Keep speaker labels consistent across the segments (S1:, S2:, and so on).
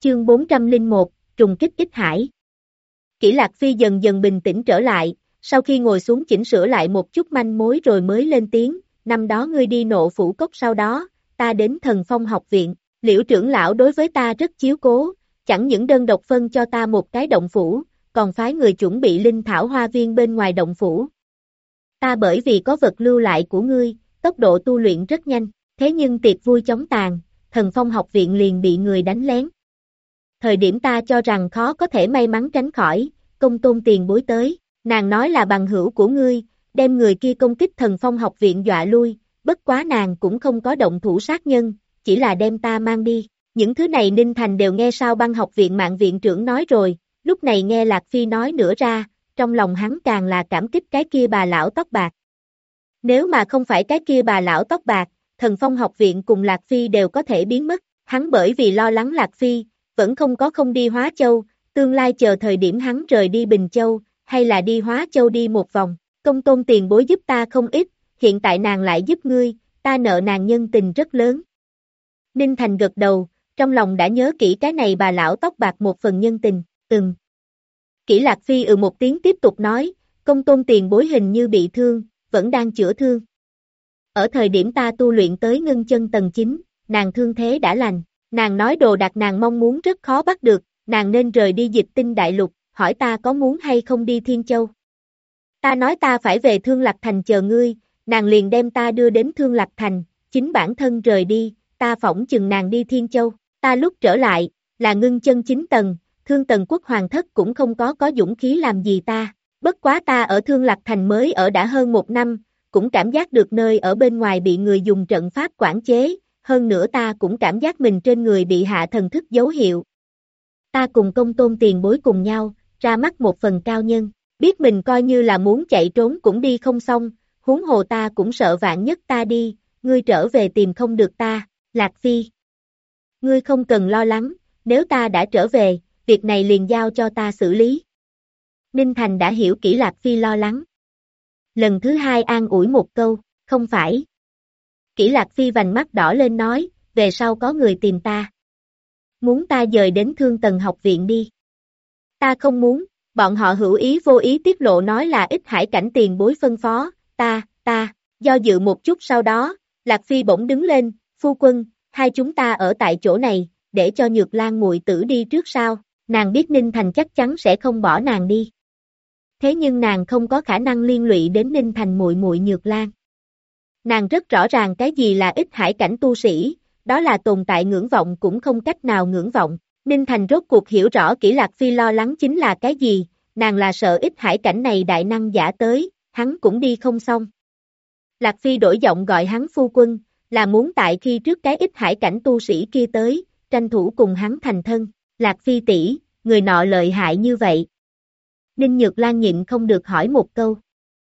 S1: Chương 401, trùng kích Ích Hải. Kỷ Lạc Phi dần dần bình tĩnh trở lại, sau khi ngồi xuống chỉnh sửa lại một chút manh mối rồi mới lên tiếng, năm đó ngươi đi Nộ Phủ Cốc, sau đó, ta đến Thần Phong học viện, Liễu trưởng lão đối với ta rất chiếu cố, chẳng những đơn độc phân cho ta một cái động phủ, còn phái người chuẩn bị linh thảo hoa viên bên ngoài động phủ. Ta bởi vì có vật lưu lại của ngươi, tốc độ tu luyện rất nhanh, thế nhưng tiệc vui chóng tàn, Thần Phong học viện liền bị người đánh lén. Thời điểm ta cho rằng khó có thể may mắn tránh khỏi, Công Tôn tiền bối tới, nàng nói là bằng hữu của ngươi, đem người kia công kích Thần Phong học viện dọa lui, bất quá nàng cũng không có động thủ sát nhân, chỉ là đem ta mang đi. Những thứ này Ninh Thành đều nghe Sao Băng học viện Mạng viện trưởng nói rồi, lúc này nghe Lạc Phi nói nữa ra, trong lòng hắn càng là cảm kích cái kia bà lão tóc bạc. Nếu mà không phải cái kia bà lão tóc bạc, Thần Phong học viện cùng Lạc Phi đều có thể biến mất, hắn bởi vì lo lắng Lạc Phi, vẫn không đi Hóa Châu, tương lai chờ thời điểm hắn rời đi Bình Châu, hay là đi Hóa Châu đi một vòng, Công Tôn tiền bối giúp ta không ít, hiện tại nàng lại giúp ngươi, ta nợ nàng nhân tình rất lớn. Ninh Thành gật đầu, trong lòng đã nhớ kỹ cái này bà lão tóc bạc một phần nhân tình, Kỷ Lạc Phi một tiếng tiếp tục nói, Công Tôn tiền bối hình như bị thương, vẫn đang chữa thương. Ở thời điểm ta tu luyện tới ngưng chân tầng 9, nàng thương thế đã lành, nàng nói đồ đạc nàng mong muốn rất khó bắt được, nàng nên rời đi Dịch Tinh Đại Lục, hỏi ta có muốn hay không đi Thiên Châu. Ta nói ta phải về Thương Lạc Thành chờ ngươi, nàng liền đem ta đưa đến Thương Lạc Thành, chính bản thân rời đi, ta phỏng chừng nàng đi Thiên Châu, ta lúc trở lại, là ngưng chân 9 tầng, Thương Tần Quốc Hoàng thất cũng không có dũng khí làm gì ta, bất quá ta ở Thương Lạc Thành mới ở đã hơn 1 năm, cũng cảm giác được nơi ở bên ngoài bị người dùng trận pháp quản chế, hơn nữa ta cũng cảm giác mình trên người bị hạ thần thức dấu hiệu. Ta cùng Công Tôn tiền bối cùng nhau, ra mắt một phần cao nhân, biết mình coi như là muốn chạy trốn cũng đi không xong, huống hồ ta cũng sợ vạn nhất ta đi, ngươi trở về tìm không được ta, Lạc Phi. Ngươi không cần lo lắng, nếu ta đã trở về, việc này liền giao cho ta xử lý. Ninh Thành đã hiểu Kỷ Lạc Phi lo lắng. Lần thứ hai an ủi một câu, không phải. Kỷ Lạc Phi vành mắt đỏ lên nói, về sau có người tìm ta. Muốn ta dời đến Thương Tần học viện đi. Ta không muốn, bọn họ hữu ý vô ý tiết lộ nói là Ích Hải cảnh tiền bối phân phó, do dự một chút sau đó, Lạc Phi bỗng đứng lên, phu quân, hai chúng ta ở tại chỗ này, để cho Nhược Lan muội tử đi trước sao, nàng biết Ninh Thành chắc chắn sẽ không bỏ nàng đi. Thế nhưng nàng không có khả năng liên lụy đến Ninh Thành muội muội Nhược Lan. Nàng rất rõ ràng cái gì là Ích Hải cảnh tu sĩ, đó là tồn tại ngưỡng vọng cũng không cách nào ngưỡng vọng. Ninh Thành rốt cuộc hiểu rõ Kỷ Lạc Phi lo lắng chính là cái gì, nàng là sợ Ích Hải cảnh này đại năng giả tới, hắn cũng đi không xong. Lạc Phi đổi giọng gọi hắn phu quân, là muốn tại khi trước cái Ích Hải cảnh tu sĩ kia tới, tranh thủ cùng hắn thành thân. Lạc Phi tỷ, người nọ lợi hại như vậy. Ninh Nhược Lan nhịn không được hỏi một câu.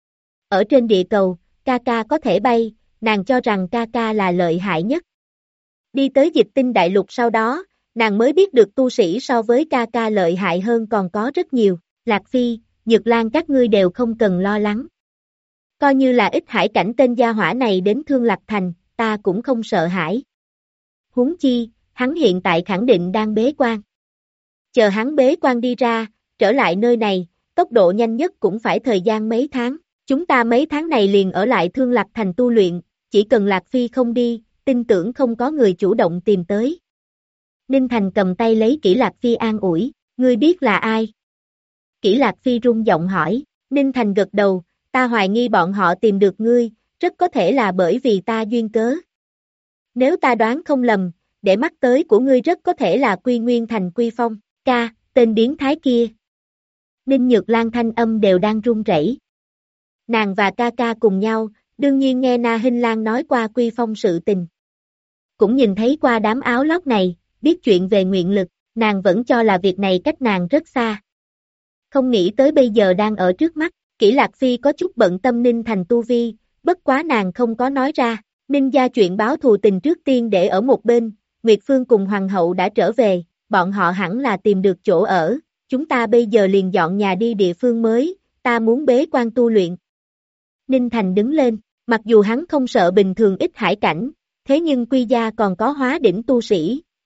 S1: Ở trên địa cầu, ca ca có thể bay, nàng cho rằng ca ca là lợi hại nhất. Đi tới Dịch Tinh Đại Lục sau đó, nàng mới biết được tu sĩ so với ca ca lợi hại hơn còn có rất nhiều. Lạc Phi, Nhược Lan các ngươi đều không cần lo lắng. Coi như là Ích Hải cảnh tên gia hỏa này đến Thương Lạc Thành, ta cũng không sợ hãi. Huống chi, hắn hiện tại khẳng định đang bế quan. Chờ hắn bế quan đi ra, trở lại nơi này, tốc độ nhanh nhất cũng phải thời gian mấy tháng. Chúng ta mấy tháng này liền ở lại Thương Lạc Thành tu luyện, chỉ cần Lạc Phi không đi, tin tưởng không có người chủ động tìm tới. Ninh Thành cầm tay lấy Kỷ Lạc Phi an ủi, ngươi biết là ai? Kỷ Lạc Phi rung giọng hỏi, Ninh Thành gật đầu, ta hoài nghi bọn họ tìm được ngươi, rất có thể là bởi vì ta duyên cớ. Nếu ta đoán không lầm, để mắt tới của ngươi rất có thể là Quy Nguyên Thành Quy Phong, tên biến thái kia. Ninh Nhược Lan thanh âm đều đang run rẩy. Nàng và ca ca cùng nhau, đương nhiên nghe Na Hinh Lan nói qua Quy Phong sự tình. Cũng nhìn thấy qua đám áo lót này, biết chuyện về nguyện lực, nàng vẫn cho là việc này cách nàng rất xa. Không nghĩ tới bây giờ đang ở trước mắt, Kỷ Lạc Phi có chút bận tâm Ninh Thành tu vi, bất quá nàng không có nói ra, Ninh gia chuyện báo thù tình trước tiên để ở một bên, Nguyệt Phương cùng Hoàng hậu đã trở về, bọn họ hẳn là tìm được chỗ ở, chúng ta bây giờ liền dọn nhà đi địa phương mới, ta muốn bế quan tu luyện. Ninh Thành đứng lên, mặc dù hắn không sợ bình thường Ích Hải cảnh, thế nhưng Quy gia còn có hóa đỉnh tu sĩ,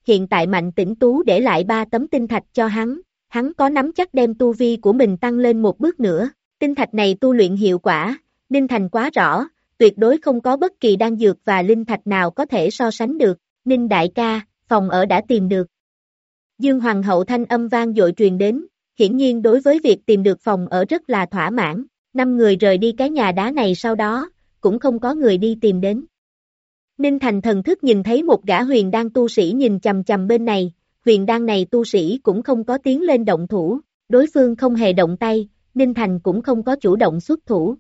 S1: hiện tại Mạnh Tĩnh Tú để lại 3 tấm tinh thạch cho hắn có nắm chắc đem tu vi của mình tăng lên một bước nữa. Tinh thạch này tu luyện hiệu quả, Ninh Thành quá rõ, tuyệt đối không có bất kỳ đan dược và linh thạch nào có thể so sánh được. Ninh đại ca, phòng ở đã tìm được. Dương Hoàng hậu thanh âm vang dội truyền đến, hiển nhiên đối với việc tìm được phòng ở rất là thỏa mãn. 5 người rời đi cái nhà đá này sau đó, cũng không có người đi tìm đến. Ninh Thành thần thức nhìn thấy một gã huyền đan tu sĩ nhìn chằm chằm bên này, huyền đan này tu sĩ cũng không có tiến lên động thủ, đối phương không hề động tay, Ninh Thành cũng không có chủ động xuất thủ.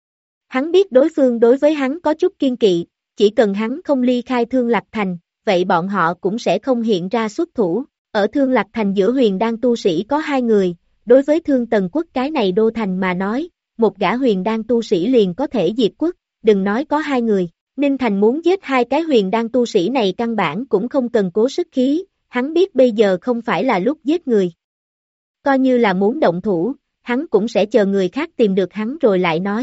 S1: Hắn biết đối phương đối với hắn có chút kiên kỵ, chỉ cần hắn không ly khai Thương Lạc Thành, vậy bọn họ cũng sẽ không hiện ra xuất thủ. Ở Thương Lạc Thành giữa huyền đan tu sĩ có 2 người, đối với Thương Tần Quốc cái này đô thành mà nói, một gã huyền đan tu sĩ liền có thể diệt quốc, đừng nói có 2 người. Ninh Thành muốn giết 2 cái huyền đan tu sĩ này căn bản cũng không cần cố sức khí, hắn biết bây giờ không phải là lúc giết người. Coi như là muốn động thủ, hắn cũng sẽ chờ người khác tìm được hắn rồi lại nói.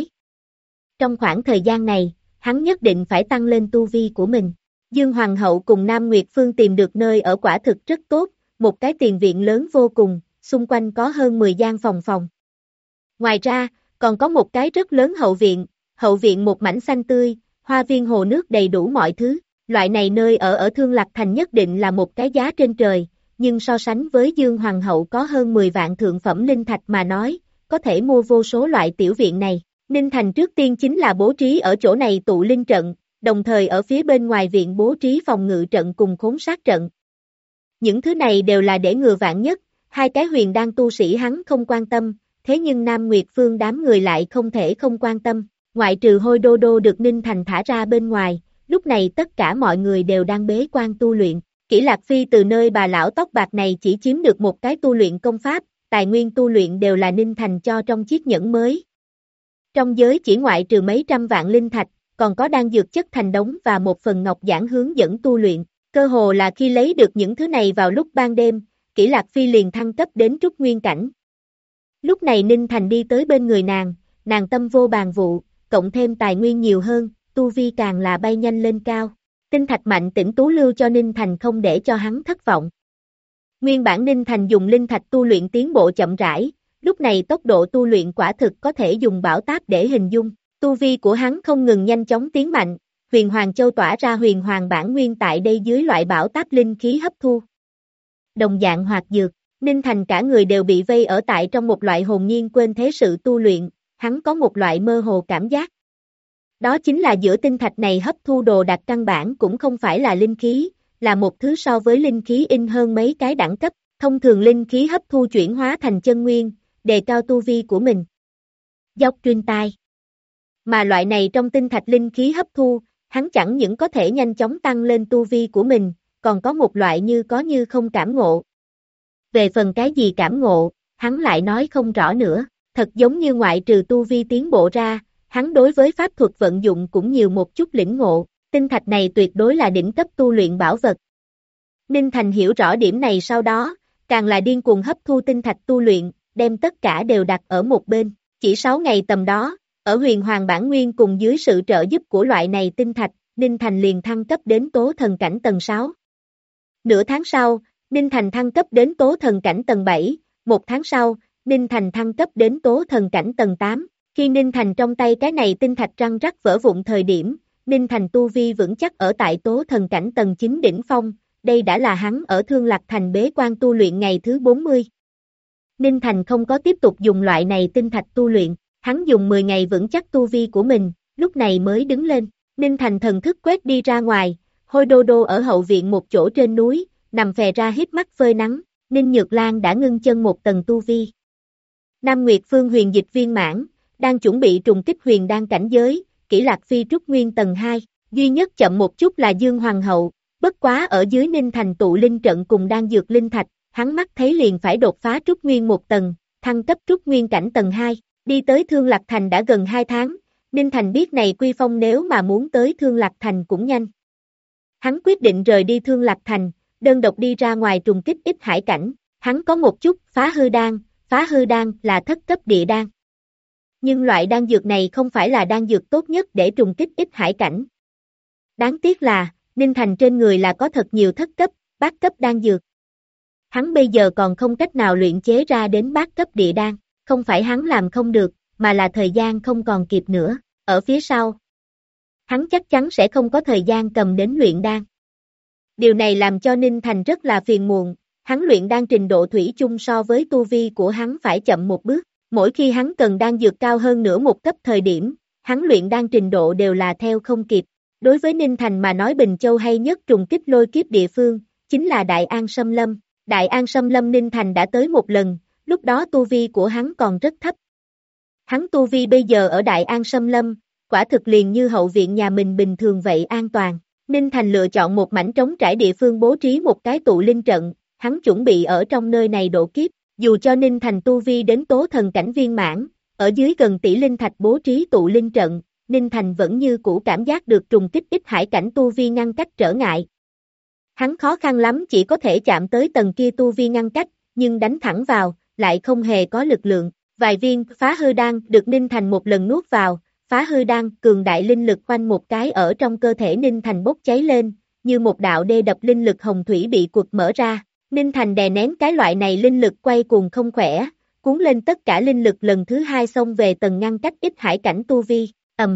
S1: Trong khoảng thời gian này, hắn nhất định phải tăng lên tu vi của mình. Dương Hoàng hậu cùng Nam Nguyệt Phương tìm được nơi ở quả thực rất tốt, một cái tiền viện lớn vô cùng, xung quanh có hơn 10 gian phòng. Ngoài ra, còn có một cái rất lớn hậu viện một mảnh xanh tươi, hoa viên hồ nước đầy đủ mọi thứ. Loại này nơi ở Thương Lạc Thành nhất định là một cái giá trên trời, nhưng so sánh với Dương Hoàng hậu có hơn 10 vạn thượng phẩm linh thạch mà nói, có thể mua vô số loại tiểu viện này. Ninh Thành trước tiên chính là bố trí ở chỗ này tụ linh trận, đồng thời ở phía bên ngoài viện bố trí phòng ngự trận cùng khốn sát trận. Những thứ này đều là để ngừa vạn nhất, 2 cái huyền đan tu sĩ hắn không quan tâm, thế nhưng Nam Nguyệt Phương đám người lại không thể không quan tâm, ngoại trừ Hôi Đô Đô được Ninh Thành thả ra bên ngoài, lúc này tất cả mọi người đều đang bế quan tu luyện. Kỷ Lạc Phi từ nơi bà lão tóc bạc này chỉ chiếm được một cái tu luyện công pháp, tài nguyên tu luyện đều là Ninh Thành cho trong chiếc nhẫn mới. Trong giới chỉ ngoại trừ mấy trăm vạn linh thạch, còn có đan dược chất thành đống và một phần ngọc giản hướng dẫn tu luyện. Cơ hồ là khi lấy được những thứ này vào lúc ban đêm, Kỷ Lạc Phi liền thăng cấp đến trúc nguyên cảnh. Lúc này Ninh Thành đi tới bên người nàng tâm vô bàn vụ, cộng thêm tài nguyên nhiều hơn, tu vi càng là bay nhanh lên cao. Tinh thạch Mạnh Tĩnh Tú lưu cho Ninh Thành không để cho hắn thất vọng. Nguyên bản Ninh Thành dùng linh thạch tu luyện tiến bộ chậm rãi, lúc này tốc độ tu luyện quả thực có thể dùng bảo táp để hình dung. Tu vi của hắn không ngừng nhanh chóng tiến mạnh, Huyền Hoàng Châu tỏa ra huyền hoàng bản nguyên tại đây dưới loại bảo táp linh khí hấp thu. Đồng dạng hoạt dược, Ninh Thành cả người đều bị vây ở tại trong một loại hồn nhiên quên thế sự tu luyện, hắn có một loại mơ hồ cảm giác. Đó chính là giữa tinh thạch này hấp thu đồ đạc căn bản cũng không phải là linh khí, là một thứ so với linh khí in hơn mấy cái đẳng cấp, thông thường linh khí hấp thu chuyển hóa thành chân nguyên, đề cao tu vi của mình. Dốc truyền tai. Mà loại này trong tinh thạch linh khí hấp thu, hắn chẳng những có thể nhanh chóng tăng lên tu vi của mình, còn có một loại như có như không cảm ngộ. Về phần cái gì cảm ngộ, hắn lại nói không rõ nữa, thật giống như ngoại trừ tu vi tiến bộ ra, hắn đối với pháp thuật vận dụng cũng nhiều một chút lĩnh ngộ, tinh thạch này tuyệt đối là đỉnh cấp tu luyện bảo vật. Ninh Thành hiểu rõ điểm này sau đó, càng là điên cuồng hấp thu tinh thạch tu luyện, đem tất cả đều đặt ở một bên, chỉ 6 ngày tầm đó, ở huyền hoàng bản nguyên cùng dưới sự trợ giúp của loại này tinh thạch, Ninh Thành liền thăng cấp đến tố thần cảnh tầng 6. Nửa tháng sau, Ninh Thành thăng cấp đến tố thần cảnh tầng 7, một tháng sau, Ninh Thành thăng cấp đến tố thần cảnh tầng 8. Khi Ninh Thành trong tay cái này tinh thạch răng rắc vỡ vụn thời điểm, Ninh Thành tu vi vững chắc ở tại tố thần cảnh tầng 9 đỉnh phong, đây đã là hắn ở Thương Lạc Thành bế quan tu luyện ngày thứ 40. Ninh Thành không có tiếp tục dùng loại này tinh thạch tu luyện, hắn dùng 10 ngày vững chắc tu vi của mình, lúc này mới đứng lên. Ninh Thành thần thức quét đi ra ngoài, Hôi Đô Đô ở hậu viện một chỗ trên núi, nằm phè ra híp mắt phơi nắng, Ninh Nhược Lan đã ngưng chân một tầng tu vi. Nam Nguyệt Phương huyền dịch viên mãn, đang chuẩn bị trùng kích huyền đan cảnh giới, Kỷ Lạc Phi trúc nguyên tầng 2, duy nhất chậm một chút là Dương Hoàng hậu, bất quá ở dưới Ninh Thành tụ linh trận cùng đang dược linh thạch, hắn mắt thấy liền phải đột phá trúc nguyên một tầng, thăng cấp trúc nguyên cảnh tầng 2, đi tới Thương Lạc Thành đã gần 2 tháng, Ninh Thành biết này quy phong nếu mà muốn tới Thương Lạc Thành cũng nhanh. Hắn quyết định rời đi Thương Lạc Thành, đơn độc đi ra ngoài trùng kích ít hải cảnh, hắn có một chút phá hư đan là thất cấp địa đan. Nhưng loại đan dược này không phải là đan dược tốt nhất để trùng kích ít hải cảnh. Đáng tiếc là, Ninh Thành trên người là có thật nhiều thất cấp, bát cấp đan dược. Hắn bây giờ còn không cách nào luyện chế ra đến bát cấp địa đan, không phải hắn làm không được, mà là thời gian không còn kịp nữa, ở phía sau. Hắn chắc chắn sẽ không có thời gian cầm đến luyện đan. Điều này làm cho Ninh Thành rất là phiền muộn, hắn luyện đan trình độ thủy chung so với tu vi của hắn phải chậm một bước, mỗi khi hắn cần đan dược cao hơn nửa một cấp thời điểm, hắn luyện đan trình độ đều là theo không kịp. Đối với Ninh Thành mà nói Bình Châu hay nhất trùng kích lôi kiếp địa phương, chính là Đại An Sâm Lâm. Đại An Sâm Lâm Ninh Thành đã tới một lần, lúc đó tu vi của hắn còn rất thấp. Hắn tu vi bây giờ ở Đại An Sâm Lâm, quả thực liền như hậu viện nhà mình bình thường vậy an toàn. Ninh Thành lựa chọn một mảnh trống trải địa phương bố trí một cái tụ linh trận, hắn chuẩn bị ở trong nơi này độ kiếp, dù cho Ninh Thành tu vi đến tố thần cảnh viên mãn, ở dưới gần tỷ linh thạch bố trí tụ linh trận, Ninh Thành vẫn như cũ cảm giác được trùng kích ít hải cảnh tu vi ngăn cách trở ngại. Hắn khó khăn lắm chỉ có thể chạm tới tầng kia tu vi ngăn cách, nhưng đánh thẳng vào, lại không hề có lực lượng. Vài viên phá hư đan được Ninh Thành một lần nuốt vào, phá hư đan cường đại linh lực quanh một cái ở trong cơ thể Ninh Thành bốc cháy lên, như một đạo đê đập linh lực hồng thủy bị quật mở ra. Ninh Thành đè nén cái loại này linh lực quay cuồng không khỏe, cuốn lên tất cả linh lực lần thứ hai xông về tầng ngăn cách ít hải cảnh tu vi,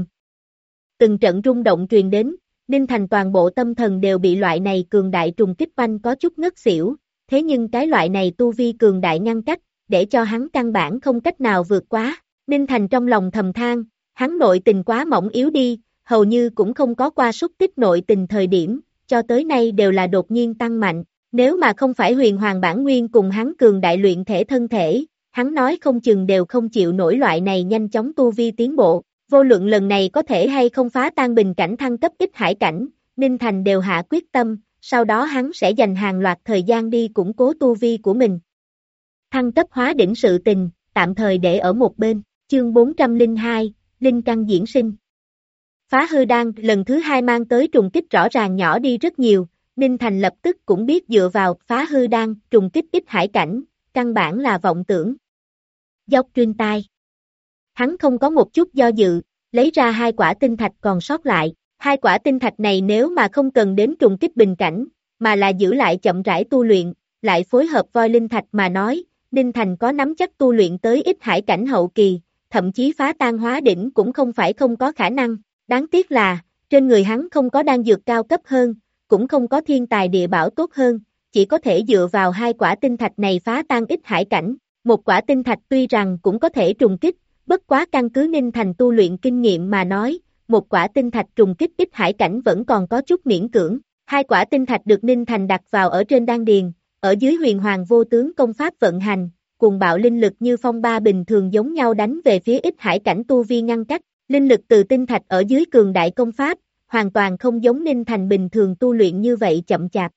S1: từng trận rung động truyền đến, Ninh Thành toàn bộ tâm thần đều bị loại này cường đại trùng kích quanh có chút ngất xỉu, thế nhưng cái loại này tu vi cường đại ngăn cách, để cho hắn căn bản không cách nào vượt quá. Ninh Thành trong lòng thầm than, hắn nội tình quá mỏng yếu đi, hầu như cũng không có qua xúc tích nội tình thời điểm, cho tới nay đều là đột nhiên tăng mạnh. Nếu mà không phải huyền hoàng bản nguyên cùng hắn cường đại luyện thể thân thể, hắn nói không chừng đều không chịu nổi loại này nhanh chóng tu vi tiến bộ. Vô luận lần này có thể hay không phá tan bình cảnh thăng cấp ít hải cảnh, Ninh Thành đều hạ quyết tâm, sau đó hắn sẽ dành hàng loạt thời gian đi củng cố tu vi của mình. Thăng cấp hóa đỉnh sự tình, tạm thời để ở một bên, chương 402, Linh căn diễn sinh. Phá hư đan lần thứ hai mang tới trùng kích rõ ràng nhỏ đi rất nhiều, Ninh Thành lập tức cũng biết dựa vào phá hư đan trùng kích ít hải cảnh, căn bản là vọng tưởng. Dốc truyền tai. Hắn không có một chút do dự, lấy ra 2 quả tinh thạch còn sót lại. 2 quả tinh thạch này nếu mà không cần đến trùng kích bình cảnh, mà là giữ lại chậm rãi tu luyện, lại phối hợp voi linh thạch mà nói, Ninh Thành có nắm chắc tu luyện tới ít hải cảnh hậu kỳ, thậm chí phá tan hóa đỉnh cũng không phải không có khả năng. Đáng tiếc là, trên người hắn không có đan dược cao cấp hơn, cũng không có thiên tài địa bảo tốt hơn, chỉ có thể dựa vào 2 quả tinh thạch này phá tan ít hải cảnh. Một quả tinh thạch tuy rằng cũng có thể trùng kích, bất quá căn cứ Ninh Thành tu luyện kinh nghiệm mà nói, một quả tinh thạch trùng kích ít hải cảnh vẫn còn có chút miễn cưỡng. 2 quả tinh thạch được Ninh Thành đặt vào ở trên đan điền, ở dưới huyền hoàng vô tướng công pháp vận hành, cuồng bạo linh lực như phong ba bình thường giống nhau đánh về phía ít hải cảnh tu vi ngăn cách. Linh lực từ tinh thạch ở dưới cường đại công pháp, hoàn toàn không giống Ninh Thành bình thường tu luyện như vậy chậm chạp.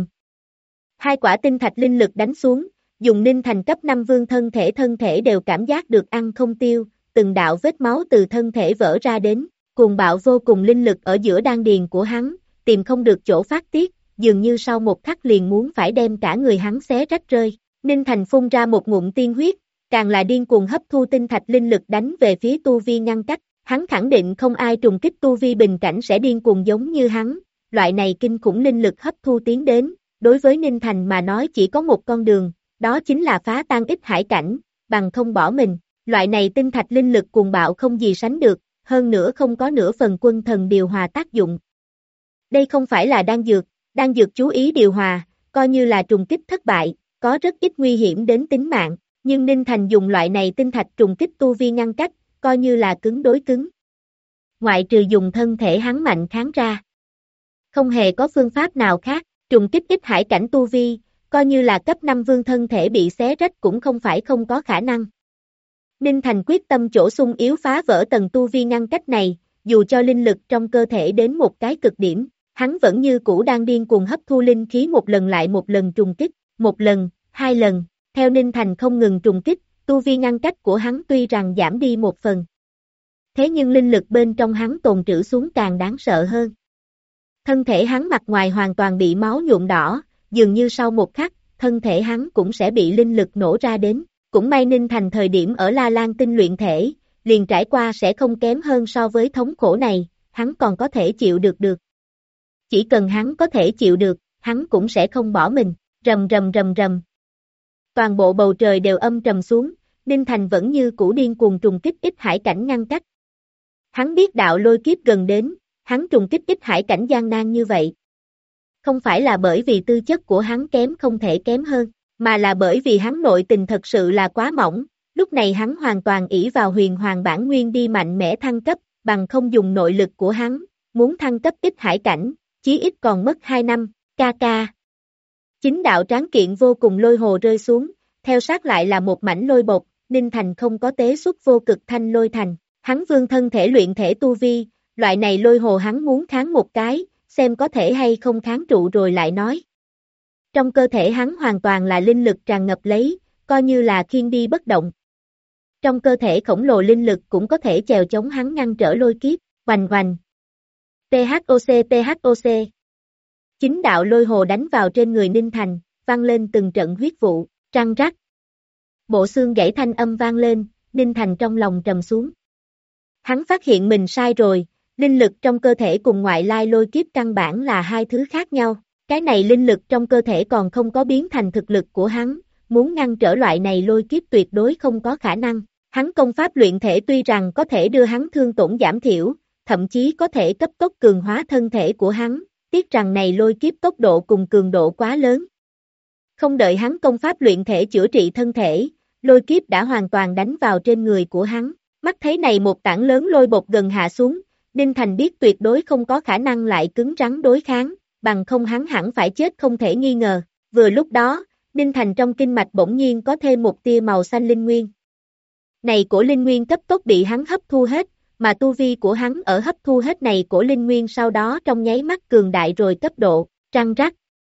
S1: 2 quả tinh thạch linh lực đánh xuống, dùng Ninh Thành cấp 5 vương thân thể đều cảm giác được ăn không tiêu, từng đạo vết máu từ thân thể vỡ ra đến, cuồng bạo vô cùng linh lực ở giữa đan điền của hắn, tìm không được chỗ phát tiết, dường như sau một khắc liền muốn phải đem cả người hắn xé rách rơi. Ninh Thành phun ra một ngụm tiên huyết, càng là điên cuồng hấp thu tinh thạch linh lực đánh về phía tu vi ngăn cách, hắn khẳng định không ai trùng kích tu vi bình cảnh sẽ điên cuồng giống như hắn, loại này kinh khủng linh lực hấp thu tiến đến, đối với Ninh Thành mà nói chỉ có một con đường, đó chính là phá tan ít hải cảnh, bằng không bỏ mình. Loại này tinh thạch linh lực cuồng bạo không gì sánh được, hơn nữa không có nửa phần quân thần điều hòa tác dụng. Đây không phải là đan dược chú ý điều hòa, coi như là trùng kích thất bại, có rất ít nguy hiểm đến tính mạng, nhưng Ninh Thành dùng loại này tinh thạch trùng kích tu vi ngăn cách, coi như là cứng đối cứng. Ngoại trừ dùng thân thể hắn mạnh kháng ra. Không hề có phương pháp nào khác, trùng kích ít hải cảnh tu vi, coi như là cấp 5 vương thân thể bị xé rách cũng không phải không có khả năng. Ninh Thành quyết tâm chỗ sung yếu phá vỡ tầng tu vi ngăn cách này, dù cho linh lực trong cơ thể đến một cái cực điểm, hắn vẫn như cũ đang điên cuồng hấp thu linh khí một lần lại một lần trùng kích, một lần, 2 lần, theo Ninh Thành không ngừng trùng kích, tu vi ngăn cách của hắn tuy rằng giảm đi một phần. Thế nhưng linh lực bên trong hắn tồn trữ xuống càng đáng sợ hơn. Thân thể hắn mặt ngoài hoàn toàn bị máu nhuộm đỏ, dường như sau một khắc, thân thể hắn cũng sẽ bị linh lực nổ ra đến. Cũng may Ninh Thành thời điểm ở La Lan tinh luyện thể, liền trải qua sẽ không kém hơn so với thống khổ này, hắn còn có thể chịu được. Chỉ cần hắn có thể chịu được, hắn cũng sẽ không bỏ mình. Rầm rầm rầm rầm. Toàn bộ bầu trời đều âm trầm xuống, Ninh Thành vẫn như cũ điên cuồng trùng kích Ích Hải cảnh ngăn cách. Hắn biết đạo lôi kiếp gần đến, hắn trùng kích Ích Hải cảnh gian nan như vậy. Không phải là bởi vì tư chất của hắn kém không thể kém hơn, mà là bởi vì hắn nội tình thật sự là quá mỏng, lúc này hắn hoàn toàn ỷ vào huyền hoàng bản nguyên đi mạnh mẽ thăng cấp, bằng không dùng nội lực của hắn, muốn thăng cấp Ích Hải cảnh, chí ít còn mất 2 năm, ca. Chính đạo tráng kiện vô cùng lôi hồ rơi xuống, theo sát lại là một mảnh lôi bột, Ninh Thành không có tế xuất vô cực thanh lôi thành, hắn vương thân thể luyện thể tu vi, loại này lôi hồ hắn muốn kháng một cái, xem có thể hay không kháng trụ rồi lại nói. Trong cơ thể hắn hoàn toàn là linh lực tràn ngập lấy, coi như là khiên đi bất động. Trong cơ thể khổng lồ linh lực cũng có thể chèo chống hắn ngăn trở lôi kiếp, oành oành. THOC. Chính đạo lôi hồ đánh vào trên người Ninh Thành, vang lên từng trận huyết vụ, răng rắc. Bộ xương gãy thanh âm vang lên, Ninh Thành trong lòng trầm xuống. Hắn phát hiện mình sai rồi, linh lực trong cơ thể cùng ngoại lai lôi kiếp căn bản là hai thứ khác nhau. Cái này linh lực trong cơ thể còn không có biến thành thực lực của hắn, muốn ngăn trở loại này lôi kiếp tuyệt đối không có khả năng. Hắn công pháp luyện thể tuy rằng có thể đưa hắn thương tổn giảm thiểu, thậm chí có thể cấp tốc cường hóa thân thể của hắn, tiếc rằng này lôi kiếp tốc độ cùng cường độ quá lớn. Không đợi hắn công pháp luyện thể chữa trị thân thể, lôi kiếp đã hoàn toàn đánh vào trên người của hắn. Mắt thấy này một tảng lớn lôi bột gần hạ xuống, Ninh Thành biết tuyệt đối không có khả năng lại cứng rắn đối kháng, bằng không hắn hẳn phải chết không thể nghi ngờ. Vừa lúc đó, Ninh Thành trong kinh mạch bỗng nhiên có thêm một tia màu xanh linh nguyên. Này cổ linh nguyên cấp tốc bị hắn hấp thu hết, mà tu vi của hắn ở hấp thu hết này cổ linh nguyên sau đó trong nháy mắt cường đại rồi cấp độ, răng rắc.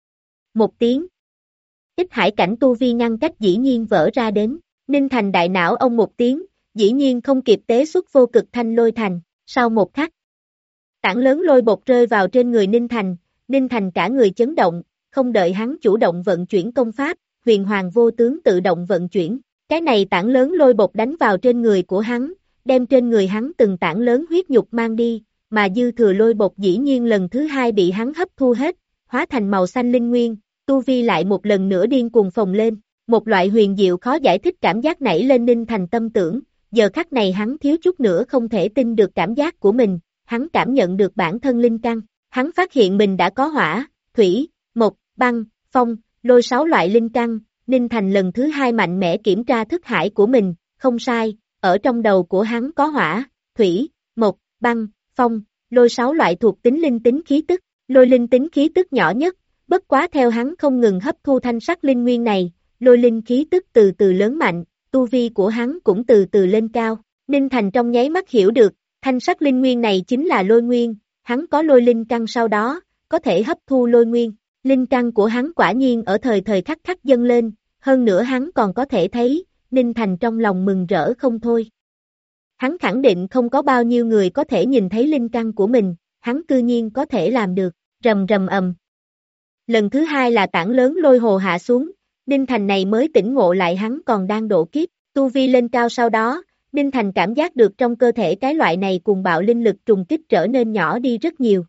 S1: Một tiếng. Ích Hải cảnh tu vi ngăn cách dĩ nhiên vỡ ra đến, Ninh Thành đại não ông một tiếng, dĩ nhiên không kịp tế xuất vô cực thanh lôi thành, sau một khắc. Tảng lớn lôi bột rơi vào trên người Ninh Thành cả người chấn động, không đợi hắn chủ động vận chuyển công pháp, huyền hoàng vô tướng tự động vận chuyển, cái này tảng lớn lôi bột đánh vào trên người của hắn, đem trên người hắn từng tảng lớn huyết nhục mang đi, mà dư thừa lôi bột dĩ nhiên lần thứ hai bị hắn hấp thu hết, hóa thành màu xanh linh nguyên, tu vi lại một lần nữa điên cuồng phồng lên, một loại huyền diệu khó giải thích cảm giác nảy lên Ninh Thành tâm tưởng, giờ khắc này hắn thiếu chút nữa không thể tin được cảm giác của mình, hắn cảm nhận được bản thân linh căn, hắn phát hiện mình đã có hỏa, thủy, mộc, băng, phong, lôi 6 loại linh căn, Ninh Thành lần thứ hai mạnh mẽ kiểm tra thức hải của mình, không sai, ở trong đầu của hắn có hỏa, thủy, mộc, băng, phong, lôi 6 loại thuộc tính linh tính khí tức, lôi linh tính khí tức nhỏ nhất, bất quá theo hắn không ngừng hấp thu thanh sắc linh nguyên này, lôi linh khí tức từ từ lớn mạnh, tu vi của hắn cũng từ từ lên cao, Ninh Thành trong nháy mắt hiểu được, thanh sắc linh nguyên này chính là lôi nguyên, hắn có lôi linh căn sau đó, có thể hấp thu lôi nguyên, linh căn của hắn quả nhiên ở thời thời khắc khắc dâng lên, hơn nữa hắn còn có thể thấy, Ninh Thành trong lòng mừng rỡ không thôi. Hắn khẳng định không có bao nhiêu người có thể nhìn thấy linh căn của mình, hắn cư nhiên có thể làm được, rầm rầm ầm. Lần thứ hai là tảng lớn lôi hồ hạ xuống, Ninh Thành này mới tỉnh ngộ lại hắn còn đang độ kiếp, tu vi lên cao sau đó, Ninh Thành cảm giác được trong cơ thể cái loại này cùng bạo linh lực trùng kích trở nên nhỏ đi rất nhiều.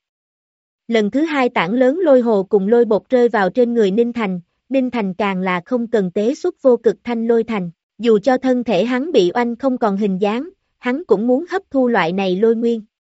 S1: Lần thứ hai tảng lớn lôi hồ cùng lôi bột rơi vào trên người Ninh Thành càng là không cần tế xuất vô cực thanh lôi thành, dù cho thân thể hắn bị oanh không còn hình dáng, hắn cũng muốn hấp thu loại này lôi nguyên.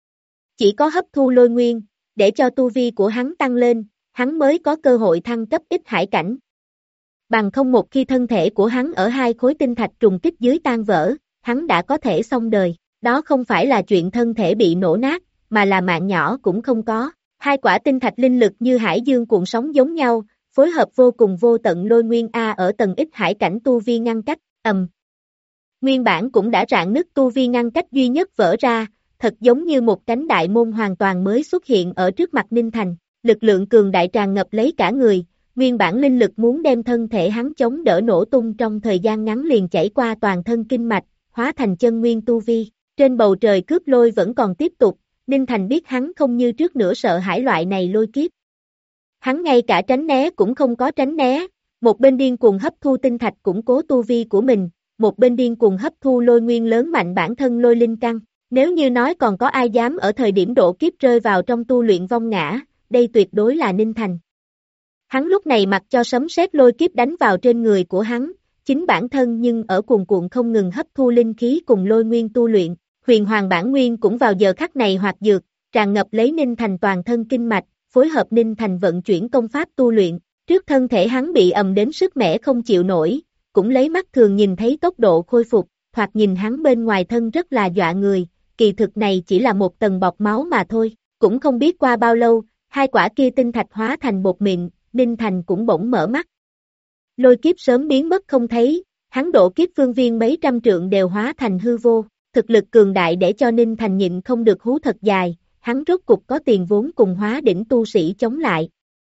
S1: Chỉ có hấp thu lôi nguyên, để cho tu vi của hắn tăng lên, hắn mới có cơ hội thăng cấp Ích Hải cảnh. Bằng không một khi thân thể của hắn ở hai khối tinh thạch trùng kích dưới tan vỡ, hắn đã có thể xong đời, đó không phải là chuyện thân thể bị nổ nát, mà là mạng nhỏ cũng không có. Hai quả tinh thạch linh lực như hải dương cuộn sóng giống nhau, phối hợp vô cùng vô tận lôi nguyên A ở tầng Ích Hải cảnh tu vi ngăn cách, Nguyên bản cũng đã rạn nứt tu vi ngăn cách duy nhất vỡ ra, thật giống như một cánh đại môn hoàn toàn mới xuất hiện ở trước mặt Ninh Thành, lực lượng cường đại tràn ngập lấy cả người, nguyên bản linh lực muốn đem thân thể hắn chống đỡ nổ tung trong thời gian ngắn liền chảy qua toàn thân kinh mạch, hóa thành chân nguyên tu vi, trên bầu trời cướp lôi vẫn còn tiếp tục, Ninh Thành biết hắn không như trước nữa sợ hãi loại này lôi kiếp. Hắn ngay cả tránh né cũng không có tránh né, một bên điên cuồng hấp thu tinh thạch củng cố tu vi của mình, một bên điên cuồng hấp thu lôi nguyên lớn mạnh bản thân lôi linh căn. Nếu như nói còn có ai dám ở thời điểm độ kiếp rơi vào trong tu luyện vong ngã, đây tuyệt đối là Ninh Thành. Hắn lúc này mặc cho sấm sét lôi kiếp đánh vào trên người của hắn, chính bản thân nhưng ở cuồn cuộn không ngừng hấp thu linh khí cùng lôi nguyên tu luyện, huyền hoàng bản nguyên cũng vào giờ khắc này hoạt dược, tràn ngập lấy Ninh Thành toàn thân kinh mạch, phối hợp Ninh Thành vận chuyển công pháp tu luyện, trước thân thể hắn bị ầm đến sức mẻ không chịu nổi, cũng lấy mắt thường nhìn thấy tốc độ khôi phục, thoạt nhìn hắn bên ngoài thân rất là dọa người, kỳ thực này chỉ là một tầng bọt máu mà thôi, cũng không biết qua bao lâu, hai quả kia tinh thạch hóa thành bột mịn, Ninh Thành cũng bỗng mở mắt. Lôi kiếp sớm biến mất không thấy, hắn độ kiếp phương viên mấy trăm trượng đều hóa thành hư vô, thực lực cường đại để cho Ninh Thành nhịn không được hú thật dài, hắn rốt cục có tiền vốn cùng hóa đỉnh tu sĩ chống lại.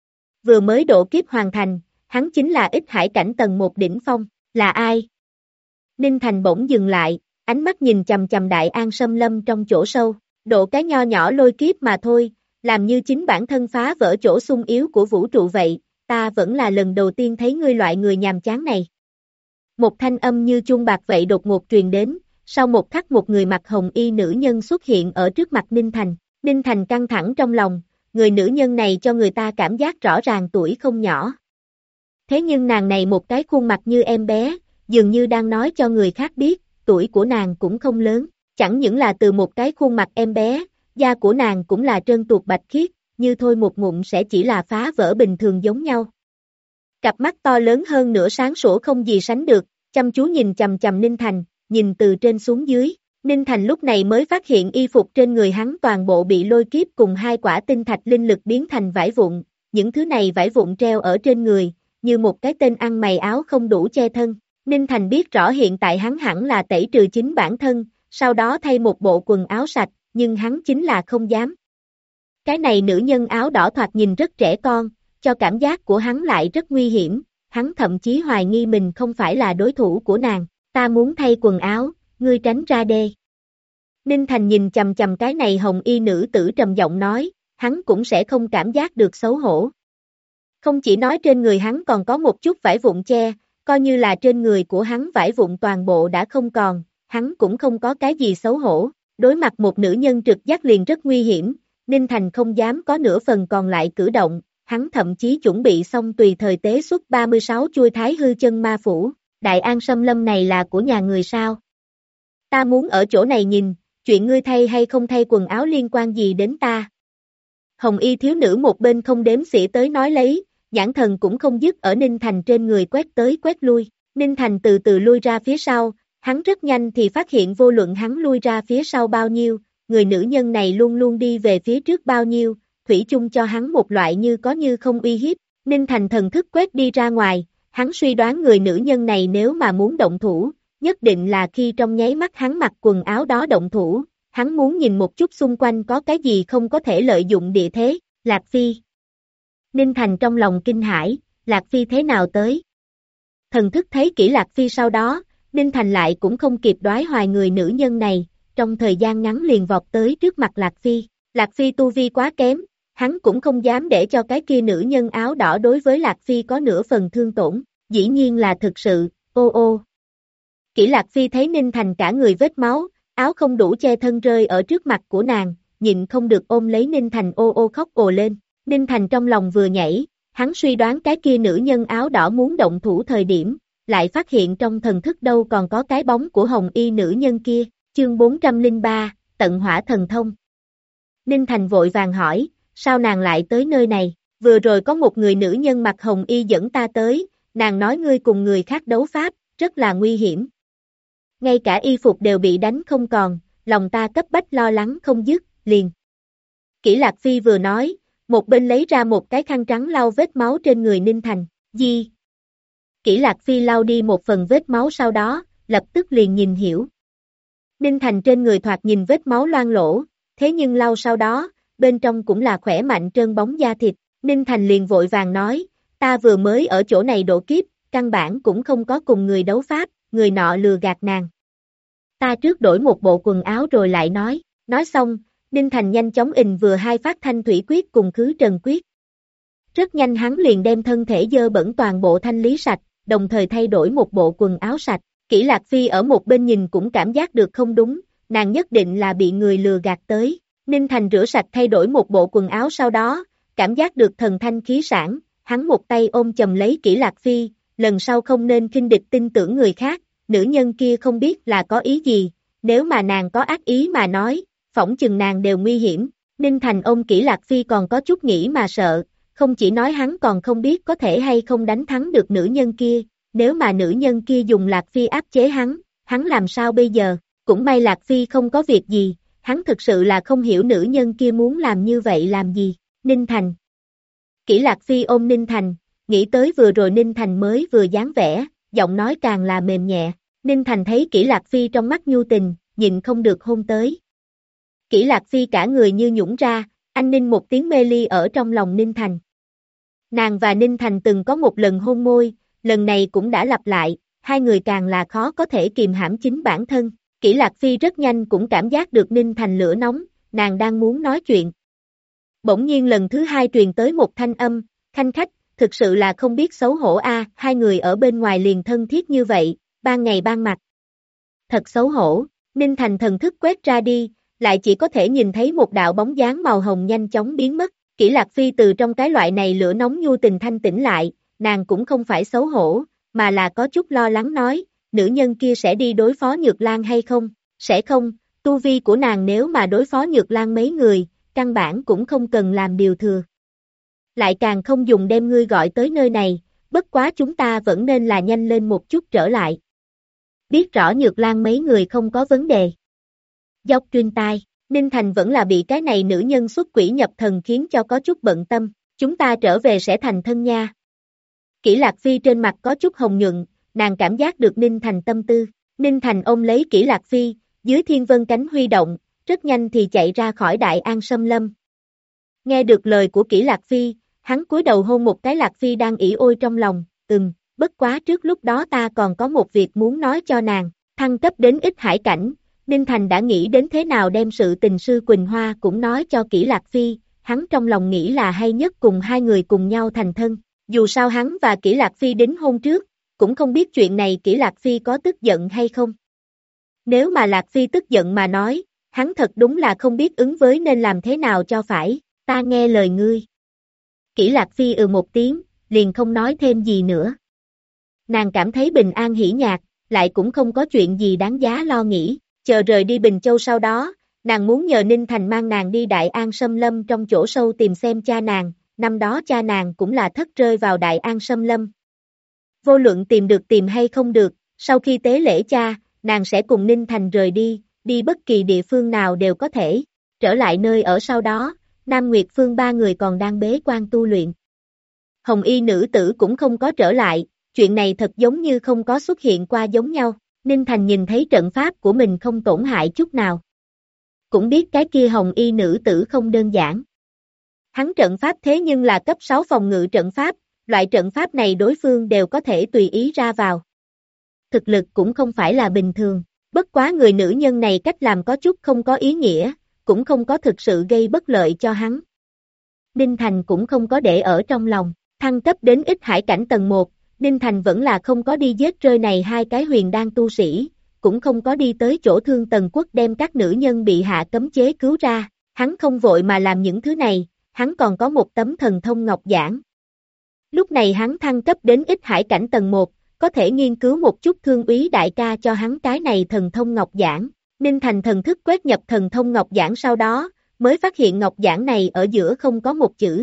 S1: Vừa mới độ kiếp hoàn thành, hắn chính là Ích Hải cảnh tầng 1 đỉnh phong, là ai? Ninh Thành bỗng dừng lại, ánh mắt nhìn chằm chằm Đại An Sâm Lâm trong chỗ sâu, độ cái nho nhỏ lôi kiếp mà thôi, làm như chính bản thân phá vỡ chỗ sung yếu của vũ trụ vậy, ta vẫn là lần đầu tiên thấy ngươi loại người nhàm chán này. Một thanh âm như chuông bạc vậy đột ngột truyền đến, sau một khắc một người mặc hồng y nữ nhân xuất hiện ở trước mặt Ninh Thành. Ninh Thành căng thẳng trong lòng, người nữ nhân này cho người ta cảm giác rõ ràng tuổi không nhỏ. Thế nhưng nàng này một cái khuôn mặt như em bé, dường như đang nói cho người khác biết, tuổi của nàng cũng không lớn, chẳng những là từ một cái khuôn mặt em bé, da của nàng cũng là trơn tuột bạch khiết, như thôi một ngụm sẽ chỉ là phá vỡ bình thường giống nhau. Cặp mắt to lớn hơn nửa sáng sủa không gì sánh được, chăm chú nhìn chằm chằm Ninh Thành, nhìn từ trên xuống dưới. Ninh Thành lúc này mới phát hiện y phục trên người hắn toàn bộ bị lôi kiếp cùng hai quả tinh thạch linh lực biến thành vải vụn, những thứ này vải vụn treo ở trên người, như một cái tên ăn mày áo không đủ che thân. Ninh Thành biết rõ hiện tại hắn hẳn là tẩy trừ chính bản thân, sau đó thay một bộ quần áo sạch, nhưng hắn chính là không dám. Cái này nữ nhân áo đỏ thoạt nhìn rất trẻ con, cho cảm giác của hắn lại rất nguy hiểm, hắn thậm chí hoài nghi mình không phải là đối thủ của nàng, ta muốn thay quần áo, ngươi tránh ra đê. Ninh Thành nhìn chằm chằm cái này hồng y nữ tử trầm giọng nói, hắn cũng sẽ không cảm giác được xấu hổ. Không chỉ nói trên người hắn còn có một chút vải vụn che, coi như là trên người của hắn vải vụn toàn bộ đã không còn, hắn cũng không có cái gì xấu hổ. Đối mặt một nữ nhân trực giác liền rất nguy hiểm, Ninh Thành không dám có nửa phần còn lại cử động, hắn thậm chí chuẩn bị xong tùy thời tế xuất 36 chuôi thái hư chân ma phủ, Đại An Sâm Lâm này là của nhà người sao? Ta muốn ở chỗ này nhìn, chuyện ngươi thay hay không thay quần áo liên quan gì đến ta? Hồng y thiếu nữ một bên không đếm xỉa tới nói lấy, nhãn thần cũng không dứt ở Ninh Thành trên người quét tới quét lui, Ninh Thành từ từ lui ra phía sau, hắn rất nhanh thì phát hiện vô luận hắn lui ra phía sau bao nhiêu, người nữ nhân này luôn luôn đi về phía trước bao nhiêu, thủy chung cho hắn một loại như có như không uy hiếp, Ninh Thành thần thức quét đi ra ngoài, hắn suy đoán người nữ nhân này nếu mà muốn động thủ, nhất định là khi trong nháy mắt hắn mặc quần áo đó động thủ, hắn muốn nhìn một chút xung quanh có cái gì không có thể lợi dụng địa thế, Lạc Phi. Ninh Thành trong lòng kinh hãi, Lạc Phi thế nào tới? Thần thức thấy kỹ Lạc Phi sau đó, Ninh Thành lại cũng không kịp đoái hoài người nữ nhân này, trong thời gian ngắn liền vọt tới trước mặt Lạc Phi. Lạc Phi tu vi quá kém, hắn cũng không dám để cho cái kia nữ nhân áo đỏ đối với Lạc Phi có nửa phần thương tổn, dĩ nhiên là thực sự, ô ô. Kỷ Lạc Phi thấy Ninh Thành cả người vết máu, áo không đủ che thân rơi ở trước mặt của nàng, nhịn không được ôm lấy Ninh Thành ô ô khóc ồ lên. Ninh Thành trong lòng vừa nhảy, hắn suy đoán cái kia nữ nhân áo đỏ muốn động thủ thời điểm, lại phát hiện trong thần thức đâu còn có cái bóng của hồng y nữ nhân kia, chương 403, tận hỏa thần thông. Ninh Thành vội vàng hỏi, sao nàng lại tới nơi này, vừa rồi có một người nữ nhân mặc hồng y dẫn ta tới, nàng nói ngươi cùng người khác đấu pháp, rất là nguy hiểm. Ngay cả y phục đều bị đánh không còn, lòng ta cấp bách lo lắng không dứt, liền. Kỷ Lạc Phi vừa nói, một bên lấy ra một cái khăn trắng lau vết máu trên người Ninh Thành, gì? Kỷ Lạc Phi lau đi một phần vết máu sau đó, lập tức liền nhìn hiểu. Ninh Thành trên người thoạt nhìn vết máu loang lỗ, thế nhưng lau sau đó, bên trong cũng là khỏe mạnh trơn bóng da thịt, Ninh Thành liền vội vàng nói, ta vừa mới ở chỗ này độ kiếp, căn bản cũng không có cùng người đấu pháp, người nọ lừa gạt nàng. Ta trước đổi một bộ quần áo rồi lại nói xong, Ninh Thành nhanh chóng vừa hai phát thanh thủy quyết cùng khứ trần quyết. Rất nhanh hắn liền đem thân thể dơ bẩn toàn bộ thanh lý sạch, đồng thời thay đổi một bộ quần áo sạch. Kỷ Lạc Phi ở một bên nhìn cũng cảm giác được không đúng, nàng nhất định là bị người lừa gạt tới. Ninh Thành rửa sạch thay đổi một bộ quần áo sau đó, cảm giác được thần thanh khí sảng, hắn một tay ôm chầm lấy Kỷ Lạc Phi, lần sau không nên khinh địch tin tưởng người khác, nữ nhân kia không biết là có ý gì, nếu mà nàng có ác ý mà nói, phỏng chừng nàng đều nguy hiểm. Ninh Thành ôm Kỷ Lạc Phi còn có chút nghĩ mà sợ, không chỉ nói hắn còn không biết có thể hay không đánh thắng được nữ nhân kia, nếu mà nữ nhân kia dùng Lạc Phi áp chế hắn làm sao bây giờ, cũng may Lạc Phi không có việc gì, hắn thực sự là không hiểu nữ nhân kia muốn làm như vậy làm gì. Ninh Thành. Kỷ Lạc Phi ôm Ninh Thành, nghĩ tới vừa rồi Ninh Thành mới vừa dáng vẻ, giọng nói càng là mềm nhẹ. Ninh Thành thấy Kỷ Lạc Phi trong mắt nhu tình, nhịn không được hôn tới. Kỷ Lạc Phi cả người như nhũng ra, anh Ninh một tiếng mê ly ở trong lòng Ninh Thành. Nàng và Ninh Thành từng có một lần hôn môi, lần này cũng đã lặp lại, hai người càng là khó có thể kìm hãm chính bản thân. Kỷ Lạc Phi rất nhanh cũng cảm giác được Ninh Thành lửa nóng, nàng đang muốn nói chuyện. Bỗng nhiên lần thứ hai truyền tới một thanh âm, khanh khách, thực sự là không biết xấu hổ a, hai người ở bên ngoài liền thân thiết như vậy, ban ngày ban mặt. Thật xấu hổ, Ninh Thành thần thức quét ra đi, lại chỉ có thể nhìn thấy một đạo bóng dáng màu hồng nhanh chóng biến mất. Kỷ Lạc Phi từ trong cái loại này lửa nóng nhu tình thanh tỉnh lại, nàng cũng không phải xấu hổ, mà là có chút lo lắng nói, nữ nhân kia sẽ đi đối phó Nhược Lan hay không? Sẽ không, tu vi của nàng nếu mà đối phó Nhược Lan mấy người, căn bản cũng không cần làm điều thừa. Lại càng không dùng đem ngươi gọi tới nơi này, bất quá chúng ta vẫn nên là nhanh lên một chút trở lại. Biết rõ Nhược Lan mấy người không có vấn đề. Dốc truyền tai, Ninh Thành vẫn là bị cái này nữ nhân xuất quỷ nhập thần khiến cho có chút bận tâm, chúng ta trở về sẽ thành thân nha. Kỷ Lạc Phi trên mặt có chút hồng nhuận, nàng cảm giác được Ninh Thành tâm tư. Ninh Thành ôm lấy Kỷ Lạc Phi, dưới thiên vân cánh huy động, rất nhanh thì chạy ra khỏi Đại An Sâm Lâm. Nghe được lời của Kỷ Lạc Phi, hắn cúi đầu hôn một cái Lạc Phi đang ỉ ôi trong lòng, bất quá trước lúc đó ta còn có một việc muốn nói cho nàng, thăng cấp đến Ích Hải cảnh, Ninh Thành đã nghĩ đến thế nào đem sự tình sư Quỳnh Hoa cũng nói cho Kỷ Lạc Phi, hắn trong lòng nghĩ là hay nhất cùng hai người cùng nhau thành thân, dù sao hắn và Kỷ Lạc Phi đính hôn trước, cũng không biết chuyện này Kỷ Lạc Phi có tức giận hay không. Nếu mà Lạc Phi tức giận mà nói, hắn thật đúng là không biết ứng với nên làm thế nào cho phải, ta nghe lời ngươi. Kỷ Lạc Phi một tiếng, liền không nói thêm gì nữa. Nàng cảm thấy bình an hỉ nhạc, lại cũng không có chuyện gì đáng giá lo nghĩ, chờ rời đi Bình Châu sau đó, nàng muốn nhờ Ninh Thành mang nàng đi Đại An Sâm Lâm trong chỗ sâu tìm xem cha nàng, năm đó cha nàng cũng là thất rơi vào Đại An Sâm Lâm. Vô luận tìm được tìm hay không được, sau khi tế lễ cha, nàng sẽ cùng Ninh Thành rời đi, đi bất kỳ địa phương nào đều có thể, trở lại nơi ở sau đó, Nam Nguyệt Phương ba người còn đang bế quan tu luyện. Hồng Y nữ tử cũng không có trở lại, chuyện này thật giống như không có xuất hiện qua giống nhau, Ninh Thành nhìn thấy trận pháp của mình không tổn hại chút nào. Cũng biết cái kia Hồng Y nữ tử không đơn giản. Hắn trận pháp thế nhưng là cấp 6 phòng ngự trận pháp, loại trận pháp này đối phương đều có thể tùy ý ra vào. Thực lực cũng không phải là bình thường, bất quá người nữ nhân này cách làm có chút không có ý nghĩa, cũng không có thực sự gây bất lợi cho hắn. Ninh Thành cũng không có để ở trong lòng, thăng cấp đến Ích Hải cảnh tầng 1, Ninh Thành vẫn là không có đi giết rơi này hai cái huyền đan tu sĩ, cũng không có đi tới chỗ Thương Tần Quốc đem các nữ nhân bị hạ cấm chế cứu ra, hắn không vội mà làm những thứ này, hắn còn có một tấm thần thông ngọc giản. Lúc này hắn thăng cấp đến Ích Hải cảnh tầng 1, có thể nghiên cứu một chút Thương Úy đại ca cho hắn cái này thần thông ngọc giản. Ninh Thành thần thức quét nhập thần thông ngọc giản sau đó, mới phát hiện ngọc giản này ở giữa không có một chữ.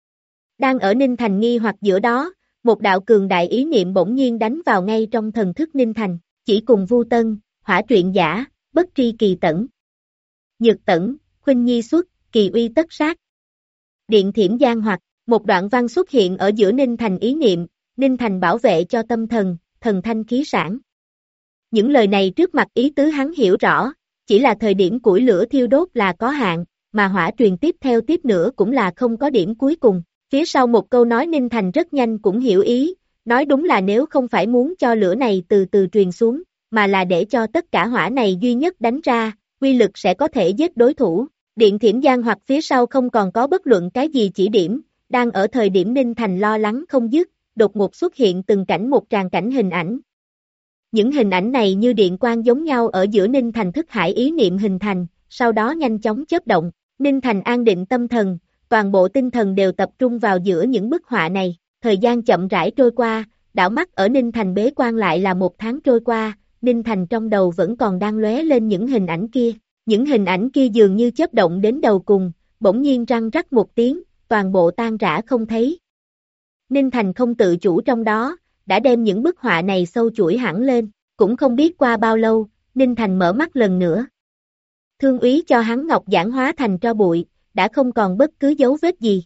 S1: Đang ở Ninh Thành nghi hoặc giữa đó, một đạo cường đại ý niệm bỗng nhiên đánh vào ngay trong thần thức Ninh Thành, chỉ cùng Vu Tân, Hỏa truyện giả, bất tri kỳ tẩn. Nhược tẩn, khuynh nhi xuất, kỳ uy tất sát. Điện thiểm gian hoặc, một đoạn văn xuất hiện ở giữa Ninh Thành ý niệm, Ninh Thành bảo vệ cho tâm thần, thần thanh khí sản. Những lời này trước mặt ý tứ hắn hiểu rõ, chỉ là thời điểm củi lửa thiêu đốt là có hạn, mà hỏa truyền tiếp theo tiếp nữa cũng là không có điểm cuối cùng. Phía sau một câu nói Ninh Thành rất nhanh cũng hiểu ý, nói đúng là nếu không phải muốn cho lửa này từ từ truyền xuống, mà là để cho tất cả hỏa này duy nhất đánh ra, quy lực sẽ có thể giết đối thủ. Điện thiểm gian hoặc phía sau không còn có bất luận cái gì chỉ điểm, đang ở thời điểm Ninh Thành lo lắng không dứt, đột ngột xuất hiện từng cảnh một tràng cảnh hình ảnh. Những hình ảnh này như điện quang giống nhau ở giữa Ninh Thành thức hải ý niệm hình thành, sau đó nhanh chóng chớp động, Ninh Thành an định tâm thần, toàn bộ tinh thần đều tập trung vào giữa những bức họa này, Thời gian chậm rãi trôi qua, đảo mắt ở Ninh Thành bế quan lại là 1 tháng trôi qua, Ninh Thành trong đầu vẫn còn đang lóe lên những hình ảnh kia. Những hình ảnh kia dường như chớp động đến đầu cùng, bỗng nhiên răng rắc một tiếng, toàn bộ tan rã không thấy. Ninh Thành không tự chủ trong đó, đã đem những bức họa này sâu chuỗi hẳn lên, cũng không biết qua bao lâu, Ninh Thành mở mắt lần nữa. Thương úy cho hắn ngọc giản hóa thành tro bụi, đã không còn bất cứ dấu vết gì.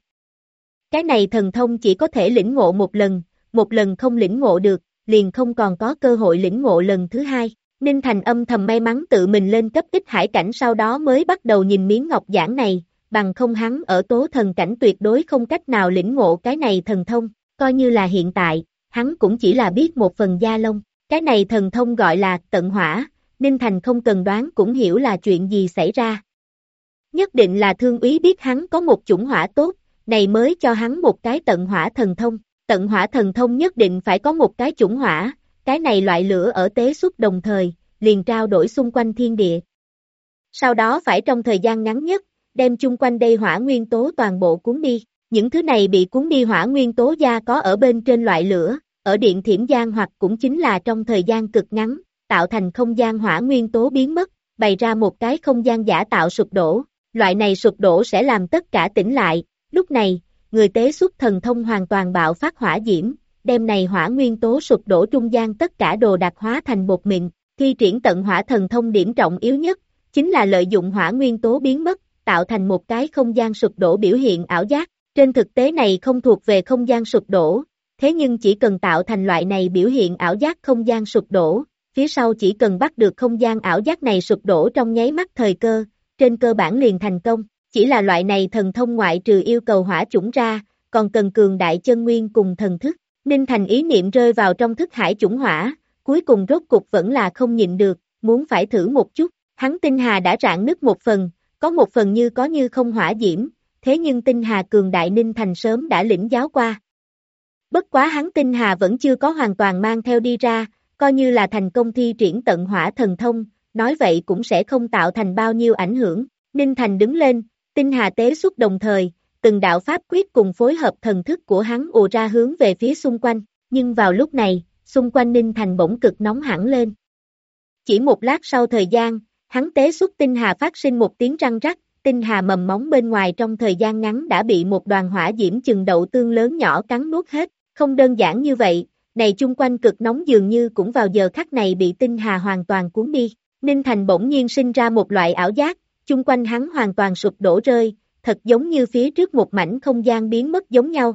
S1: Cái này thần thông chỉ có thể lĩnh ngộ một lần không lĩnh ngộ được, liền không còn có cơ hội lĩnh ngộ lần thứ hai. Ninh Thành âm thầm may mắn tự mình lên cấp Ích Hải cảnh sau đó mới bắt đầu nhìn miếng ngọc giản này, bằng không hắn ở tố thần cảnh tuyệt đối không cách nào lĩnh ngộ cái này thần thông, coi như là hiện tại, hắn cũng chỉ là biết một phần da lông. Cái này thần thông gọi là tận hỏa, Ninh Thành không cần đoán cũng hiểu là chuyện gì xảy ra. Nhất định là Thương úy biết hắn có một chủng hỏa tốt, này mới cho hắn một cái tận hỏa thần thông. Tận hỏa thần thông nhất định phải có một cái chủng hỏa, cái này loại lửa ở tế xuất đồng thời, liền trao đổi xung quanh thiên địa. Sau đó phải trong thời gian ngắn nhất, đem chung quanh đây hỏa nguyên tố toàn bộ cuốn đi. Những thứ này bị cuốn đi hỏa nguyên tố gia có ở bên trên loại lửa, ở điện thiểm gian hoặc cũng chính là trong thời gian cực ngắn, tạo thành không gian hỏa nguyên tố biến mất, bày ra một cái không gian giả tạo sụp đổ. Loại này sụp đổ sẽ làm tất cả tỉnh lại, lúc này, người tế xuất thần thông hoàn toàn bạo phát hỏa diễm, đem này hỏa nguyên tố sụp đổ trung gian tất cả đồ đạc hóa thành bột mịn. Thi triển tận hỏa thần thông điểm trọng yếu nhất, chính là lợi dụng hỏa nguyên tố biến mất, tạo thành một cái không gian sụp đổ biểu hiện ảo giác. Trên thực tế này không thuộc về không gian sụp đổ, thế nhưng chỉ cần tạo thành loại này biểu hiện ảo giác không gian sụp đổ, phía sau chỉ cần bắt được không gian ảo giác này sụp đổ trong nháy mắt thời cơ, trên cơ bản liền thành công. Chỉ là loại này thần thông ngoại trừ yêu cầu hỏa chủng ra, còn cần cường đại chân nguyên cùng thần thức. Ninh Thành ý niệm rơi vào trong thức hải chủng hỏa, cuối cùng rốt cục vẫn là không nhịn được, muốn phải thử một chút. Hắn tinh hà đã rạn nứt một phần, có một phần như có như không hỏa diễm, thế nhưng tinh hà cường đại Ninh Thành sớm đã lĩnh giáo qua. Bất quá hắn tinh hà vẫn chưa có hoàn toàn mang theo đi ra, coi như là thành công thi triển tận hỏa thần thông, nói vậy cũng sẽ không tạo thành bao nhiêu ảnh hưởng. Ninh Thành đứng lên, tinh hà tế xuất đồng thời, từng đạo pháp quyết cùng phối hợp thần thức của hắn ùa ra hướng về phía xung quanh, nhưng vào lúc này, xung quanh Ninh Thành bỗng cực nóng hẳn lên. Chỉ một lát sau thời gian, hắn tế xuất tinh hà phát sinh một tiếng răng rắc, tinh hà mầm móng bên ngoài trong thời gian ngắn đã bị một đoàn hỏa diễm chừng đậu tương lớn nhỏ cắn nuốt hết. Không đơn giản như vậy, này chung quanh cực nóng dường như cũng vào giờ khắc này bị tinh hà hoàn toàn cuốn đi. Ninh Thành bỗng nhiên sinh ra một loại ảo giác, chung quanh hắn hoàn toàn sụp đổ rơi, thật giống như phía trước một mảnh không gian biến mất giống nhau.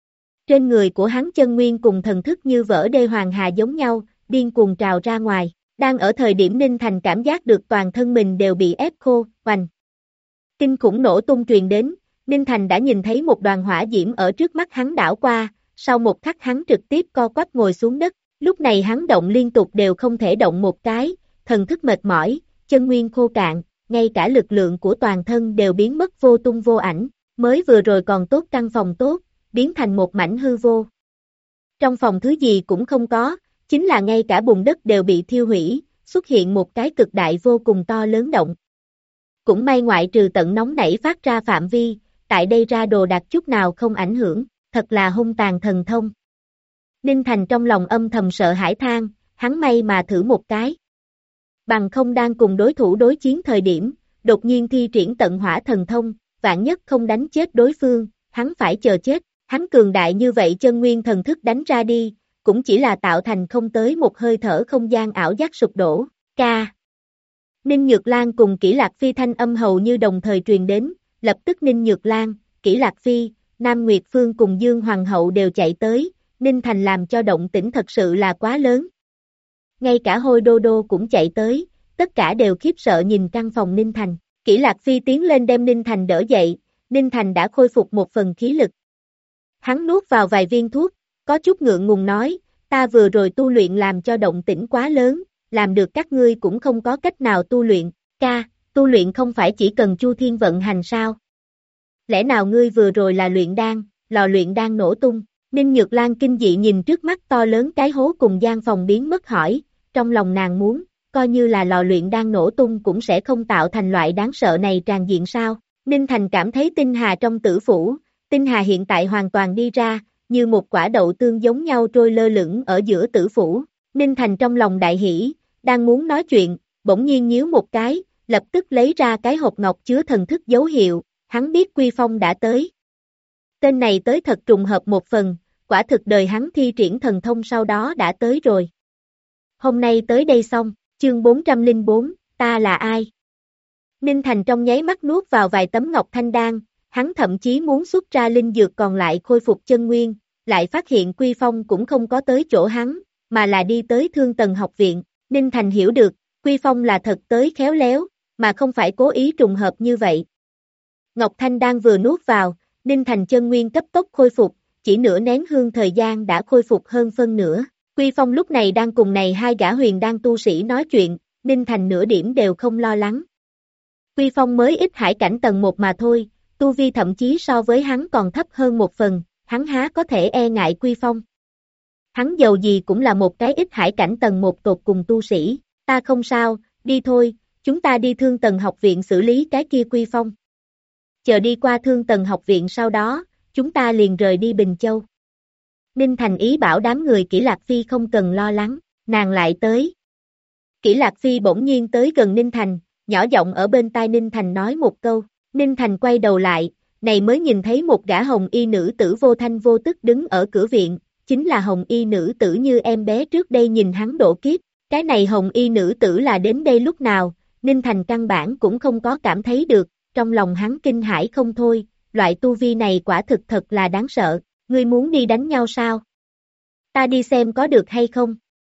S1: Trên người của hắn chân nguyên cùng thần thức như vỡ đê hoàng hà giống nhau, điên cuồng trào ra ngoài. Đang ở thời điểm Ninh Thành cảm giác được toàn thân mình đều bị ép khô, oành. Kinh khủng nổ tung truyền đến, Ninh Thành đã nhìn thấy một đoàn hỏa diễm ở trước mắt hắn đảo qua, sau một khắc hắn trực tiếp co quắp ngồi xuống đất, lúc này hắn động liên tục đều không thể động một cái, thần thức mệt mỏi, chân nguyên khô cạn, ngay cả lực lượng của toàn thân đều biến mất vô tung vô ảnh, mới vừa rồi còn tốt căn phòng tốt, biến thành một mảnh hư vô. Trong phòng thứ gì cũng không có, chính là ngay cả bùn đất đều bị thiêu hủy, xuất hiện một cái cực đại vô cùng to lớn động. Cũng may ngoại trừ tận nóng nảy phát ra phạm vi, tại đây ra đồ đạc chút nào không ảnh hưởng, thật là hung tàn thần thông. Ninh Thành trong lòng âm thầm sợ hãi than, hắn may mà thử một cái. Bằng không đang cùng đối thủ đối chiến thời điểm, đột nhiên thi triển tận hỏa thần thông, vạn nhất không đánh chết đối phương, hắn phải chờ chết, hắn cường đại như vậy chân nguyên thần thức đánh ra đi, cũng chỉ là tạo thành không tới một hơi thở không gian ảo giác sụp đổ, ca. Ninh Nhược Lan cùng Kỷ Lạc Phi thanh âm hầu như đồng thời truyền đến, lập tức Ninh Nhược Lan, Kỷ Lạc Phi, Nam Nguyệt Phương cùng Dương Hoàng hậu đều chạy tới, Ninh Thành làm cho động tĩnh thật sự là quá lớn. Ngay cả Hôi Đô Đô cũng chạy tới, tất cả đều khiếp sợ nhìn căn phòng Ninh Thành. Kỷ Lạc Phi tiến lên đem Ninh Thành đỡ dậy, Ninh Thành đã khôi phục một phần khí lực. Hắn nuốt vào vài viên thuốc, có chút ngượng ngùng nói, ta vừa rồi tu luyện làm cho động tĩnh quá lớn, làm được các ngươi cũng không có cách nào tu luyện, ca, tu luyện không phải chỉ cần Chu Thiên vận hành sao? Lẽ nào ngươi vừa rồi là luyện đan, lò luyện đan nổ tung? Ninh Nhược Lan kinh dị nhìn trước mắt to lớn cái hố cùng gian phòng biến mất hỏi, trong lòng nàng muốn, coi như là lò luyện đan nổ tung cũng sẽ không tạo thành loại đáng sợ này tràn diện sao? Ninh Thành cảm thấy tinh hà trong tử phủ, tinh hà hiện tại hoàn toàn đi ra, như một quả đậu tương giống nhau trôi lơ lửng ở giữa tử phủ. Ninh Thành trong lòng đại hỉ, đang muốn nói chuyện, bỗng nhiên nhíu một cái, lập tức lấy ra cái hộp ngọc chứa thần thức dấu hiệu, hắn biết Quy Phong đã tới. Tên này tới thật trùng hợp một phần, quả thực đời hắn thi triển thần thông sau đó đã tới rồi. Hôm nay tới đây xong, chương 404, ta là ai? Ninh Thành trong nháy mắt nuốt vào vài tấm ngọc thanh đan, hắn thậm chí muốn xuất ra linh dược còn lại khôi phục chân nguyên, lại phát hiện Quy Phong cũng không có tới chỗ hắn, mà là đi tới Thương Tần học viện. Ninh Thành hiểu được, Quy Phong là thật tới khéo léo, mà không phải cố ý trùng hợp như vậy. Ngọc Thanh Đan vừa nuốt vào, Ninh Thành chân nguyên cấp tốc khôi phục, chỉ nửa nén hương thời gian đã khôi phục hơn phân nửa. Quy Phong lúc này đang cùng này hai gã huyền đan tu sĩ nói chuyện, Ninh Thành nửa điểm đều không lo lắng. Quy Phong mới ít hải cảnh tầng 1 mà thôi, tu vi thậm chí so với hắn còn thấp hơn một phần, hắn há có thể e ngại Quy Phong. Hắn dầu gì cũng là một cái ít hải cảnh tầng 1 tột cùng tu sĩ, ta không sao, đi thôi, chúng ta đi Thương Tần học viện xử lý cái kia Quy Phong. Chờ đi qua Thương Tần học viện sau đó, chúng ta liền rời đi Bình Châu. Ninh Thành ý bảo đám người Kỷ Lạc Phi không cần lo lắng, nàng lại tới. Kỷ Lạc Phi bỗng nhiên tới gần Ninh Thành, nhỏ giọng ở bên tai Ninh Thành nói một câu, Ninh Thành quay đầu lại, này mới nhìn thấy một gã hồng y nữ tử vô thanh vô tức đứng ở cửa viện, chính là hồng y nữ tử như em bé trước đây nhìn hắn độ kiếp, cái này hồng y nữ tử là đến đây lúc nào, Ninh Thành căn bản cũng không có cảm thấy được, trong lòng hắn kinh hãi không thôi, loại tu vi này quả thực thật là đáng sợ, ngươi muốn đi đánh nhau sao? Ta đi xem có được hay không?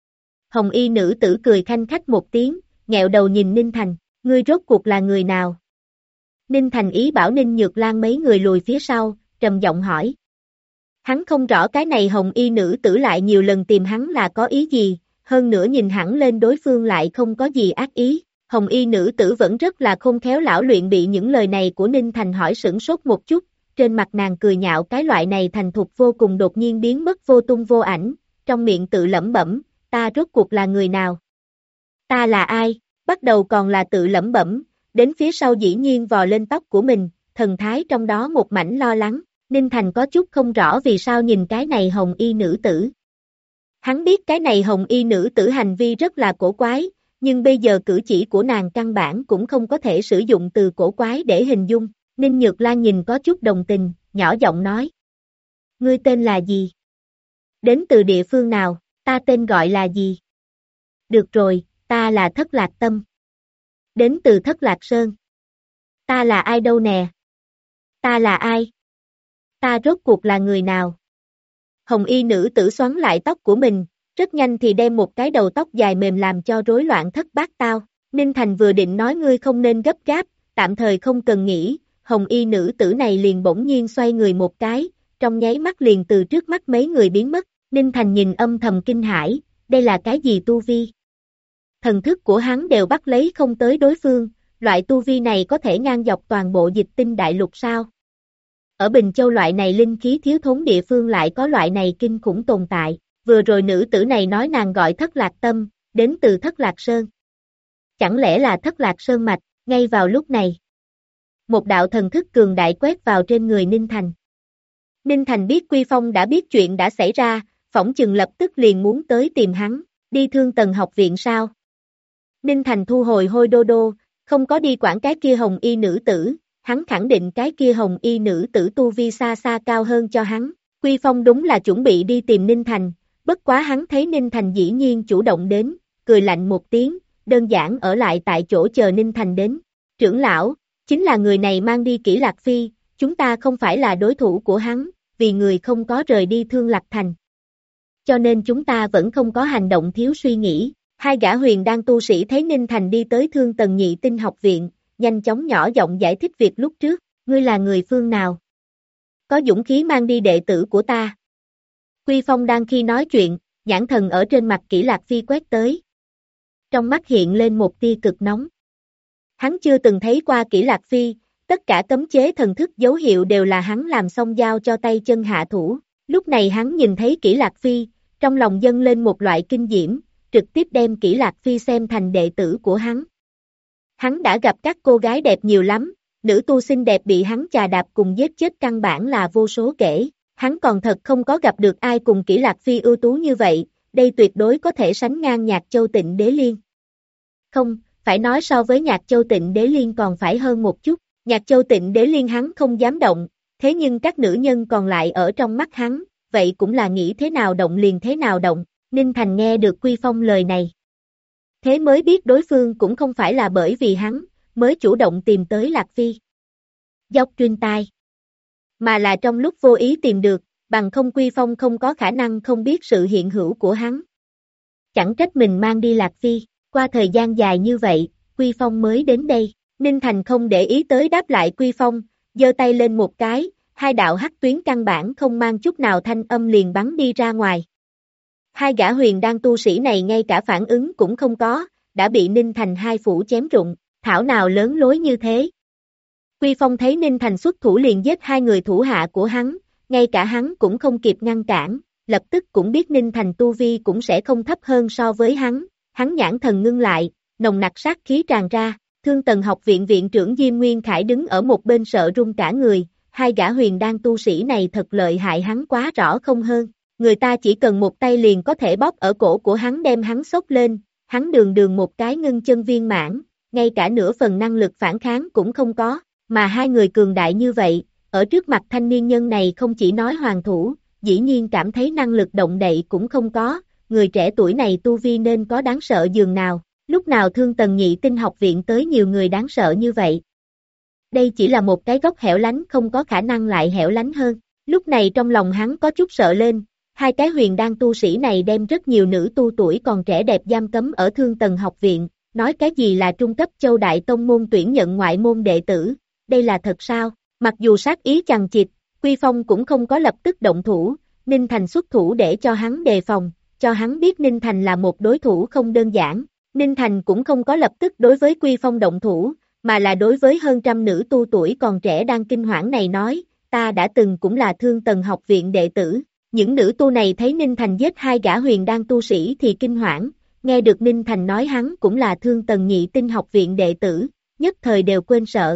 S1: Hồng y nữ tử cười khanh khách một tiếng, nghẹo đầu nhìn Ninh Thành, ngươi rốt cuộc là người nào? Ninh Thành ý bảo Ninh Nhược Lan mấy người lùi phía sau, trầm giọng hỏi. Hắn không rõ cái này hồng y nữ tử lại nhiều lần tìm hắn là có ý gì, hơn nữa nhìn hẳn lên đối phương lại không có gì ác ý. Hồng y nữ tử vẫn rất là khôn khéo lão luyện, bị những lời này của Ninh Thành hỏi sửng sốt một chút, trên mặt nàng cười nhạo cái loại này thành thục vô cùng đột nhiên biến mất vô tung vô ảnh, trong miệng tự lẩm bẩm, ta rốt cuộc là người nào? Ta là ai? Bắt đầu còn là tự lẩm bẩm, đến phía sau dĩ nhiên vò lên tóc của mình, thần thái trong đó một mảnh lo lắng, Ninh Thành có chút không rõ vì sao nhìn cái này hồng y nữ tử. Hắn biết cái này hồng y nữ tử hành vi rất là cổ quái, nhưng bây giờ cử chỉ của nàng căn bản cũng không có thể sử dụng từ cổ quái để hình dung. Ninh Nhược Lan nhìn có chút đồng tình, nhỏ giọng nói. Ngươi tên là gì? Đến từ địa phương nào, ta tên gọi là gì? Được rồi, ta là Thất Lạc Tâm. Đến từ Thất Lạc Sơn. Ta là ai đâu nè? Ta là ai? Ta rốt cuộc là người nào? Hồng y nữ tử xoắn lại tóc của mình, rất nhanh thì đem một cái đầu tóc dài mềm làm cho rối loạn thất bát tao. Ninh Thành vừa định nói ngươi không nên gấp gáp, tạm thời không cần nghĩ, hồng y nữ tử này liền bỗng nhiên xoay người một cái, trong nháy mắt liền từ trước mắt mấy người biến mất. Ninh Thành nhìn âm thầm kinh hãi, đây là cái gì tu vi? Thần thức của hắn đều bắt lấy không tới đối phương, loại tu vi này có thể ngang dọc toàn bộ Dịch Tinh đại lục sao? Ở Bình Châu loại này linh khí thiếu thốn địa phương lại có loại này kinh khủng tồn tại, vừa rồi nữ tử này nói nàng gọi Thất Lạc Tâm, đến từ Thất Lạc Sơn. Chẳng lẽ là Thất Lạc Sơn mạch, ngay vào lúc này. Một đạo thần thức cường đại quét vào trên người Ninh Thành. Ninh Thành biết Quy Phong đã biết chuyện đã xảy ra, phỏng chừng lập tức liền muốn tới tìm hắn, đi Thương Tần học viện sao? Ninh Thành thu hồi hôi đô đô, không có đi quản cái kia hồng y nữ tử, hắn khẳng định cái kia hồng y nữ tử tu vi xa xa cao hơn cho hắn. Quy Phong đúng là chuẩn bị đi tìm Ninh Thành, bất quá hắn thấy Ninh Thành dĩ nhiên chủ động đến, cười lạnh một tiếng, đơn giản ở lại tại chỗ chờ Ninh Thành đến. Trưởng lão, chính là người này mang đi Kỷ Lạc Phi, chúng ta không phải là đối thủ của hắn, vì người không có rời đi Thương Lạc Thành. Cho nên chúng ta vẫn không có hành động thiếu suy nghĩ. Hai gã huyền đan tu sĩ thấy Ninh Thành đi tới Thương Tần Nhị Tinh học viện, nhanh chóng nhỏ giọng giải thích việc lúc trước, ngươi là người phương nào? Có dũng khí mang đi đệ tử của ta. Quy Phong đang khi nói chuyện, nhãn thần ở trên mặt Kỷ Lạc Phi quét tới. Trong mắt hiện lên một tia cực nóng. Hắn chưa từng thấy qua Kỷ Lạc Phi, tất cả cấm chế thần thức dấu hiệu đều là hắn làm xong giao cho tay chân hạ thủ. Lúc này hắn nhìn thấy Kỷ Lạc Phi, trong lòng dâng lên một loại kinh diễm, trực tiếp đem Kỷ Lạc Phi xem thành đệ tử của hắn. Hắn đã gặp các cô gái đẹp nhiều lắm, nữ tu xinh đẹp bị hắn chà đạp cùng giết chết căn bản là vô số kể. Hắn còn thật không có gặp được ai cùng Kỷ Lạc Phi ưu tú như vậy, đây tuyệt đối có thể sánh ngang Nhạc Châu Tịnh Đế Liên. Không, phải nói so với Nhạc Châu Tịnh Đế Liên còn phải hơn một chút, Nhạc Châu Tịnh Đế Liên hắn không dám động, thế nhưng các nữ nhân còn lại ở trong mắt hắn, vậy cũng là nghĩ thế nào động liền thế nào động, Ninh Thành nghe được Quy Phong lời này. Thế mới biết đối phương cũng không phải là bởi vì hắn, mới chủ động tìm tới Lạc Phi. Dốc truyền tai. Mà là trong lúc vô ý tìm được, bằng không Quy Phong không có khả năng không biết sự hiện hữu của hắn. Chẳng trách mình mang đi Lạc Phi, qua thời gian dài như vậy, Quy Phong mới đến đây, Ninh Thành không để ý tới đáp lại Quy Phong, giơ tay lên một cái, hai đạo hắc tuyến căn bản không mang chút nào thanh âm liền bắn đi ra ngoài. Hai gã huyền đan tu sĩ này ngay cả phản ứng cũng không có, đã bị Ninh Thành hai phủ chém rụng, thảo nào lớn lối như thế. Quy Phong thấy Ninh Thành xuất thủ liền giết hai người thủ hạ của hắn, ngay cả hắn cũng không kịp ngăn cản, lập tức cũng biết Ninh Thành tu vi cũng sẽ không thấp hơn so với hắn nhãn thần ngưng lại, nồng nặc sát khí tràn ra, Thương Tần học viện viện trưởng Diêm Nguyên Khải đứng ở một bên sợ run cả người, hai gã huyền đan tu sĩ này thật lợi hại hắn quá rõ không hơn, người ta chỉ cần một tay liền có thể bóp ở cổ của hắn đem hắn xốc lên, hắn đường đường một cái ngưng chân viên mãn, ngay cả nửa phần năng lực phản kháng cũng không có, mà hai người cường đại như vậy, ở trước mặt thanh niên nhân này không chỉ nói hoàng thủ, dĩ nhiên cảm thấy năng lực động đậy cũng không có, người trẻ tuổi này tu vi nên có đáng sợ dường nào, lúc nào Thương Tần Nhị Tinh học viện tới nhiều người đáng sợ như vậy. Đây chỉ là một cái góc hẻo lánh không có khả năng lại hẻo lánh hơn, lúc này trong lòng hắn có chút sợ lên, hai cái huyền đan tu sĩ này đem rất nhiều nữ tu tuổi còn trẻ đẹp giam cấm ở Thương Tần học viện, nói cái gì là trung cấp châu đại tông môn tuyển nhận ngoại môn đệ tử, đây là thật sao? Mặc dù sát ý chằng chịt, Quy Phong cũng không có lập tức động thủ, Ninh Thành xuất thủ để cho hắn đề phòng, cho hắn biết Ninh Thành là một đối thủ không đơn giản. Ninh Thành cũng không có lập tức đối với Quy Phong động thủ, mà là đối với hơn trăm nữ tu tuổi còn trẻ đang kinh hoảng này nói, ta đã từng cũng là Thương Tần học viện đệ tử. Những nữ tu này thấy Ninh Thành giết hai gã huyền đan tu sĩ thì kinh hoảng, nghe được Ninh Thành nói hắn cũng là Thương Tần Nhị Tinh học viện đệ tử, nhất thời đều quên sợ.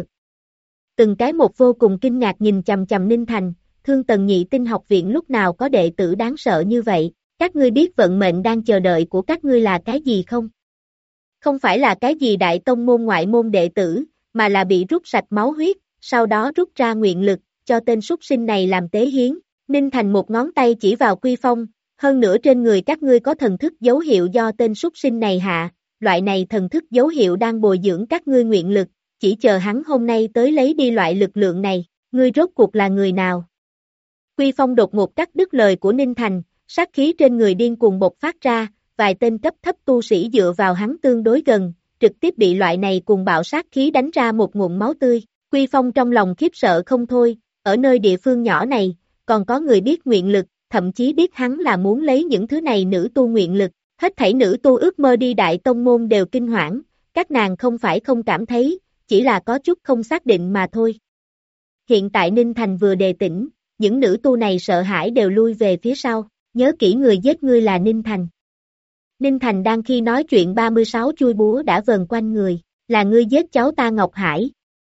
S1: Từng cái một vô cùng kinh ngạc nhìn chằm chằm Ninh Thành, Thương Tần Nhị Tinh học viện lúc nào có đệ tử đáng sợ như vậy, các ngươi biết vận mệnh đang chờ đợi của các ngươi là cái gì không? Không phải là cái gì đại tông môn ngoại môn đệ tử, mà là bị rút sạch máu huyết, sau đó rút ra nguyện lực, cho tên súc sinh này làm tế hiến. Ninh Thành một ngón tay chỉ vào Quy Phong, hơn nữa trên người các ngươi có thần thức dấu hiệu do tên súc sinh này hạ, loại này thần thức dấu hiệu đang bồi dưỡng các ngươi nguyện lực, chỉ chờ hắn hôm nay tới lấy đi loại lực lượng này, ngươi rốt cuộc là người nào? Quy Phong đột ngột cắt đứt lời của Ninh Thành, sát khí trên người điên cuồng bộc phát ra, vài tên cấp thấp tu sĩ dựa vào hắn tương đối gần, trực tiếp bị loại này cuồng bạo sát khí đánh ra một nguồn máu tươi, Quy Phong trong lòng khiếp sợ không thôi, ở nơi địa phương nhỏ này, còn có người biết nguyện lực, thậm chí biết hắn là muốn lấy những thứ này nữ tu nguyện lực, hết thảy nữ tu ước mơ đi đại tông môn đều kinh hoảng, các nàng không phải không cảm thấy, chỉ là có chút không xác định mà thôi. Hiện tại Ninh Thành vừa đề tỉnh, những nữ tu này sợ hãi đều lui về phía sau, nhớ kỹ người giết ngươi là Ninh Thành. Ninh Thành đang khi nói chuyện 36 chuôi búa đã vờn quanh người, là ngươi giết cháu ta Ngọc Hải.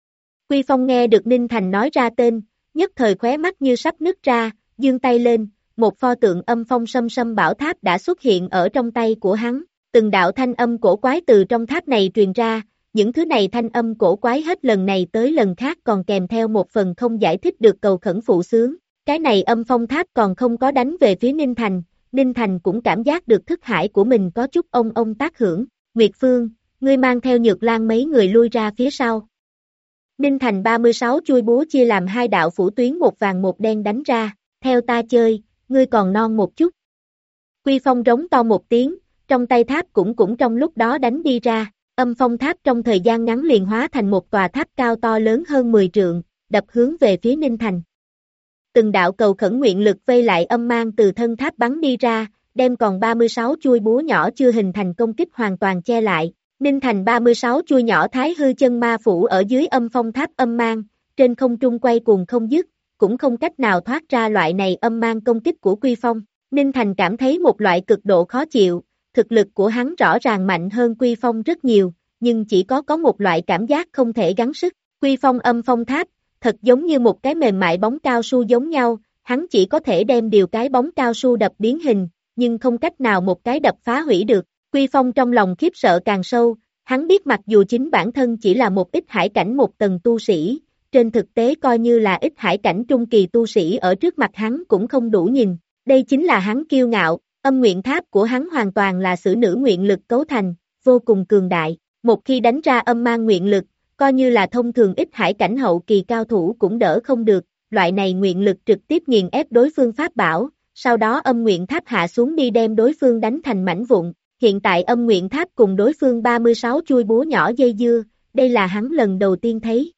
S1: Quy Phong nghe được Ninh Thành nói ra tên, nhất thời khóe mắt như sắp nứt ra, giương tay lên, một pho tượng âm phong sâm sâm bảo tháp đã xuất hiện ở trong tay của hắn, từng đạo thanh âm cổ quái từ trong tháp này truyền ra, những thứ này thanh âm cổ quái hết lần này tới lần khác còn kèm theo một phần không giải thích được cầu khẩn phụ sướng, cái này âm phong tháp còn không có đánh về phía Ninh Thành cũng cảm giác được thức hải của mình có chút ông tác hưởng, Nguyệt Phương, ngươi mang theo Nhược Lan mấy người lui ra phía sau. Ninh Thành 36 chuôi búa chia làm hai đạo phủ tuyến một vàng một đen đánh ra, theo ta chơi, ngươi còn non một chút. Quy Phong rống to một tiếng, trong tay tháp cũng trong lúc đó đánh đi ra, âm phong tháp trong thời gian ngắn liền hóa thành một tòa tháp cao to lớn hơn 10 trượng, đập hướng về phía Ninh Thành. Từng đạo cầu khẩn nguyện lực vây lại âm mang từ thân tháp bắn đi ra, đem còn 36 chuôi búa nhỏ chưa hình thành công kích hoàn toàn che lại. Ninh Thành 36 chuôi nhỏ thái hư chân ma phủ ở dưới âm phong tháp âm mang, trên không trung quay cuồng không dứt, cũng không cách nào thoát ra loại này âm mang công kích của Quy Phong. Ninh Thành cảm thấy một loại cực độ khó chịu, thực lực của hắn rõ ràng mạnh hơn Quy Phong rất nhiều, nhưng chỉ có một loại cảm giác không thể gắng sức. Quy Phong âm phong tháp, thật giống như một cái mềm mại bóng cao su giống nhau, hắn chỉ có thể đem điều cái bóng cao su đập biến hình, nhưng không cách nào một cái đập phá hủy được. Quy Phong trong lòng khiếp sợ càng sâu, hắn biết mặc dù chính bản thân chỉ là một ít hải cảnh một tầng tu sĩ, trên thực tế coi như là ít hải cảnh trung kỳ tu sĩ ở trước mặt hắn cũng không đủ nhìn. Đây chính là hắn kiêu ngạo, âm nguyện tháp của hắn hoàn toàn là sử nữ nguyện lực cấu thành, vô cùng cường đại. Một khi đánh ra âm mang nguyện lực, coi như là thông thường ít hải cảnh hậu kỳ cao thủ cũng đỡ không được, loại này nguyện lực trực tiếp nghiền ép đối phương pháp bảo, sau đó âm nguyện tháp hạ xuống đi đem đối phương đánh thành mảnh vụn. Hiện tại âm nguyện tháp cùng đối phương 36 chuôi búa nhỏ dây dưa, đây là hắn lần đầu tiên thấy.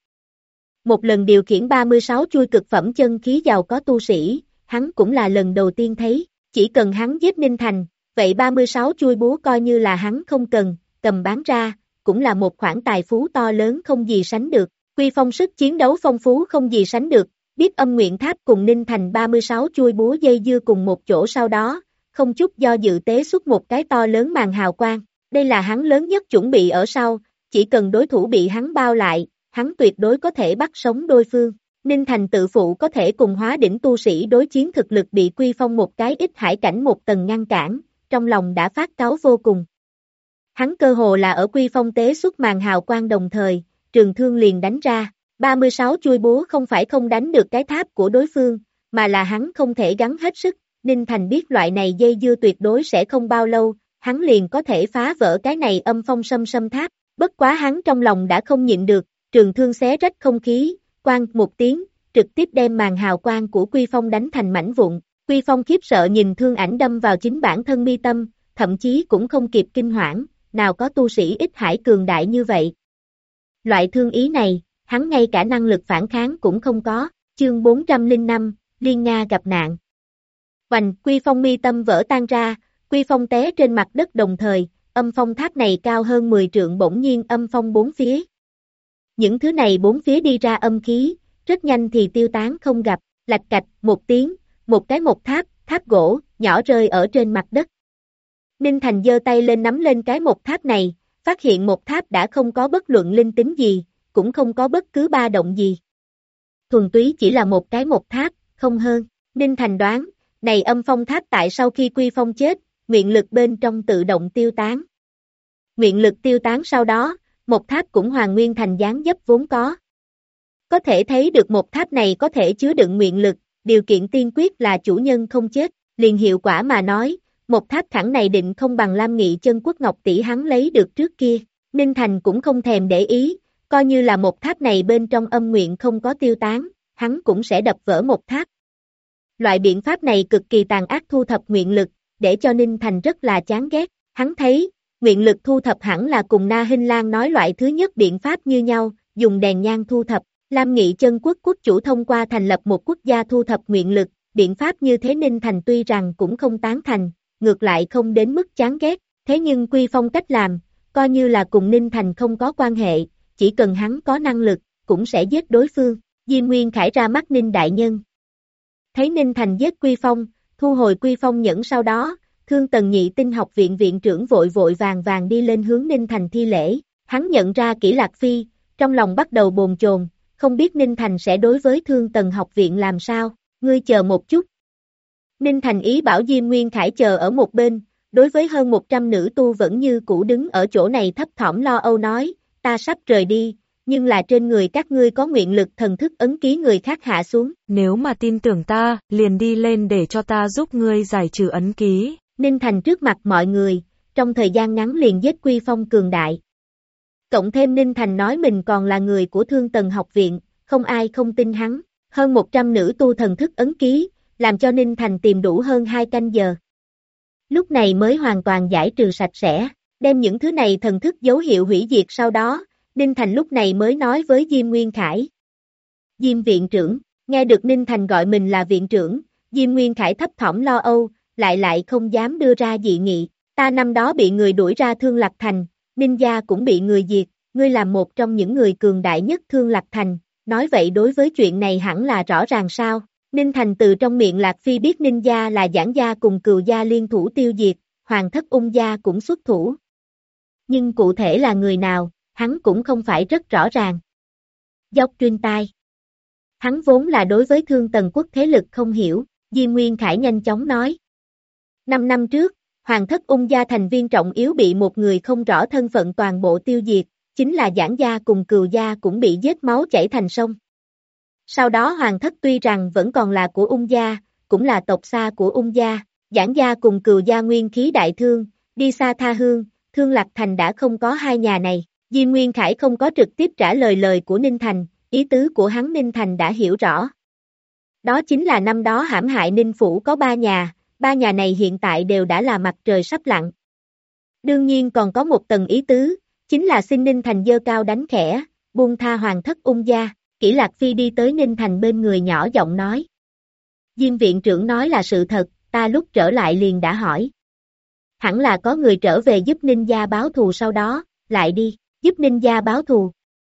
S1: Một lần điều khiển 36 chuôi cực phẩm chân khí giàu có tu sĩ, hắn cũng là lần đầu tiên thấy, chỉ cần hắn giết Ninh Thành, vậy 36 chuôi búa coi như là hắn không cần, cầm bán ra, cũng là một khoản tài phú to lớn không gì sánh được. Quy Phong sức chiến đấu phong phú không gì sánh được, biết âm nguyện tháp cùng Ninh Thành 36 chuôi búa dây dưa cùng một chỗ sau đó, không chút do dự tế xuất một cái to lớn màn hào quang, đây là hắn lớn nhất chuẩn bị ở sau, chỉ cần đối thủ bị hắn bao lại, hắn tuyệt đối có thể bắt sống đối phương. Ninh Thành tự phụ có thể cùng hóa đỉnh tu sĩ đối chiến thực lực bị Quy Phong một cái ít hải cảnh một tầng ngăn cản, trong lòng đã phát cáu vô cùng. Hắn cơ hồ là ở Quy Phong tế xuất màn hào quang đồng thời, trường thương liền đánh ra, 36 chuôi búa không phải không đánh được cái tháp của đối phương, mà là hắn không thể gắng hết sức. Ninh Thành biết loại này dây dưa tuyệt đối sẽ không bao lâu, hắn liền có thể phá vỡ cái này âm phong sâm tháp, bất quá hắn trong lòng đã không nhịn được, trường thương xé rách không khí, quang một tiếng, trực tiếp đem màn hào quang của Quy Phong đánh thành mảnh vụn. Quy Phong khiếp sợ nhìn thương ảnh đâm vào chính bản thân mi tâm, thậm chí cũng không kịp kinh hoảng, nào có tu sĩ ít hải cường đại như vậy. Loại thương ý này, hắn ngay cả năng lực phản kháng cũng không có. Chương 405, Liên Nga gặp nạn. Hoành, Quy Phong mi tâm vỡ tan ra, Quy Phong té trên mặt đất đồng thời, âm phong tháp này cao hơn 10 trượng bỗng nhiên âm phong bốn phía. Những thứ này bốn phía đi ra âm khí, rất nhanh thì tiêu tán không gặp, lạch cạch, một tiếng, một cái một tháp, tháp gỗ, nhỏ rơi ở trên mặt đất. Ninh Thành giơ tay lên nắm lên cái một tháp này, phát hiện một tháp đã không có bất luận linh tính gì, cũng không có bất cứ ba động gì. Thuần túy chỉ là một cái một tháp, không hơn. Ninh Thành đoán, này âm phong tháp tại sau khi Quy Phong chết, nguyện lực bên trong tự động tiêu tán. Nguyện lực tiêu tán sau đó, một tháp cũng hoàn nguyên thành dáng dấp vốn có. Có thể thấy được một tháp này có thể chứa đựng nguyện lực, điều kiện tiên quyết là chủ nhân không chết, liền hiệu quả mà nói, một tháp thẳng này định không bằng Lam Nghị chân quốc ngọc tỷ hắn lấy được trước kia. Ninh Thành cũng không thèm để ý, coi như là một tháp này bên trong âm nguyện không có tiêu tán, hắn cũng sẽ đập vỡ một tháp. Loại biện pháp này cực kỳ tàn ác thu thập nguyện lực, để cho Ninh Thành rất là chán ghét. Hắn thấy, nguyện lực thu thập hẳn là cùng Na Hinh Lan nói loại thứ nhất biện pháp như nhau, dùng đèn nhang thu thập. Lam Nghị chân quốc quốc chủ thông qua thành lập một quốc gia thu thập nguyện lực, biện pháp như thế Ninh Thành tuy rằng cũng không tán thành, ngược lại không đến mức chán ghét, thế nhưng Quy Phong cách làm, coi như là cùng Ninh Thành không có quan hệ, chỉ cần hắn có năng lực, cũng sẽ giết đối phương. Diêm Nguyên Khải ra mắt Ninh đại nhân. Thấy Ninh Thành giết Quy Phong, thu hồi Quy Phong nhẫn sau đó, Thương Tần Nhị Tinh học viện viện trưởng vội vội vàng đi lên hướng Ninh Thành thi lễ, hắn nhận ra Kỷ Lạc Phi, trong lòng bắt đầu bồn chồn, không biết Ninh Thành sẽ đối với Thương Tần học viện làm sao, ngươi chờ một chút. Ninh Thành ý bảo Diêm Nguyên Khải chờ ở một bên, đối với hơn 100 nữ tu vẫn như cũ đứng ở chỗ này thấp thỏm lo âu nói, ta sắp rời đi, nhưng là trên người các ngươi có nguyện lực thần thức ấn ký người khác hạ xuống.
S2: Nếu mà tin tưởng ta, liền đi lên để cho ta giúp ngươi giải trừ ấn ký.
S1: Ninh Thành trước mặt mọi người, trong thời gian ngắn liền giết Quy Phong cường đại. Cộng thêm Ninh Thành nói mình còn là người của Thương Tần học viện, không ai không tin hắn, hơn 100 nữ tu thần thức ấn ký, làm cho Ninh Thành tìm đủ hơn 2 canh giờ. Lúc này mới hoàn toàn giải trừ sạch sẽ, đem những thứ này thần thức dấu hiệu hủy diệt sau đó, Ninh Thành lúc này mới nói với Diêm Nguyên Khải. Diêm viện trưởng, nghe được Ninh Thành gọi mình là viện trưởng, Diêm Nguyên Khải thấp thỏm lo âu, lại không dám đưa ra dị nghị, ta năm đó bị người đuổi ra Thương Lạc Thành, Ninh gia cũng bị người diệt, ngươi là một trong những người cường đại nhất Thương Lạc Thành, nói vậy đối với chuyện này hẳn là rõ ràng sao? Ninh Thành từ trong miệng Lạc Phi biết Ninh gia là Giảng gia cùng Cừu gia liên thủ tiêu diệt, Hoàng thất Ung gia cũng xuất thủ. Nhưng cụ thể là người nào, hắn cũng không phải rất rõ ràng. Dốc truyền tai. Hắn vốn là đối với Thương Tần quốc thế lực không hiểu, Diêm Nguyên Khải nhanh chóng nói. 5 năm trước, Hoàng thất Ung gia thành viên trọng yếu bị một người không rõ thân phận toàn bộ tiêu diệt, chính là Giảng gia cùng Cừu gia cũng bị giết máu chảy thành sông. Sau đó Hoàng thất tuy rằng vẫn còn là của Ung gia, cũng là tộc xa của Ung gia, Giảng gia cùng Cừu gia nguyên khí đại thương, đi xa tha hương, Thương Lạc Thành đã không có hai nhà này. Diêm Nguyên Khải không có trực tiếp trả lời lời của Ninh Thành, ý tứ của hắn Ninh Thành đã hiểu rõ. Đó chính là năm đó hãm hại Ninh Phủ có ba nhà này hiện tại đều đã là mặt trời sắp lặn. Đương nhiên còn có một tầng ý tứ, chính là xin Ninh Thành giơ cao đánh khẽ, buông tha Hoàng thất Ung gia. Kỷ Lạc Phi đi tới Ninh Thành bên người nhỏ giọng nói. Diêm viện trưởng nói là sự thật, ta lúc trở lại liền đã hỏi. Hẳn là có người trở về giúp Ninh gia báo thù sau đó, lại đi, giúp Ninh gia báo thù.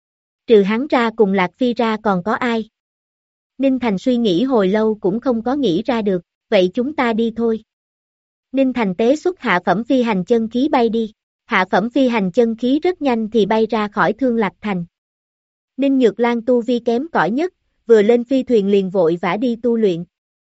S1: Trừ hắn ra cùng Lạc Phi ra còn có ai? Ninh Thành suy nghĩ hồi lâu cũng không có nghĩ ra được, vậy chúng ta đi thôi. Ninh Thành tế xuất hạ phẩm phi hành chân khí bay đi, hạ phẩm phi hành chân khí rất nhanh thì bay ra khỏi Thương Lạc Thành. Ninh Nhược Lan tu vi kém cỏi nhất, vừa lên phi thuyền liền vội vã đi tu luyện.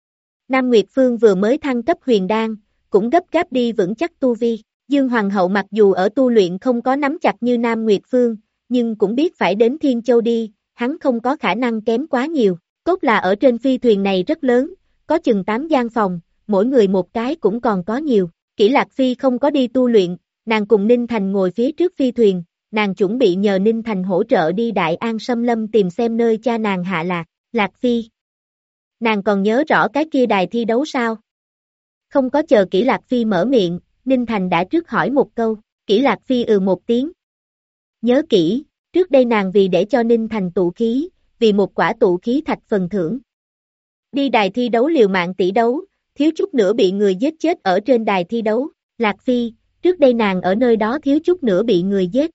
S1: Nam Nguyệt Phương vừa mới thăng cấp huyền đan, cũng gấp gáp đi vững chắc tu vi. Dương Hoàng hậu mặc dù ở tu luyện không có nắm chặt như Nam Nguyệt Phương, nhưng cũng biết phải đến Thiên Châu đi, hắn không có khả năng kém quá nhiều. Cốt là ở trên phi thuyền này rất lớn, có chừng 8 gian phòng, mỗi người một cái cũng còn có nhiều. Kỷ Lạc Phi không có đi tu luyện, nàng cùng Ninh Thành ngồi phía trước phi thuyền, nàng chuẩn bị nhờ Ninh Thành hỗ trợ đi Đại An Xâm Lâm tìm xem nơi cha nàng hạ lạc. Lạc Phi. Nàng còn nhớ rõ cái kia đài thi đấu sao? Không có chờ Kỷ Lạc Phi mở miệng, Ninh Thành đã trước hỏi một câu, Kỷ Lạc Phi một tiếng. Nhớ kỹ, trước đây nàng vì để cho Ninh Thành tụ khí, vì một quả tụ khí thạch phần thưởng. Đi đài thi đấu liều mạng tỷ đấu, thiếu chút nữa bị người giết chết ở trên đài thi đấu. Lạc Phi, trước đây nàng ở nơi đó thiếu chút nữa bị người giết.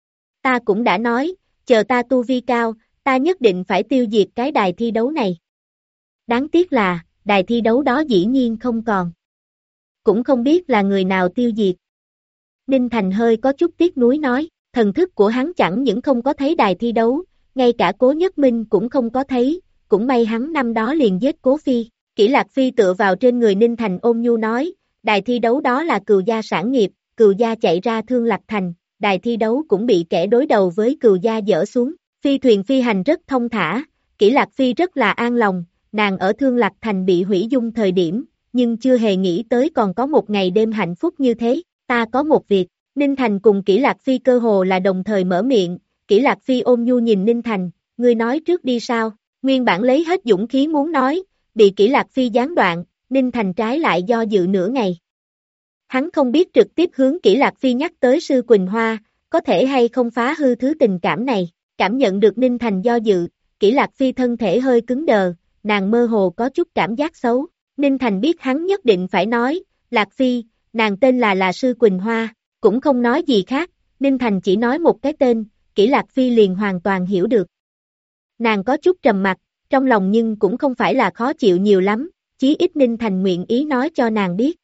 S1: Ta cũng đã nói, chờ ta tu vi cao, ta nhất định phải tiêu diệt cái đài thi đấu này. Đáng tiếc là, đài thi đấu đó dĩ nhiên không còn. Cũng không biết là người nào tiêu diệt. Ninh Thành hơi có chút tiếc nuối nói, thần thức của hắn chẳng những không có thấy đài thi đấu, ngay cả Cố Nhất Minh cũng không có thấy, cũng may hắn năm đó liền giết Cố Phi. Kỷ Lạc Phi tựa vào trên người Ninh Thành ôn nhu nói, đài thi đấu đó là Cừu gia sản nghiệp, Cừu gia chạy ra Thương Lạc Thành, đài thi đấu cũng bị kẻ đối đầu với Cừu gia dỡ xuống, phi thuyền phi hành rất thông thả, Kỷ Lạc Phi rất là an lòng, nàng ở Thương Lạc Thành bị hủy dung thời điểm, nhưng chưa hề nghĩ tới còn có một ngày đêm hạnh phúc như thế, ta có một việc. Ninh Thành cùng Kỷ Lạc Phi cơ hồ là đồng thời mở miệng, Kỷ Lạc Phi ôn nhu nhìn Ninh Thành, ngươi nói trước đi sao, nguyên bản lấy hết dũng khí muốn nói, bị Kỷ Lạc Phi gián đoạn, Ninh Thành trái lại do dự nửa ngày. Hắn không biết trực tiếp hướng Kỷ Lạc Phi nhắc tới Sư Quỳnh Hoa, có thể hay không phá hư thứ tình cảm này, cảm nhận được Ninh Thành do dự, Kỷ Lạc Phi thân thể hơi cứng đờ, nàng mơ hồ có chút cảm giác xấu, Ninh Thành biết hắn nhất định phải nói, Lạc Phi, nàng tên là Sư Quỳnh Hoa, cũng không nói gì khác, Ninh Thành chỉ nói một cái tên, Kỷ Lạc Phi liền hoàn toàn hiểu được. Nàng có chút trầm mặc, trong lòng nhưng cũng không phải là khó chịu nhiều lắm, chí ít Ninh Thành nguyện ý nói cho nàng biết.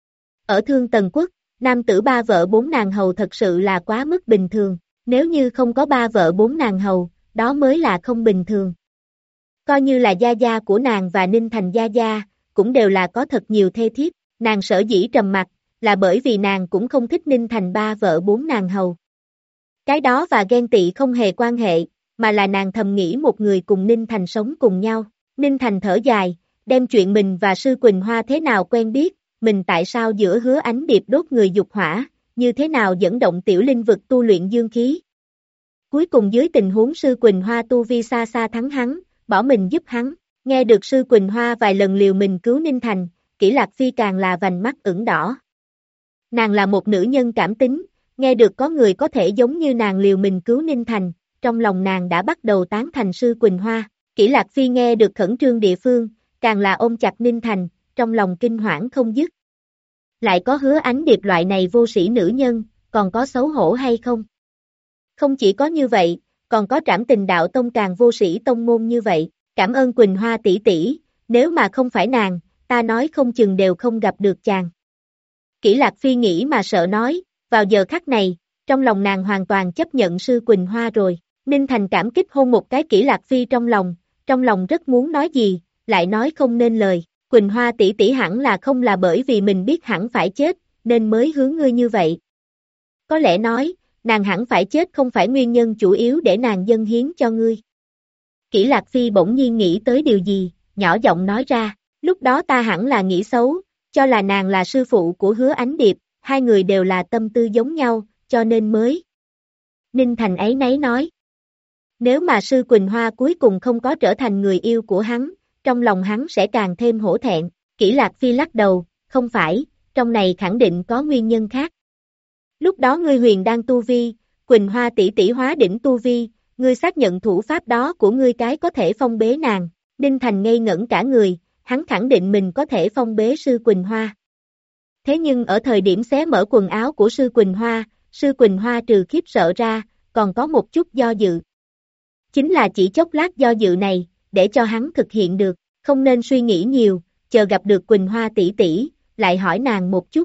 S1: Ở Thương Tần Quốc, nam tử 3 vợ 4 nàng hầu thật sự là quá mức bình thường, nếu như không có 3 vợ 4 nàng hầu, đó mới là không bình thường. Coi như là gia gia của nàng và Ninh Thành gia gia, cũng đều là có thật nhiều thê thiếp, nàng sở dĩ trầm mặc, là bởi vì nàng cũng không thích Ninh Thành 3 vợ 4 nàng hầu. Cái đó và ghen tị không hề quan hệ, mà là nàng thầm nghĩ một người cùng Ninh Thành sống cùng nhau. Ninh Thành thở dài, đem chuyện mình và Sư Quỳnh Hoa thế nào quen biết, mình tại sao giữa Hứa Ánh Điệp đốt người dục hỏa, như thế nào dẫn động tiểu linh vực tu luyện dương khí. Cuối cùng dưới tình huống Sư Quỳnh Hoa tu vi xa xa thắng hắn, bỏ mình giúp hắn, nghe được Sư Quỳnh Hoa vài lần liều mình cứu Ninh Thành, Kỷ Lạc Phi càng là vành mắt ửng đỏ. Nàng là một nữ nhân cảm tính, nghe được có người có thể giống như nàng liều mình cứu Ninh Thành, trong lòng nàng đã bắt đầu tán thành Sư Quỳnh Hoa. Kỷ Lạc Phi nghe được khẩn trương địa phương, càng là ôm chặt Ninh Thành, trong lòng kinh hoảng không dứt. Lại có Hứa Ánh Điệp loại này vô sĩ nữ nhân, còn có xấu hổ hay không? Không chỉ có như vậy, còn có Trảm Tình Đạo Tông càng vô sĩ tông môn như vậy, cảm ơn Quỳnh Hoa tỷ tỷ, nếu mà không phải nàng, ta nói không chừng đều không gặp được chàng. Kỷ Lạc Phi nghĩ mà sợ nói, vào giờ khắc này, trong lòng nàng hoàn toàn chấp nhận Sư Quỳnh Hoa rồi. Ninh Thành cảm kích hôn một cái Kỷ Lạc Phi trong trong lòng rất muốn nói gì, lại nói không nên lời. Quỳnh Hoa tỷ tỷ hẳn là không là bởi vì mình biết hẳn phải chết, nên mới hướng ngươi như vậy. Có lẽ nói, nàng hẳn phải chết không phải nguyên nhân chủ yếu để nàng dâng hiến cho ngươi. Kỷ Lạc Phi bỗng nhiên nghĩ tới điều gì, nhỏ giọng nói ra, lúc đó ta hẳn là nghĩ xấu, cho là nàng là sư phụ của Hứa Ánh Điệp, hai người đều là tâm tư giống nhau, cho nên mới. Ninh Thành ấy nấy nói. Nếu mà sư Quỳnh Hoa cuối cùng không có trở thành người yêu của hắn, trong lòng hắn sẽ càng thêm hổ thẹn. Kỷ Lạc Phi lắc đầu, không phải, trong này khẳng định có nguyên nhân khác. Lúc đó ngươi huyền đang tu vi, Quỳnh Hoa tỷ tỷ hóa đỉnh tu vi, ngươi xác nhận thủ pháp đó của ngươi cái có thể phong bế nàng. Ninh Thành ngây ngẩn cả người, hắn khẳng định mình có thể phong bế sư Quỳnh Hoa. Thế nhưng ở thời điểm xé mở quần áo của sư Quỳnh Hoa trừ khiếp sợ ra, còn có một chút do dự. Chính là chỉ chốc lát do dự này, để cho hắn thực hiện được, không nên suy nghĩ nhiều, chờ gặp được Quỳnh Hoa tỷ tỷ, lại hỏi nàng một chút.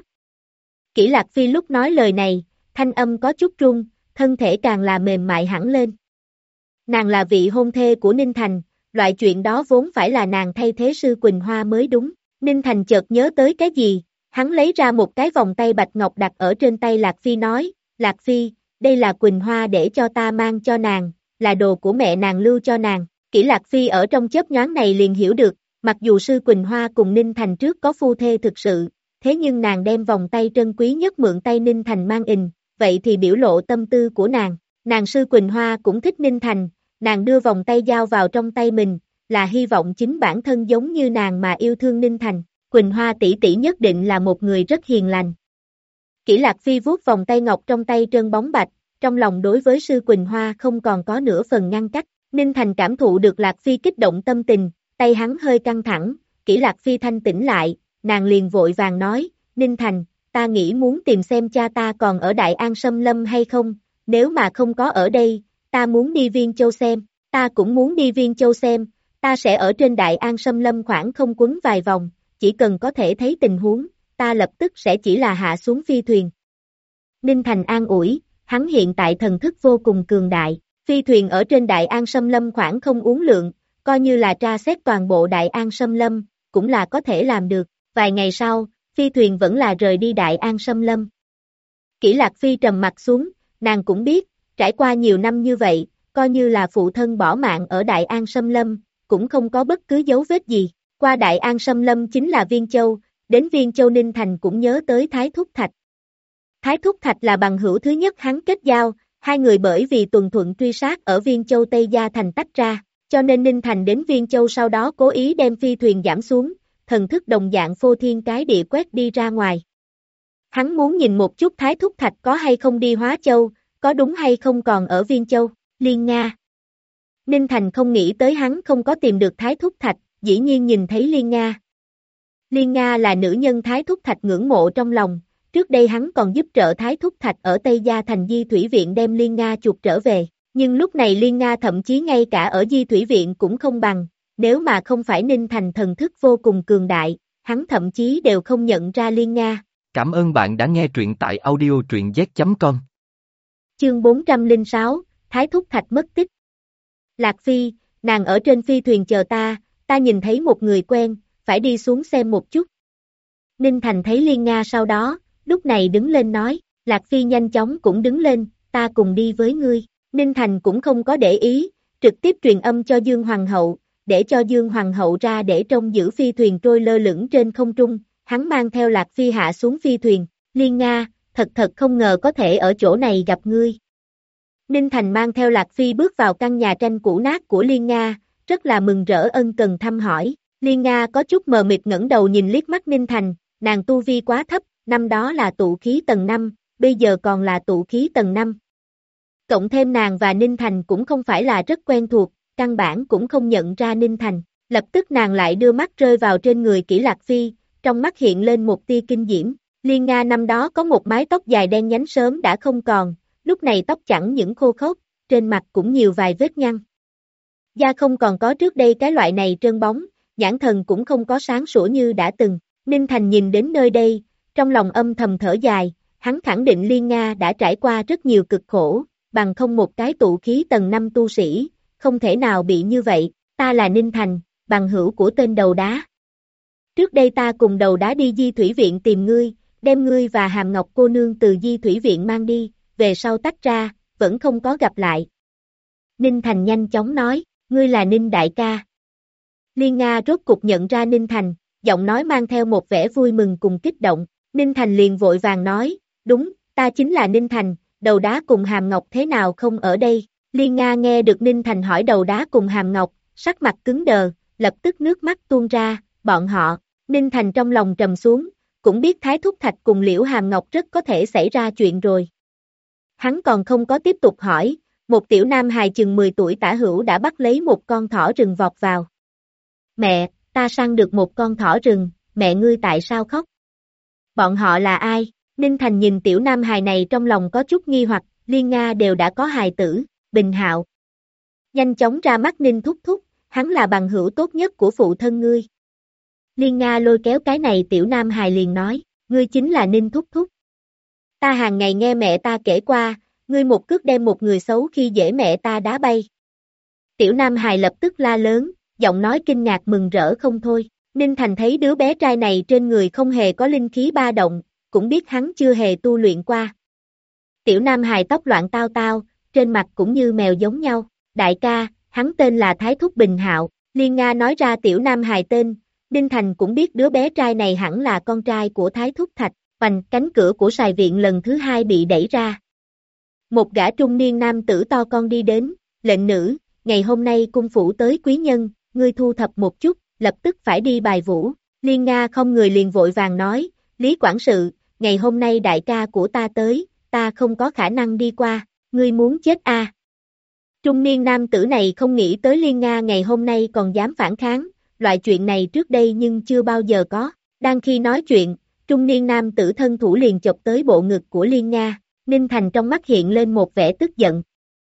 S1: Kỷ Lạc Phi lúc nói lời này, thanh âm có chút run, thân thể càng là mềm mại hẳn lên. Nàng là vị hôn thê của Ninh Thành, loại chuyện đó vốn phải là nàng thay thế sư Quỳnh Hoa mới đúng. Ninh Thành chợt nhớ tới cái gì, hắn lấy ra một cái vòng tay bạch ngọc đặt ở trên tay Lạc Phi nói, Lạc Phi, đây là Quỳnh Hoa để cho ta mang cho nàng, là đồ của mẹ nàng lưu cho nàng. Kỷ Lạc Phi ở trong chớp nhoáng này liền hiểu được, mặc dù sư Quỳnh Hoa cùng Ninh Thành trước có phu thê thực sự, thế nhưng nàng đem vòng tay trân quý nhất mượn tay Ninh Thành mang vậy thì biểu lộ tâm tư của nàng sư Quỳnh Hoa cũng thích Ninh Thành, nàng đưa vòng tay giao vào trong tay mình, là hy vọng chính bản thân giống như nàng mà yêu thương Ninh Thành. Quỳnh Hoa tỷ tỷ nhất định là một người rất hiền lành. Kỷ Lạc Phi vuốt vòng tay ngọc trong tay trơn bóng bạch, trong lòng đối với sư Quỳnh Hoa không còn có nửa phần ngăn cách. Ninh Thành cảm thụ được Lạc Phi kích động tâm tình, tay hắn hơi căng thẳng, Kỷ Lạc Phi thanh tĩnh lại, nàng liền vội vàng nói, Ninh Thành, ta nghĩ muốn tìm xem cha ta còn ở Đại An Sâm Lâm hay không, nếu mà không có ở đây, ta muốn đi Viên Châu xem, ta cũng muốn đi Viên Châu xem, ta sẽ ở trên Đại An Sâm Lâm khoảng không quấn vài vòng, chỉ cần có thể thấy tình huống, ta lập tức sẽ chỉ là hạ xuống phi thuyền. Ninh Thành an ủi, hắn hiện tại thần thức vô cùng cường đại, phi thuyền ở trên Đại An Sâm Lâm khoảng không uốn lượn, coi như là tra xét toàn bộ Đại An Sâm Lâm, cũng là có thể làm được. Vài ngày sau, phi thuyền vẫn là rời đi Đại An Sâm Lâm. Kỷ Lạc Phi trầm mặt xuống, nàng cũng biết, trải qua nhiều năm như vậy, coi như là phụ thân bỏ mạng ở Đại An Sâm Lâm, cũng không có bất cứ dấu vết gì. Qua Đại An Sâm Lâm chính là Viên Châu, đến Viên Châu Ninh Thành cũng nhớ tới Thái Thúc Thạch. Thái Thúc Thạch là bằng hữu thứ nhất hắn kết giao, hai người bởi vì tuần thuận truy sát ở Viên Châu Tây Gia Thành tách ra, cho nên Ninh Thành đến Viên Châu sau đó cố ý đem phi thuyền giảm xuống, thần thức đồng dạng phô thiên cái địa quét đi ra ngoài. Hắn muốn nhìn một chút Thái Thúc Thạch có hay không đi Hóa Châu, có đúng hay không còn ở Viên Châu, Liên Nga. Ninh Thành không nghĩ tới hắn không có tìm được Thái Thúc Thạch, dĩ nhiên nhìn thấy Liên Nga. Liên Nga là nữ nhân Thái Thúc Thạch ngưỡng mộ trong lòng, trước đây hắn còn giúp trợ Thái Thúc Thạch ở Tây Gia Thành Di Thủy Viện đem Liên Nga chuộc trở về, nhưng lúc này Liên Nga thậm chí ngay cả ở Di Thủy Viện cũng không bằng, nếu mà không phải Ninh Thành thần thức vô cùng cường đại, hắn thậm chí đều không nhận ra Liên Nga.
S3: Cảm ơn bạn đã nghe truyện tại audio.z.com.
S1: Chương 406, Thái Thúc Thạch mất tích. Lạc Phi, nàng ở trên phi thuyền chờ ta nhìn thấy một người quen, phải đi xuống xem một chút. Ninh Thành thấy Liên Nga sau đó, lúc này đứng lên nói, Lạc Phi nhanh chóng cũng đứng lên, ta cùng đi với ngươi. Ninh Thành cũng không có để ý, trực tiếp truyền âm cho Dương Hoàng hậu, để cho Dương Hoàng hậu ra để trông giữ phi thuyền trôi lơ lửng trên không trung, hắn mang theo Lạc Phi hạ xuống phi thuyền. Liên Nga, thật không ngờ có thể ở chỗ này gặp ngươi. Ninh Thành mang theo Lạc Phi bước vào căn nhà tranh cũ nát của Liên Nga, rất là mừng rỡ ân cần thăm hỏi. Liên Nga có chút mờ mịt ngẩng đầu nhìn liếc mắt Ninh Thành, nàng tu vi quá thấp, năm đó là tụ khí tầng 5, bây giờ còn là tụ khí tầng 5. Cộng thêm nàng và Ninh Thành cũng không phải là rất quen thuộc, căn bản cũng không nhận ra Ninh Thành. Lập tức nàng lại đưa mắt rơi vào trên người Kỷ Lạc Phi, trong mắt hiện lên một tia kinh diễm. Liên Nga năm đó có một mái tóc dài đen nhánh sớm đã không còn, lúc này tóc chẳng những khô khốc, trên mặt cũng nhiều vài vết nhăn. Da không còn có trước đây cái loại này trơn bóng, nhãn thần cũng không có sáng sủa như đã từng. Ninh Thành nhìn đến nơi đây, trong lòng âm thầm thở dài, hắn khẳng định Liên Nga đã trải qua rất nhiều cực khổ, bằng không một cái tụ khí tầng 5 tu sĩ, không thể nào bị như vậy. ta là Ninh Thành, bằng hữu của tên đầu đá. Trước đây ta cùng đầu đá đi Di Thủy Viện tìm ngươi, đem ngươi và Hàm Ngọc cô nương từ Di Thủy Viện mang đi, về sau tách ra, vẫn không có gặp lại. Ninh Thành nhanh chóng nói, ngươi là Ninh đại ca. Liên Nga rốt cục nhận ra Ninh Thành, giọng nói mang theo một vẻ vui mừng cùng kích động. Ninh Thành liền vội vàng nói, đúng, ta chính là Ninh Thành, đầu đá cùng Hàm Ngọc thế nào không ở đây. Liên Nga nghe được Ninh Thành hỏi đầu đá cùng Hàm Ngọc, sắc mặt cứng đờ, lập tức nước mắt tuôn ra, bọn họ. Ninh Thành trong lòng trầm xuống, cũng biết Thái Thúc Thạch cùng Liễu Hàm Ngọc rất có thể xảy ra chuyện rồi. Hắn còn không có tiếp tục hỏi, một tiểu nam hài chừng 10 tuổi tả hữu đã bắt lấy một con thỏ rừng vọt vào. Mẹ, ta săn được một con thỏ rừng, mẹ ngươi tại sao khóc? Bọn họ là ai? Ninh Thành nhìn tiểu nam hài này trong lòng có chút nghi hoặc, Liên Nga đều đã có hài tử, Bình Hạo. Nhanh chóng ra mắt Ninh thúc thúc, hắn là bằng hữu tốt nhất của phụ thân ngươi. Liên Nga lôi kéo cái này tiểu nam hài liền nói, ngươi chính là Ninh thúc thúc. Ta hàng ngày nghe mẹ ta kể qua, ngươi một cước đem một người xấu khi dễ mẹ ta đá bay. Tiểu nam hài lập tức la lớn, giọng nói kinh ngạc mừng rỡ không thôi. Ninh Thành thấy đứa bé trai này trên người không hề có linh khí ba động, cũng biết hắn chưa hề tu luyện qua. Tiểu nam hài tóc loạn tao tao, trên mặt cũng như mèo giống nhau. Đại ca, hắn tên là Thái Thúc Bình Hạo. Liên Nga nói ra tiểu nam hài tên, Ninh Thành cũng biết đứa bé trai này hẳn là con trai của Thái Thúc Thạch. Hoành, cánh cửa của sài viện lần thứ hai bị đẩy ra. Một gã trung niên nam tử to con đi đến, lệnh nữ, ngày hôm nay cung phủ tới quý nhân, ngươi thu thập một chút, lập tức phải đi bài vũ. Liên Nga không người liền vội vàng nói, Lý quản sự, ngày hôm nay đại ca của ta tới, ta không có khả năng đi qua, ngươi muốn chết à. Trung niên nam tử này không nghĩ tới Liên Nga ngày hôm nay còn dám phản kháng, loại chuyện này trước đây nhưng chưa bao giờ có. Đang khi nói chuyện, trung niên nam tử thân thủ liền chộp tới bộ ngực của Liên Nga, Ninh Thành trong mắt hiện lên một vẻ tức giận.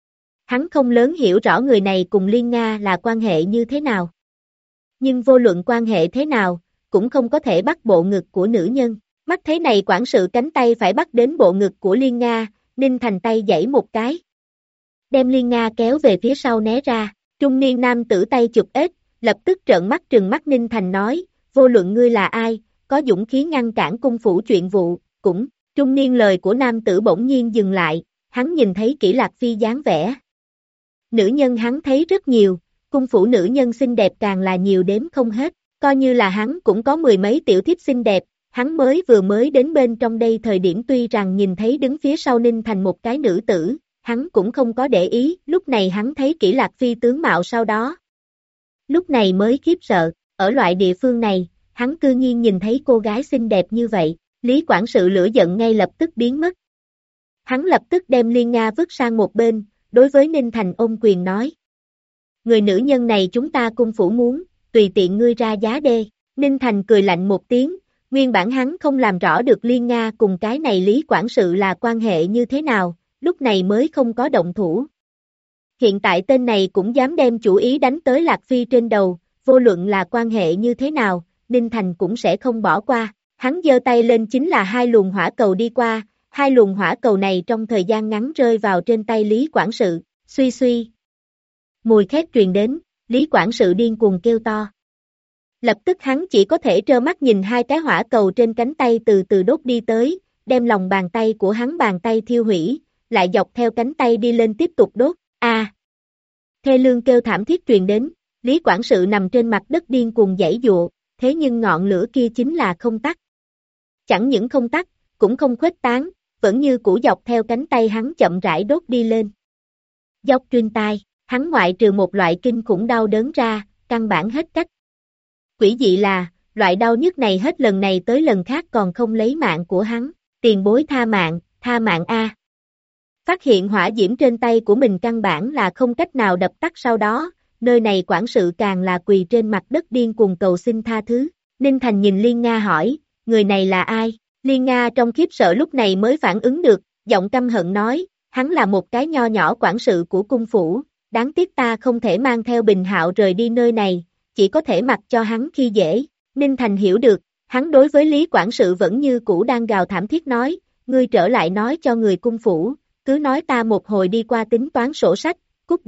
S1: Hắn không lớn hiểu rõ người này cùng Liên Nga là quan hệ như thế nào. Nhưng vô luận quan hệ thế nào, cũng không có thể bắt bộ ngực của nữ nhân. Mắt thấy này quản sự cánh tay phải bắt đến bộ ngực của Liên Nga, Ninh Thành tay giãy một cái. Đem Liên Nga kéo về phía sau né ra, trung niên nam tử tay chụp ếch, lập tức trợn mắt trừng mắt Ninh Thành nói, vô luận ngươi là ai, có dũng khí ngăn cản cung phủ chuyện vụ, cũng, trung niên lời của nam tử bỗng nhiên dừng lại, hắn nhìn thấy Kỷ Lạc Phi dáng vẻ. Nữ nhân hắn thấy rất nhiều, cung phủ nữ nhân xinh đẹp càng là nhiều đếm không hết, coi như là hắn cũng có 10 mấy tiểu thiếp xinh đẹp, hắn vừa mới đến bên trong đây thời điểm tuy rằng nhìn thấy đứng phía sau Ninh Thành một cái nữ tử, hắn cũng không có để ý, lúc này hắn thấy Kỷ Lạc Phi tướng mạo sau đó. Lúc này mới khiếp sợ, ở loại địa phương này, hắn cư nhiên nhìn thấy cô gái xinh đẹp như vậy, Lý quản sự lửa giận ngay lập tức biến mất. Hắn lập tức đem Liên Nga vứt sang một bên, đối với Ninh Thành ôm quyền nói. Người nữ nhân này chúng ta cung phủ muốn, tùy tiện ngươi ra giá đê. Ninh Thành cười lạnh một tiếng, nguyên bản hắn không làm rõ được Liên Nga cùng cái này Lý quản sự là quan hệ như thế nào, lúc này mới không có động thủ. Hiện tại tên này cũng dám đem chủ ý đánh tới Lạc Phi trên đầu, vô luận là quan hệ như thế nào, Ninh Thành cũng sẽ không bỏ qua. Hắn giơ tay lên chính là 2 luồng hỏa cầu đi qua, 2 luồng hỏa cầu này trong thời gian ngắn rơi vào trên tay Lý quản sự, suy suy. Mùi khét truyền đến, Lý quản sự điên cuồng kêu to. Lập tức hắn chỉ có thể trơ mắt nhìn 2 cái hỏa cầu trên cánh tay từ từ đốt đi tới, đem lòng bàn tay của hắn bàn tay thiêu hủy, lại dọc theo cánh tay đi lên tiếp tục đốt, thê lương kêu thảm thiết truyền đến, Lý quản sự nằm trên mặt đất điên cuồng giãy giụa, thế nhưng ngọn lửa kia chính là không tắt. Chẳng những không tắt, cũng không khuếch tán, vẫn như cũ dọc theo cánh tay hắn chậm rãi đốt đi lên. Dốc trên tai, hắn ngoại trừ một loại kinh khủng đau đớn ra, căn bản hết cách. Quỷ dị là, loại đau nhức này hết lần này tới lần khác còn không lấy mạng của hắn, tiền bối tha mạng a. Phát hiện hỏa diễm trên tay của mình căn bản là không cách nào đập tắt sau đó, nơi này quản sự càng là quỳ trên mặt đất điên cuồng cầu xin tha thứ. Ninh Thành nhìn Liên Nga hỏi, người này là ai? Liên Nga trong khiếp sợ lúc này mới phản ứng được, giọng căm hận nói, hắn là một cái nho nhỏ quản sự của cung phủ, đáng tiếc ta không thể mang theo Bình Hạo rời đi nơi này, chỉ có thể mặc cho hắn khi dễ. Ninh Thành hiểu được, hắn đối với Lý quản sự vẫn như cũ đang gào thảm thiết nói, ngươi trở lại nói cho người cung phủ, cứ nói ta một hồi đi qua tính toán sổ sách, cút đê.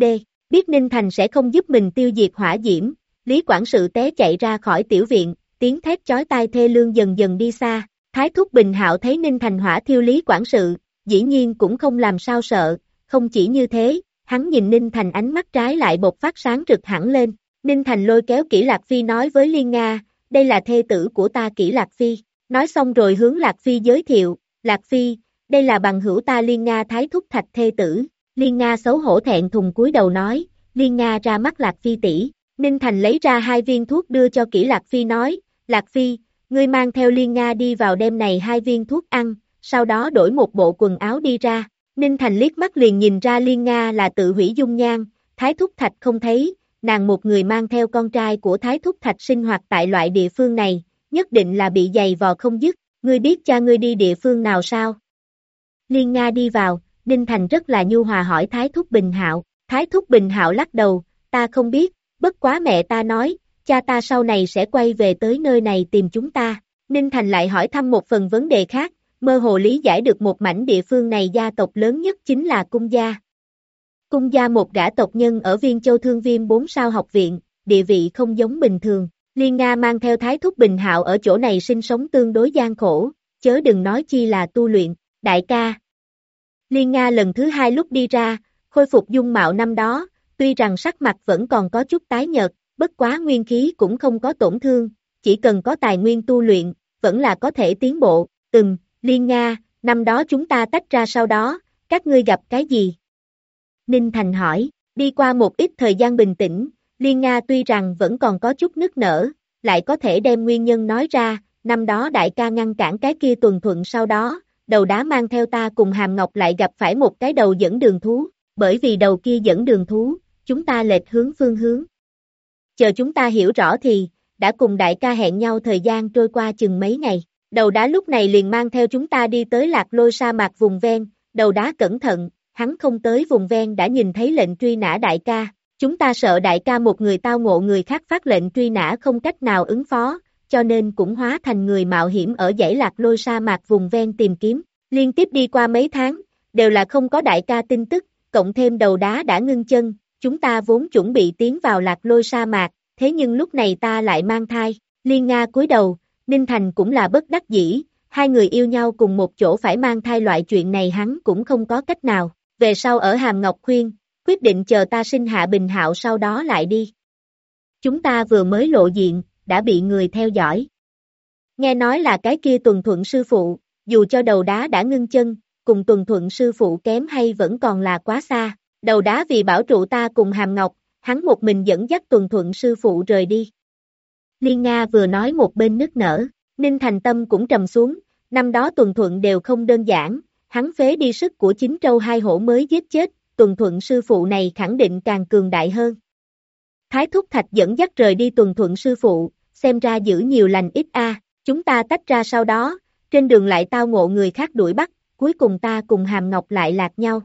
S1: Biết Ninh Thành sẽ không giúp mình tiêu diệt hỏa diễm, Lý Quản sự té chạy ra khỏi tiểu viện, tiếng thét chói tai thê lương dần dần đi xa. Thái thúc Bình Hạo thấy Ninh Thành hỏa thiêu Lý Quản sự, dĩ nhiên cũng không làm sao sợ, không chỉ như thế, hắn nhìn Ninh Thành ánh mắt trái lại bộc phát sáng rực hẳn lên. Ninh Thành lôi kéo Kỷ Lạc Phi nói với Liên Nga, đây là thê tử của ta Kỷ Lạc Phi, nói xong rồi hướng Lạc Phi giới thiệu, Lạc Phi, đây là bằng hữu ta Liên Nga Thái thúc Thạch thê tử. Liên Nga xấu hổ thẹn thùng cúi đầu nói, Liên Nga ra mắt Lạc Phi tỷ. Ninh Thành lấy ra 2 viên thuốc đưa cho Kỷ Lạc Phi nói, Lạc Phi, ngươi mang theo Liên Nga đi vào đêm này 2 viên thuốc ăn, sau đó đổi một bộ quần áo đi ra. Ninh Thành liếc mắt liền nhìn ra Liên Nga là tự hủy dung nhan, Thái thúc Thạch không thấy, nàng một người mang theo con trai của Thái thúc Thạch sinh hoạt tại loại địa phương này, nhất định là bị giày vò không dứt, ngươi biết cha ngươi đi địa phương nào sao? Liên Nga đi vào, Ninh Thành rất là nhu hòa hỏi Thái thúc Bình Hạo, Thái thúc Bình Hạo lắc đầu, ta không biết, bất quá mẹ ta nói, cha ta sau này sẽ quay về tới nơi này tìm chúng ta. Ninh Thành lại hỏi thăm một phần vấn đề khác, mơ hồ lý giải được một mảnh địa phương này gia tộc lớn nhất chính là Cung gia. Cung gia một gã tộc nhân ở Viên Châu Thương Viêm 4 sao học viện, địa vị không giống bình thường. Liên Nga mang theo Thái thúc Bình Hạo ở chỗ này sinh sống tương đối gian khổ, chớ đừng nói chi là tu luyện, đại ca. Liên Nga lần thứ 2 lúc đi ra, khôi phục dung mạo năm đó, tuy rằng sắc mặt vẫn còn có chút tái nhợt, bất quá nguyên khí cũng không có tổn thương, chỉ cần có tài nguyên tu luyện, vẫn là có thể tiến bộ. Liên Nga, năm đó chúng ta tách ra sau đó, các ngươi gặp cái gì? Ninh Thành hỏi, đi qua một ít thời gian bình tĩnh, Liên Nga tuy rằng vẫn còn có chút nức nở, lại có thể đem nguyên nhân nói ra, năm đó đại ca ngăn cản cái kia tuần thuận sau đó, đầu đá mang theo ta cùng Hàm Ngọc lại gặp phải một cái đầu dẫn đường thú, bởi vì đầu kia dẫn đường thú, chúng ta lệch hướng phương hướng. Chờ chúng ta hiểu rõ thì, đã cùng đại ca hẹn nhau thời gian trôi qua chừng mấy ngày, đầu đá lúc này liền mang theo chúng ta đi tới Lạc Lôi sa mạc vùng ven, đầu đá cẩn thận, hắn không tới vùng ven đã nhìn thấy lệnh truy nã đại ca, chúng ta sợ đại ca một người tao ngộ người khác phát lệnh truy nã không cách nào ứng phó, cho nên cũng hóa thành người mạo hiểm ở dãy Lạc Lôi sa mạc vùng ven tìm kiếm, liên tiếp đi qua mấy tháng, đều là không có đại ca tin tức, cộng thêm đầu đá đã ngưng chân, chúng ta vốn chuẩn bị tiến vào Lạc Lôi sa mạc, thế nhưng lúc này ta lại mang thai. Liên Nga cúi đầu, Ninh Thành cũng là bất đắc dĩ, hai người yêu nhau cùng một chỗ phải mang thai loại chuyện này hắn cũng không có cách nào, về sau ở Hàm Ngọc khuyên, quyết định chờ ta sinh hạ Bình Hạo sau đó lại đi. Chúng ta vừa mới lộ diện, đã bị người theo dõi. Nghe nói là cái kia Tuần Thuận sư phụ, dù cho đầu đá đã ngưng chân, cùng Tuần Thuận sư phụ kém hay vẫn còn là quá xa, đầu đá vì bảo trụ ta cùng Hàm Ngọc, hắn một mình dẫn dắt Tuần Thuận sư phụ rời đi. Liên Nga vừa nói một bên nức nở, Ninh Thành tâm cũng trầm xuống, năm đó Tuần Thuận đều không đơn giản, hắn phế đi sức của 9 trâu 2 hổ mới giết chết, Tuần Thuận sư phụ này khẳng định càng cường đại hơn. Thái thúc Thạch dẫn dắt rời đi Tuần Thuận sư phụ, xem ra giữ nhiều lành ít a. Chúng ta tách ra sau đó, trên đường lại tao ngộ người khác đuổi bắt, cuối cùng ta cùng Hàm Ngọc lại lạc nhau.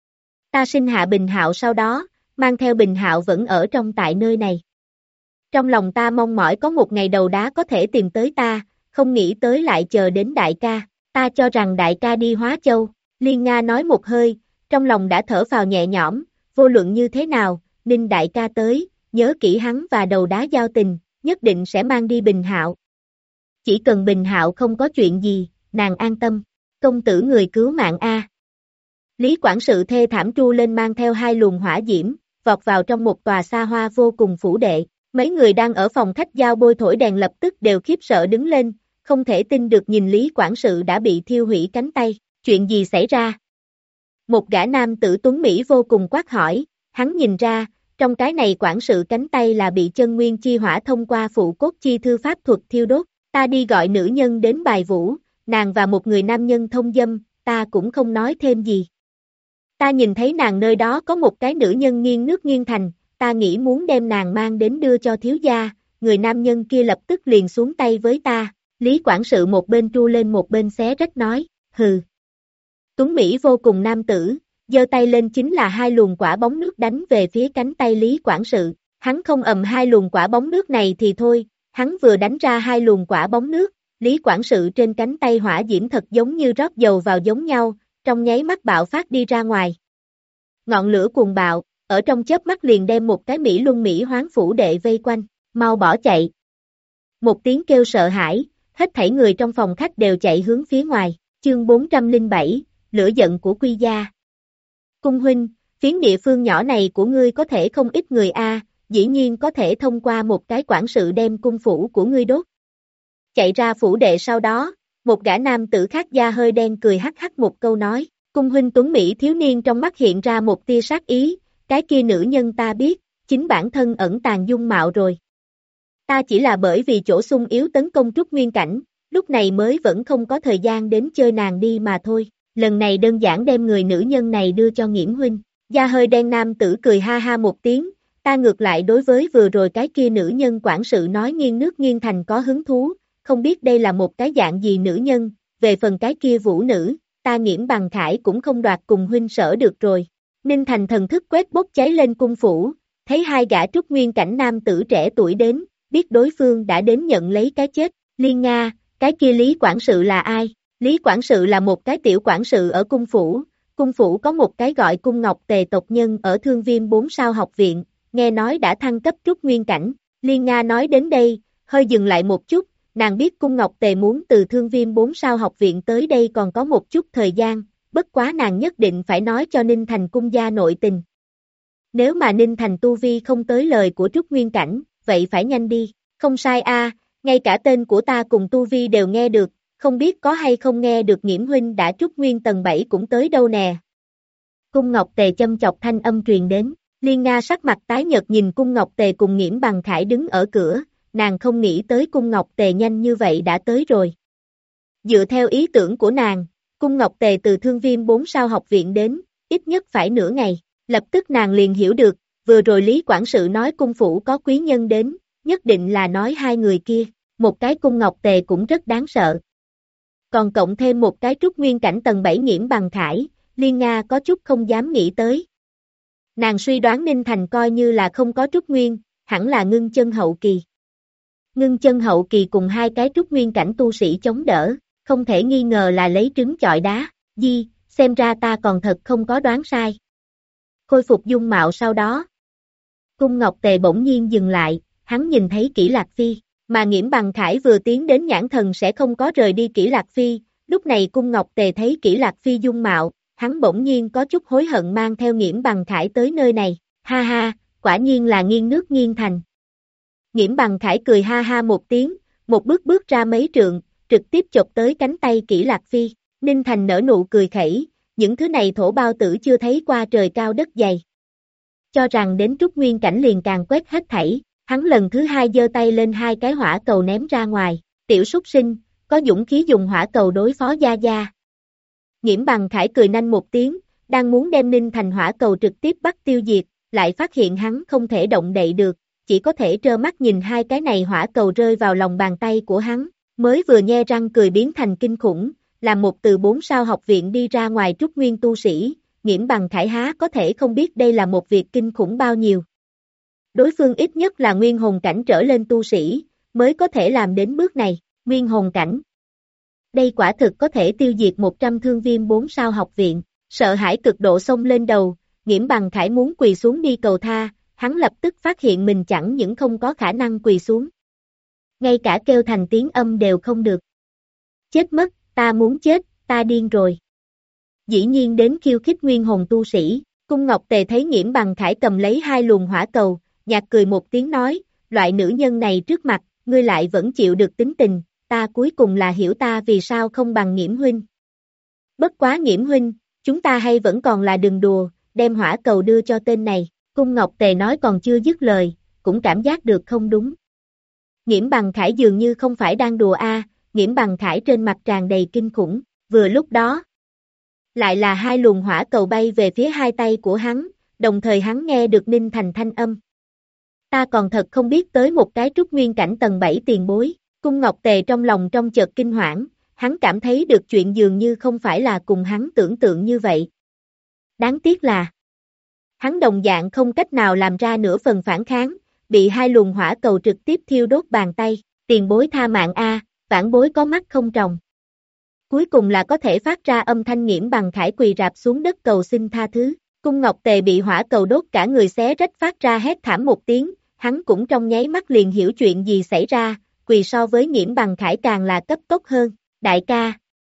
S1: Ta sinh hạ Bình Hạo sau đó, mang theo Bình Hạo vẫn ở trong tại nơi này. Trong lòng ta mong mỏi có một ngày đầu đá có thể tìm tới ta, không nghĩ tới lại chờ đến đại ca, ta cho rằng đại ca đi Hóa Châu. Liên Nga nói một hơi, trong lòng đã thở phào nhẹ nhõm, vô luận như thế nào, Ninh đại ca tới, nhớ kỹ hắn và đầu đá giao tình, nhất định sẽ mang đi Bình Hạo. Chỉ cần Bình Hạo không có chuyện gì, nàng an tâm, công tử người cứu mạng a. Lý quản sự thê thảm tru lên mang theo 2 luồng hỏa diễm, vọt vào trong một tòa xa hoa vô cùng phủ đệ, mấy người đang ở phòng khách giao bôi thổi đèn lập tức đều khiếp sợ đứng lên, không thể tin được nhìn Lý quản sự đã bị thiêu hủy cánh tay, chuyện gì xảy ra? Một gã nam tử tuấn Mỹ vô cùng quát hỏi, hắn nhìn ra, trong cái này quản sự cánh tay là bị chân nguyên chi hỏa thông qua phụ cốt chi thư pháp thuật thiêu đốt, ta đi gọi nữ nhân đến bài vũ, nàng và một người nam nhân thông dâm, ta cũng không nói thêm gì. Ta nhìn thấy nàng nơi đó có một cái nữ nhân nghiêng nước nghiêng thành, ta nghĩ muốn đem nàng mang đến đưa cho thiếu gia, người nam nhân kia lập tức liền xuống tay với ta, Lý quản sự một bên tru lên một bên xé rách nói, hừ. Tuấn Mỹ vô cùng nam tử, giơ tay lên chính là 2 luồng quả bóng nước đánh về phía cánh tay Lý quản sự, hắn không ầm 2 luồng quả bóng nước này thì thôi, hắn vừa đánh ra 2 luồng quả bóng nước, Lý quản sự trên cánh tay hỏa diễm thật giống như rót dầu vào giống nhau, trong nháy mắt bạo phát đi ra ngoài. Ngọn lửa cuồng bạo, ở trong chớp mắt liền đem một cái Mỹ Luân Mỹ Hoán phủ đệ vây quanh, mau bỏ chạy. Một tiếng kêu sợ hãi, hết thảy người trong phòng khách đều chạy hướng phía ngoài, chương 407, lửa giận của Quy gia. Cung huynh, phiến địa phương nhỏ này của ngươi có thể không ít người a, dĩ nhiên có thể thông qua một cái quản sự đem cung phủ của ngươi đốt. Chạy ra phủ đệ sau đó, một gã nam tử khác da hơi đen cười hắc hắc một câu nói, cung huynh tuấn Mỹ thiếu niên trong mắt hiện ra một tia sát ý, cái kia nữ nhân ta biết, chính bản thân ẩn tàng dung mạo rồi. Ta chỉ là bởi vì chỗ sung yếu tấn công Trúc Nguyên Cảnh, lúc này mới vẫn không có thời gian đến chơi nàng đi mà thôi, lần này đơn giản đem người nữ nhân này đưa cho Nghiễm huynh. Da hơi đen nam tử cười ha ha một tiếng, ta ngược lại đối với vừa rồi cái kia nữ nhân quản sự nói nghiêng nước nghiêng thành có hứng thú, không biết đây là một cái dạng gì nữ nhân, về phần cái kia vũ nữ, ta Nghiễm Bằng Khải cũng không đoạt cùng huynh sở được rồi. Ninh Thành thần thức quét bốc cháy lên cung phủ, thấy hai gã Trúc Nguyên Cảnh nam tử trẻ tuổi đến, biết đối phương đã đến nhận lấy cái chết, Liên Nga, cái kia Lý quản sự là ai? Lý quản sự là một cái tiểu quản sự ở cung phủ có một cái gọi Cung Ngọc Tề tộc nhân ở Thương Viêm 4 sao học viện, nghe nói đã thăng cấp Trúc Nguyên Cảnh, Liên Nga nói đến đây, hơi dừng lại một chút, nàng biết Cung Ngọc Tề muốn từ Thương Viêm 4 sao học viện tới đây còn có một chút thời gian, bất quá nàng nhất định phải nói cho Ninh Thành cung gia nội tình. Nếu mà Ninh Thành tu vi không tới lời của Trúc Nguyên Cảnh, vậy phải nhanh đi, không sai a, ngay cả tên của ta cùng tu vi đều nghe được, không biết có hay không nghe được Nghiễm huynh đã Trúc Nguyên tầng 7 cũng tới đâu nè. Cung Ngọc Tề châm chọc thanh âm truyền đến, Liên Nga sắc mặt tái nhợt nhìn Cung Ngọc Tề cùng Nghiễm Bằng Khải đứng ở cửa, nàng không nghĩ tới Cung Ngọc Tề nhanh như vậy đã tới rồi. Dựa theo ý tưởng của nàng, Cung Ngọc Tề từ Thương Viêm 4 sao học viện đến, ít nhất phải nửa ngày, lập tức nàng liền hiểu được, vừa rồi Lý quản sự nói cung phủ có quý nhân đến, nhất định là nói hai người kia, một cái Cung Ngọc Tề cũng rất đáng sợ. Còn cộng thêm một cái Trúc Nguyên Cảnh tầng 7 Nghiễm Bằng Khải, Liên Nga có chút không dám nghĩ tới. Nàng suy đoán Ninh Thành coi như là không có Trúc Nguyên, hẳn là ngưng chân hậu kỳ. Ngưng chân hậu kỳ cùng hai cái Trúc Nguyên Cảnh tu sĩ chống đỡ, không thể nghi ngờ là lấy trứng chọi đá, xem ra ta còn thật không có đoán sai. Khôi phục dung mạo sau đó. Cung Ngọc Tề bỗng nhiên dừng lại, hắn nhìn thấy Kỷ Lạc Phi, mà Nghiễm Bằng Khải vừa tiến đến nhãn thần sẽ không có rời đi Kỷ Lạc Phi, lúc này Cung Ngọc Tề thấy Kỷ Lạc Phi dung mạo, hắn bỗng nhiên có chút hối hận mang theo Nghiễm Bằng Khải tới nơi này, ha ha, quả nhiên là nghiêng nước nghiêng thành. Nghiễm Bằng Khải cười ha ha một tiếng, một bước ra mấy trượng, trực tiếp chộp tới cánh tay Kỷ Lạc Phi, Ninh Thành nở nụ cười khẩy, những thứ này thổ bao tử chưa thấy qua trời cao đất dày. Cho rằng đến Trúc Nguyên Cảnh liền càng quét hết thảy, hắn lần thứ hai giơ tay lên hai cái hỏa cầu ném ra ngoài, tiểu súc sinh, có dũng khí dùng hỏa cầu đối phó Gia Gia. Nghiễm Bằng Khải cười nanh một tiếng, đang muốn đem Ninh Thành hỏa cầu trực tiếp bắt tiêu diệt, lại phát hiện hắn không thể động đậy được, chỉ có thể trơ mắt nhìn hai cái này hỏa cầu rơi vào lòng bàn tay của hắn, mới vừa nhe răng cười biến thành kinh khủng, làm một từ 4 sao học viện đi ra ngoài Trúc Nguyên tu sĩ, Nghiễm Bằng Khải há có thể không biết đây là một việc kinh khủng bao nhiêu. Đối phương ít nhất là nguyên hồn cảnh trở lên tu sĩ, mới có thể làm đến bước này, nguyên hồn cảnh. Đây quả thực có thể tiêu diệt 100 Thương Viêm 4 sao học viện, sợ hãi cực độ xông lên đầu, Nghiễm Bằng Khải muốn quỳ xuống đi cầu tha, hắn lập tức phát hiện mình chẳng những không có khả năng quỳ xuống. Ngay cả kêu thành tiếng âm đều không được. Chết mất, ta muốn chết, ta điên rồi. Dĩ nhiên đến khiêu khích nguyên hồn tu sĩ, Cung Ngọc Tề thấy Nghiễm Bằng Khải cầm lấy hai luồng hỏa cầu, nhạt cười một tiếng nói, loại nữ nhân này trước mặt, ngươi lại vẫn chịu được tính tình, ta cuối cùng là hiểu ta vì sao không bằng Nghiễm huynh. Bất quá Nghiễm huynh, chúng ta hay vẫn còn là đừng đùa, đem hỏa cầu đưa cho tên này, Cung Ngọc Tề nói còn chưa dứt lời, cũng cảm giác được không đúng. Nghiễm Bằng Khải dường như không phải đang đùa Nghiễm Bằng Khải trên mặt tràn đầy kinh khủng, vừa lúc đó. Lại là hai luồng hỏa cầu bay về phía hai tay của hắn, đồng thời hắn nghe được Ninh Thành thanh âm. Ta còn thật không biết tới một cái Trúc Nguyên Cảnh tầng 7 tiền bối, Cung Ngọc Tề trong lòng trong chợt kinh hoảng, hắn cảm thấy được chuyện dường như không phải là cùng hắn tưởng tượng như vậy. Đáng tiếc là, hắn đồng dạng không cách nào làm ra nửa phần phản kháng, bị hai luồng hỏa cầu trực tiếp thiêu đốt bàn tay, tiền bối tha mạng vãn bối có mắt không tròng. Cuối cùng là có thể phát ra âm thanh Nghiễm Bằng Khải quỳ rạp xuống đất cầu xin tha thứ, Cung Ngọc Tề bị hỏa cầu đốt cả người xé rách phát ra hét thảm một tiếng, hắn cũng trong nháy mắt liền hiểu chuyện gì xảy ra, quỳ so với Nghiễm Bằng Khải càng là cấp tốc hơn, đại ca.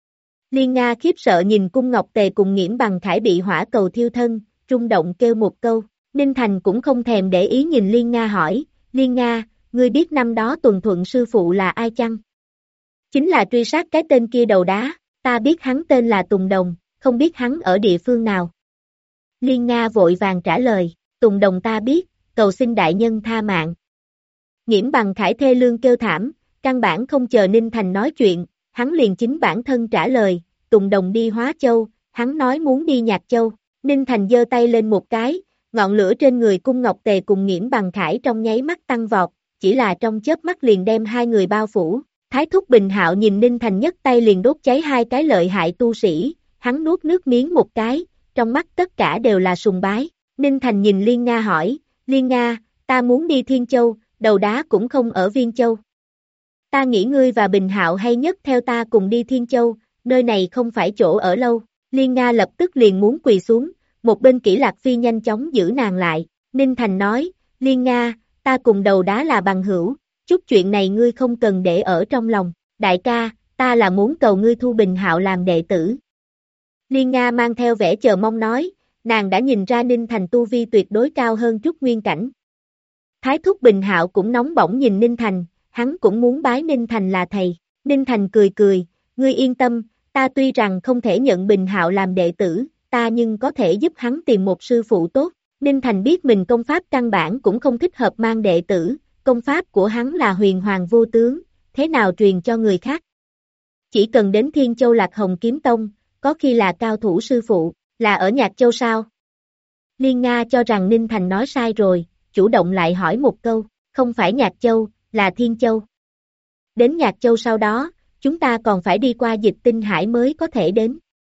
S1: Liên Nga khiếp sợ nhìn Cung Ngọc Tề cùng Nghiễm Bằng Khải bị hỏa cầu thiêu thân, rung động kêu một câu, Ninh Thành cũng không thèm để ý nhìn Liên Nga hỏi, Liên Nga, ngươi biết năm đó Tuần Thuận sư phụ là ai chăng? Chính là truy sát cái tên kia đầu đá, ta biết hắn tên là Tùng Đồng, không biết hắn ở địa phương nào. Liên Nga vội vàng trả lời, Tùng Đồng ta biết, cầu xin đại nhân tha mạng. Nghiễm Bằng Khải thê lương kêu thảm, căn bản không chờ Ninh Thành nói chuyện, hắn liền chính bản thân trả lời, Tùng Đồng đi Hóa Châu, hắn nói muốn đi Nhạc Châu. Ninh Thành giơ tay lên một cái, ngọn lửa trên người Cung Ngọc Tề cùng Nghiễm Bằng Khải trong nháy mắt tăng vọt, chỉ là trong chớp mắt liền đem hai người bao phủ. Thái thúc Bình Hạo nhìn Ninh Thành nhấc tay liền đốt cháy hai cái lợi hại tu sĩ, hắn nuốt nước miếng một cái, trong mắt tất cả đều là sùng bái. Ninh Thành nhìn Liên Nga hỏi, Liên Nga, ta muốn đi Thiên Châu, đầu đá cũng không ở Viên Châu. Ta nghĩ ngươi và Bình Hạo hay nhất theo ta cùng đi Thiên Châu, nơi này không phải chỗ ở lâu. Liên Nga lập tức liền muốn quỳ xuống, một bên Kỷ Lạc Phi nhanh chóng giữ nàng lại. Ninh Thành nói, Liên Nga, ta cùng đầu đá là bằng hữu, chút chuyện này ngươi không cần để ở trong lòng. Đại ca, ta là muốn cầu ngươi thu Bình Hạo làm đệ tử. Liên Nga mang theo vẻ chờ mong nói, nàng đã nhìn ra Ninh Thành tu vi tuyệt đối cao hơn Trúc Nguyên Cảnh. Thái thúc Bình Hạo cũng nóng bỏng nhìn Ninh Thành, hắn cũng muốn bái Ninh Thành là thầy. Ninh Thành cười cười, ngươi yên tâm, ta tuy rằng không thể nhận Bình Hạo làm đệ tử, ta nhưng có thể giúp hắn tìm một sư phụ tốt. Ninh Thành biết mình công pháp căn bản cũng không thích hợp mang đệ tử, công pháp của hắn là huyền hoàng vô tướng, thế nào truyền cho người khác. Chỉ cần đến Thiên Châu Lạc Hồng Kiếm Tông, có khi là cao thủ sư phụ, là ở Nhạc Châu sao? Liên Nga cho rằng Ninh Thành nói sai rồi, chủ động lại hỏi một câu, không phải Nhạc Châu, là Thiên Châu. Đến Nhạc Châu sau đó, chúng ta còn phải đi qua Dịch Tinh Hải mới có thể đến.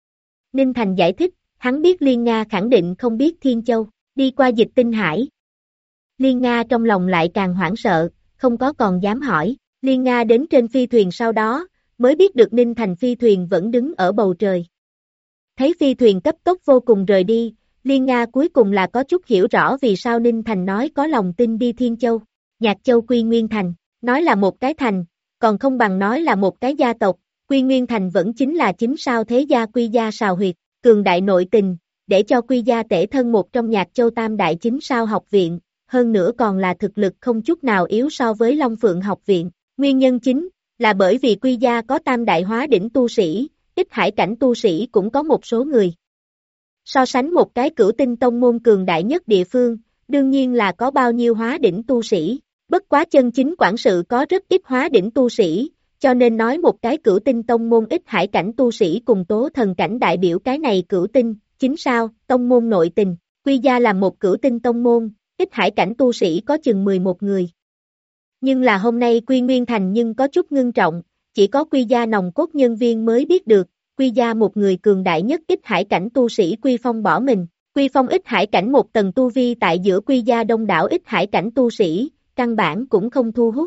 S1: Ninh Thành giải thích, hắn biết Liên Nga khẳng định không biết Thiên Châu, đi qua Dịch Tinh Hải. Liên Nga trong lòng lại càng hoảng sợ, không có còn dám hỏi. Liên Nga đến trên phi thuyền sau đó, mới biết được Ninh Thành phi thuyền vẫn đứng ở bầu trời. Thấy phi thuyền cấp tốc vô cùng rời đi, Liên Nga cuối cùng là có chút hiểu rõ vì sao Ninh Thành nói có lòng tin đi Thiên Châu. Nhạc Châu Quy Nguyên Thành, nói là một cái thành, còn không bằng nói là một cái gia tộc. Quy Nguyên Thành vẫn chính là chính sao thế gia Quy gia Sào Huyệt, cường đại nội tình, để cho Quy gia tể thân một trong Nhạc Châu Tam đại chính sao học viện, hơn nữa còn là thực lực không chút nào yếu so với Long Phượng học viện. Nguyên nhân chính là bởi vì Quy gia có tam đại hóa đỉnh tu sĩ, Ích Hải cảnh tu sĩ cũng có một số người. So sánh một cái cửu tinh tông môn cường đại nhất địa phương, đương nhiên là có bao nhiêu hóa đỉnh tu sĩ. Bất quá chân chính quản sự có rất ít hóa đỉnh tu sĩ, cho nên nói một cái cửu tinh tông môn Ích Hải cảnh tu sĩ cùng tố thần cảnh đại biểu cái này cửu tinh, chính sao, tông môn nội tình. Quy gia là một cửu tinh tông môn, Ích Hải cảnh tu sĩ có chừng 11 người. Nhưng là hôm nay Quy Nguyên Thành nhưng có chút ngưng trọng, chỉ có Quy gia nòng cốt nhân viên mới biết được, Quy gia một người cường đại nhất Ích Hải cảnh tu sĩ Quy Phong bỏ mình. Quy Phong Ích Hải cảnh một tầng tu vi tại giữa Quy gia đông đảo Ích Hải cảnh tu sĩ, căn bản cũng không thu hút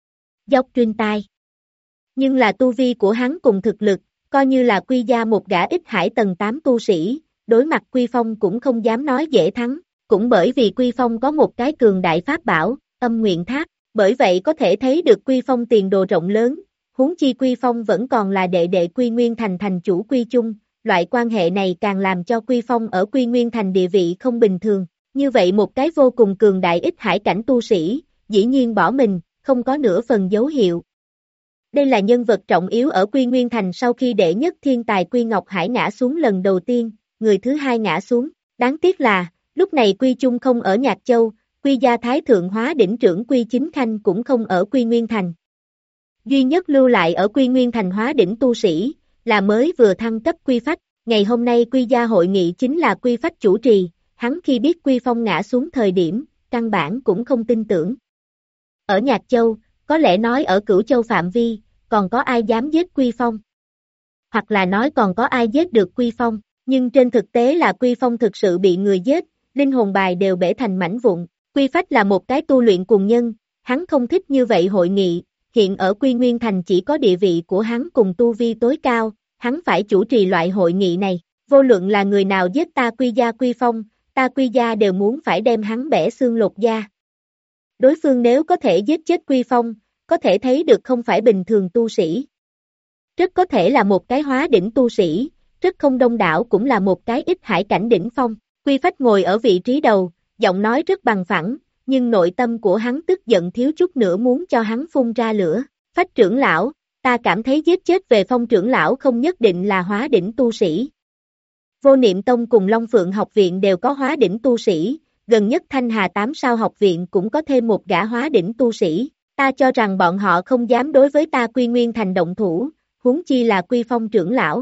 S1: dốc truyền tai. Nhưng là tu vi của hắn cùng thực lực, coi như là Quy gia một gã Ích Hải tầng 8 tu sĩ, đối mặt Quy Phong cũng không dám nói dễ thắng, cũng bởi vì Quy Phong có một cái cường đại pháp bảo, Âm Nguyện Tháp, bởi vậy có thể thấy được Quy Phong tiền đồ rộng lớn, huống chi Quy Phong vẫn còn là đệ đệ Quy Nguyên Thành thành chủ Quy Chung, loại quan hệ này càng làm cho Quy Phong ở Quy Nguyên Thành địa vị không bình thường, như vậy một cái vô cùng cường đại Ích Hải cảnh tu sĩ, dĩ nhiên bỏ mình, không có nửa phần dấu hiệu. Đây là nhân vật trọng yếu ở Quy Nguyên Thành sau khi đệ nhất thiên tài Quy Ngọc Hải ngã xuống lần đầu tiên, người thứ hai ngã xuống, đáng tiếc là, lúc này Quy Chung không ở Nhạc Châu, Quy gia Thái Thượng Hóa đỉnh trưởng Quy Chính Khanh cũng không ở Quy Nguyên Thành. Duy nhất lưu lại ở Quy Nguyên Thành Hóa đỉnh tu sĩ, là mới vừa thăng cấp Quy Phách, ngày hôm nay Quy gia hội nghị chính là Quy Phách chủ trì, hắn khi biết Quy Phong ngã xuống thời điểm, căn bản cũng không tin tưởng. Ở Nhạc Châu, có lẽ nói ở Cửu Châu phạm vi, còn có ai dám giết Quy Phong? Hoặc là nói còn có ai giết được Quy Phong, nhưng trên thực tế là Quy Phong thực sự bị người giết, linh hồn bài đều bể thành mảnh vụn. Quy Phách là một cái tu luyện cuồng nhân, hắn không thích như vậy hội nghị, hiện ở Quy Nguyên Thành chỉ có địa vị của hắn cùng tu vi tối cao, hắn phải chủ trì loại hội nghị này, Vô luận là người nào giết ta Quy Gia Quy Phong, ta Quy Gia đều muốn phải đem hắn bẻ xương lột da. Đối phương nếu có thể giết chết Quy Phong, có thể thấy được không phải bình thường tu sĩ. Rất có thể là một cái hóa đỉnh tu sĩ, rất không đông đảo cũng là một cái ít hải cảnh đỉnh phong. Quy Phách ngồi ở vị trí đầu, giọng nói rất bằng phẳng, nhưng nội tâm của hắn tức giận thiếu chút nữa muốn cho hắn phun ra lửa. Phách trưởng lão, ta cảm thấy giết chết về Phong trưởng lão không nhất định là hóa đỉnh tu sĩ. Vô Niệm Tông cùng Long Phượng học viện đều có hóa đỉnh tu sĩ, gần nhất Thanh Hà 8 sao học viện cũng có thêm một gã hóa đỉnh tu sĩ. Ta cho rằng bọn họ không dám đối với ta Quy Nguyên Thành động thủ, huống chi là Quy Phong trưởng lão.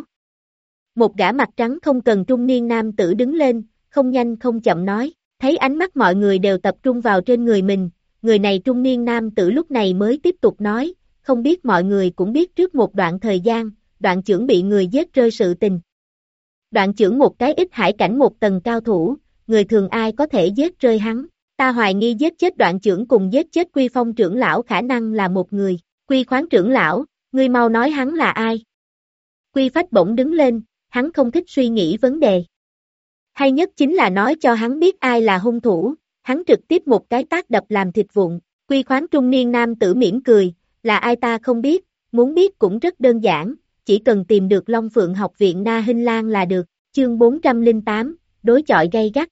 S1: Một gã mặt trắng không cần trung niên nam tử đứng lên, không nhanh không chậm nói, thấy ánh mắt mọi người đều tập trung vào trên người mình, người này trung niên nam tử lúc này mới tiếp tục nói, không biết mọi người cũng biết trước một đoạn thời gian, Đoạn Chưởng bị người giết rơi sự tình. Đoạn Chưởng một cái ít hải cảnh một tầng cao thủ, người thường ai có thể giết rơi hắn, ta hoài nghi giết chết Đoạn Chưởng cùng giết chết Quy Phong trưởng lão khả năng là một người. Quy Khoáng trưởng lão, ngươi mau nói hắn là ai? Quy Phách bỗng đứng lên, hắn không thích suy nghĩ vấn đề. Hay nhất chính là nói cho hắn biết ai là hung thủ, hắn trực tiếp một cái tát đập làm thịt vụn. Quy Khoáng trung niên nam tử mỉm cười, là ai ta không biết, muốn biết cũng rất đơn giản, chỉ cần tìm được Long Phượng học viện Na Hinh Lan là được. Chương 408, đối chọi gay gắt.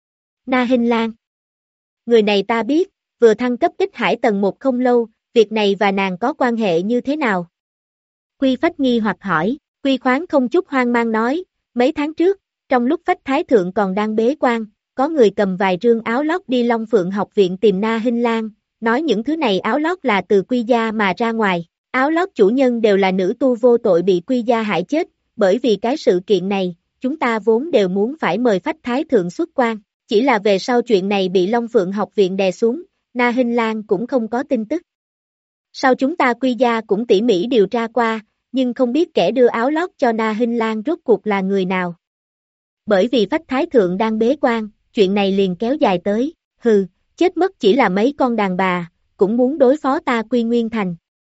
S1: Na Hinh Lan. Người này ta biết, vừa thăng cấp ít hải tầng 1 không lâu, việc này và nàng có quan hệ như thế nào? Quy Phách nghi hoặc hỏi, Quy Khoáng không chút hoang mang nói, mấy tháng trước, trong lúc Phách Thái Thượng còn đang bế quan, có người cầm vài rương áo lót đi Long Phượng học viện tìm Na Hinh Lan, nói những thứ này áo lót là từ Quy gia mà ra ngoài, áo lót chủ nhân đều là nữ tu vô tội bị Quy gia hại chết, bởi vì cái sự kiện này, chúng ta vốn đều muốn phải mời Phách Thái Thượng xuất quan, chỉ là về sau chuyện này bị Long Phượng học viện đè xuống, Na Hinh Lan cũng không có tin tức. Sau chúng ta Quy gia cũng tỉ mỉ điều tra qua, nhưng không biết kẻ đưa áo lót cho Na Hinh Lan rốt cuộc là người nào. Bởi vì Phách Thái Thượng đang bế quan, chuyện này liền kéo dài tới, hừ, chết mất chỉ là mấy con đàn bà, cũng muốn đối phó ta Quy Nguyên Thành.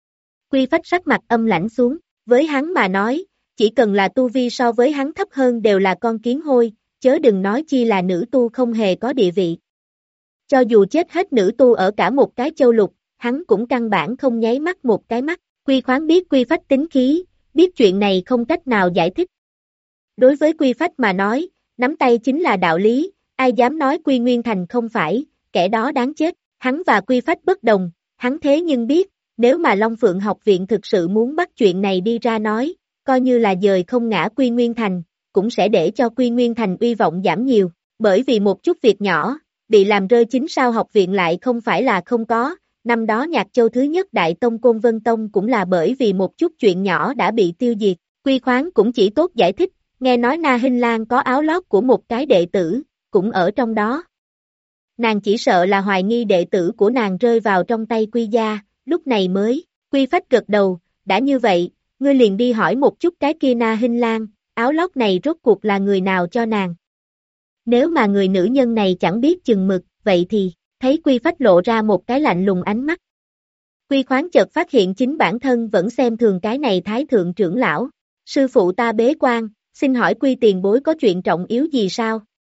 S1: Quy Phách sắc mặt âm lãnh xuống, với hắn mà nói, chỉ cần là tu vi so với hắn thấp hơn đều là con kiến hôi, chớ đừng nói chi là nữ tu không hề có địa vị. Cho dù chết hết nữ tu ở cả một cái châu lục, hắn cũng căn bản không nháy mắt một cái mắt. Quy Khoáng biết Quy Phách tính khí, biết chuyện này không cách nào giải thích. Đối với Quy Phách mà nói, nắm tay chính là đạo lý, ai dám nói Quy Nguyên Thành không phải, kẻ đó đáng chết. Hắn và Quy Phách bất đồng, hắn thế nhưng biết, nếu mà Long Phượng học viện thực sự muốn bắt chuyện này đi ra nói, coi như là dời không ngã Quy Nguyên Thành, cũng sẽ để cho Quy Nguyên Thành uy vọng giảm nhiều, bởi vì một chút việc nhỏ, bị làm rơi 9 sao học viện lại không phải là không có. Năm đó Nhạc Châu thứ nhất Đại Tông Côn Vân Tông cũng là bởi vì một chút chuyện nhỏ đã bị tiêu diệt, Quy Khoáng cũng chỉ tốt giải thích, nghe nói Na Hinh Lan có áo lót của một cái đệ tử, cũng ở trong đó. Nàng chỉ sợ là hoài nghi đệ tử của nàng rơi vào trong tay Quy gia, lúc này mới, Quy Phách gật đầu, đã như vậy, ngươi liền đi hỏi một chút cái kia Na Hinh Lan, áo lót này rốt cuộc là người nào cho nàng. Nếu mà người nữ nhân này chẳng biết chừng mực, vậy thì, thấy Quy Phách lộ ra một cái lạnh lùng ánh mắt. Quy Khoáng chợt phát hiện chính bản thân vẫn xem thường cái này Thái Thượng trưởng lão. Sư phụ ta bế quan, xin hỏi Quy tiền bối có chuyện trọng yếu gì sao?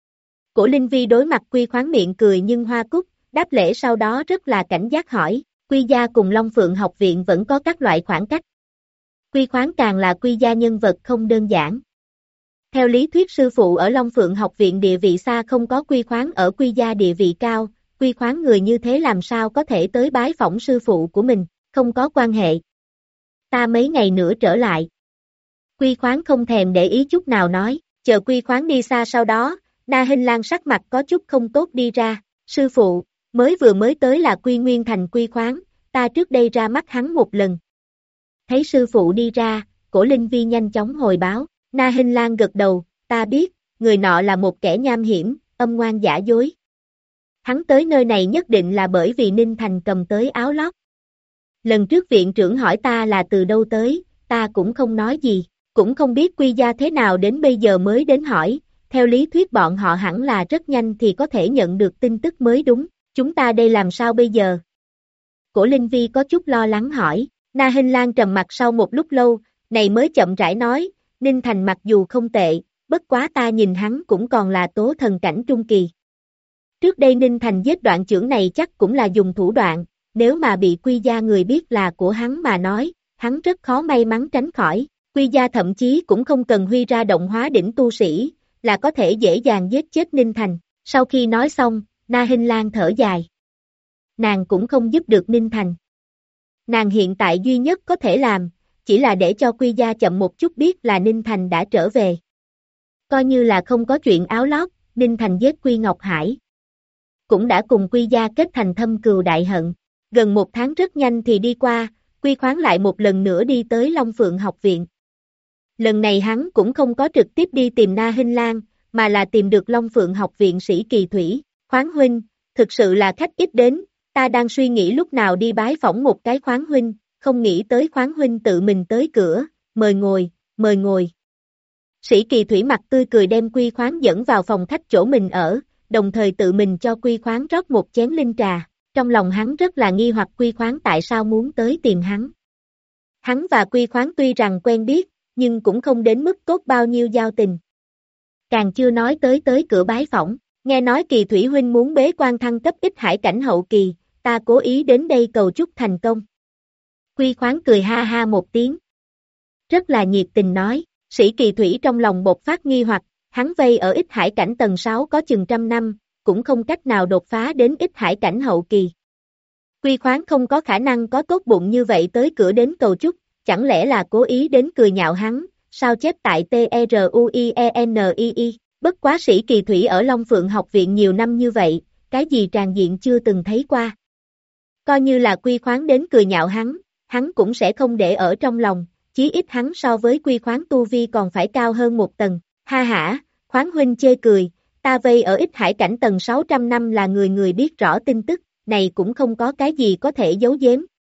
S1: Cổ Linh Vi đối mặt Quy Khoáng miệng cười nhưng hoa cúc, đáp lễ sau đó rất là cảnh giác hỏi, Quy gia cùng Long Phượng học viện vẫn có các loại khoảng cách. Quy Khoáng càng là Quy gia nhân vật không đơn giản. Theo lý thuyết sư phụ ở Long Phượng học viện địa vị xa không có Quy Khoáng ở Quy gia địa vị cao, Quy Khoáng người như thế làm sao có thể tới bái phỏng sư phụ của mình, không có quan hệ. Ta mấy ngày nữa trở lại. Quy Khoáng không thèm để ý chút nào nói, chờ Quy Khoáng đi xa sau đó, Na Hinh Lan sắc mặt có chút không tốt đi ra, sư phụ, mới tới là Quy Nguyên Thành Quy Khoáng, ta trước đây ra mắt hắn một lần. Thấy sư phụ đi ra, Cổ Linh Vi nhanh chóng hồi báo, Na Hinh Lan gật đầu, ta biết, người nọ là một kẻ nham hiểm, âm ngoan giả dối. Hắn tới nơi này nhất định là bởi vì Ninh Thành cầm tới áo lót. Lần trước viện trưởng hỏi ta là từ đâu tới, ta cũng không nói gì, cũng không biết Quy gia thế nào đến bây giờ mới đến hỏi, theo lý thuyết bọn họ hẳn là rất nhanh thì có thể nhận được tin tức mới đúng, chúng ta đây làm sao bây giờ? Cổ Linh Vi có chút lo lắng hỏi, Na Hinh Lan trầm mặt sau một lúc lâu, này mới chậm rãi nói, Ninh Thành mặc dù không tệ, bất quá ta nhìn hắn cũng còn là tố thần cảnh trung kỳ. Trước đây Ninh Thành giết đoạn chưởng này chắc cũng là dùng thủ đoạn, nếu mà bị Quy gia người biết là của hắn mà nói, hắn rất khó may mắn tránh khỏi. Quy gia thậm chí cũng không cần huy ra động hóa đỉnh tu sĩ, là có thể dễ dàng giết chết Ninh Thành. Sau khi nói xong, Na Hinh Lan thở dài. Nàng cũng không giúp được Ninh Thành. Nàng hiện tại duy nhất có thể làm, chỉ là để cho Quy gia chậm một chút biết là Ninh Thành đã trở về. Coi như là không có chuyện áo lót, Ninh Thành giết Quy Ngọc Hải. Cũng đã cùng Quy gia kết thành thâm cừu đại hận. Gần 1 tháng rất nhanh thì đi qua, Quy Khoáng lại một lần nữa đi tới Long Phượng học viện. Lần này hắn cũng không có trực tiếp đi tìm Na Hinh Lan, mà là tìm được Long Phượng học viện Sĩ Kỳ Thủy. Khoáng huynh, thực sự là khách ít đến, ta đang suy nghĩ lúc nào đi bái phỏng một cái Khoáng huynh, không nghĩ tới Khoáng huynh tự mình tới cửa, mời ngồi, mời ngồi. Sĩ Kỳ Thủy mặt tươi cười đem Quy Khoáng dẫn vào phòng khách chỗ mình ở, đồng thời tự mình cho Quy Khoáng rót một chén linh trà. Trong lòng hắn rất là nghi hoặc Quy Khoáng tại sao muốn tới tìm hắn. Hắn và Quy Khoáng tuy rằng quen biết, nhưng cũng không đến mức tốt bao nhiêu giao tình. Càng chưa nói tới cửa bái phỏng, nghe nói Kỳ Thủy huynh muốn bế quan thăng cấp Ích Hải cảnh hậu kỳ, ta cố ý đến đây cầu chúc thành công. Quy Khoáng cười ha ha một tiếng. Rất là nhiệt tình nói, Sĩ Kỳ Thủy trong lòng bộc phát nghi hoặc, hắn vây ở Ích Hải cảnh tầng 6 có chừng 100 năm, cũng không cách nào đột phá đến Ích Hải cảnh hậu kỳ. Quy Khoáng không có khả năng có tốt bụng như vậy tới cửa đến cầu chúc, chẳng lẽ là cố ý đến cười nhạo hắn, sao chép tại TRUIENII, bất quá Sĩ Kỳ Thủy ở Long Phượng học viện nhiều năm như vậy, cái gì tràng diện chưa từng thấy qua. Coi như là Quy Khoáng đến cười nhạo hắn cũng sẽ không để ở trong lòng, chí ít hắn so với Quy Khoáng tu vi còn phải cao hơn một tầng, ha hả, Khoáng huynh chê cười. Ta vây ở Ích Hải cảnh tầng 600 năm là người biết rõ tin tức, này cũng không có cái gì có thể giấu giếm.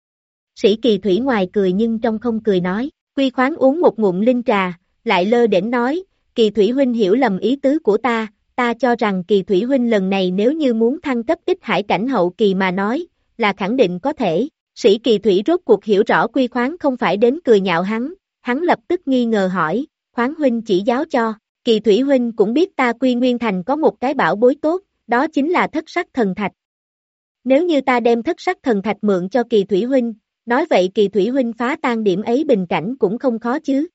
S1: Sĩ Kỳ Thủy ngoài cười nhưng trong không cười nói, Quy Khoáng uống một ngụm linh trà, lại lơ đễnh nói, Kỳ Thủy huynh hiểu lầm ý tứ của ta cho rằng Kỳ Thủy huynh lần này nếu như muốn thăng cấp Ích Hải cảnh hậu kỳ mà nói, là khẳng định có thể. Sĩ Kỳ Thủy rốt cuộc hiểu rõ Quy Khoáng không phải đến cười nhạo hắn lập tức nghi ngờ hỏi, Khoáng huynh chỉ giáo cho. Kỳ Thủy huynh cũng biết ta Quy Nguyên Thành có một cái bảo bối tốt, đó chính là thất sắc thần thạch. Nếu như ta đem thất sắc thần thạch mượn cho Kỳ Thủy huynh, nói vậy Kỳ Thủy huynh phá tan điểm ấy bình cảnh cũng không khó chứ.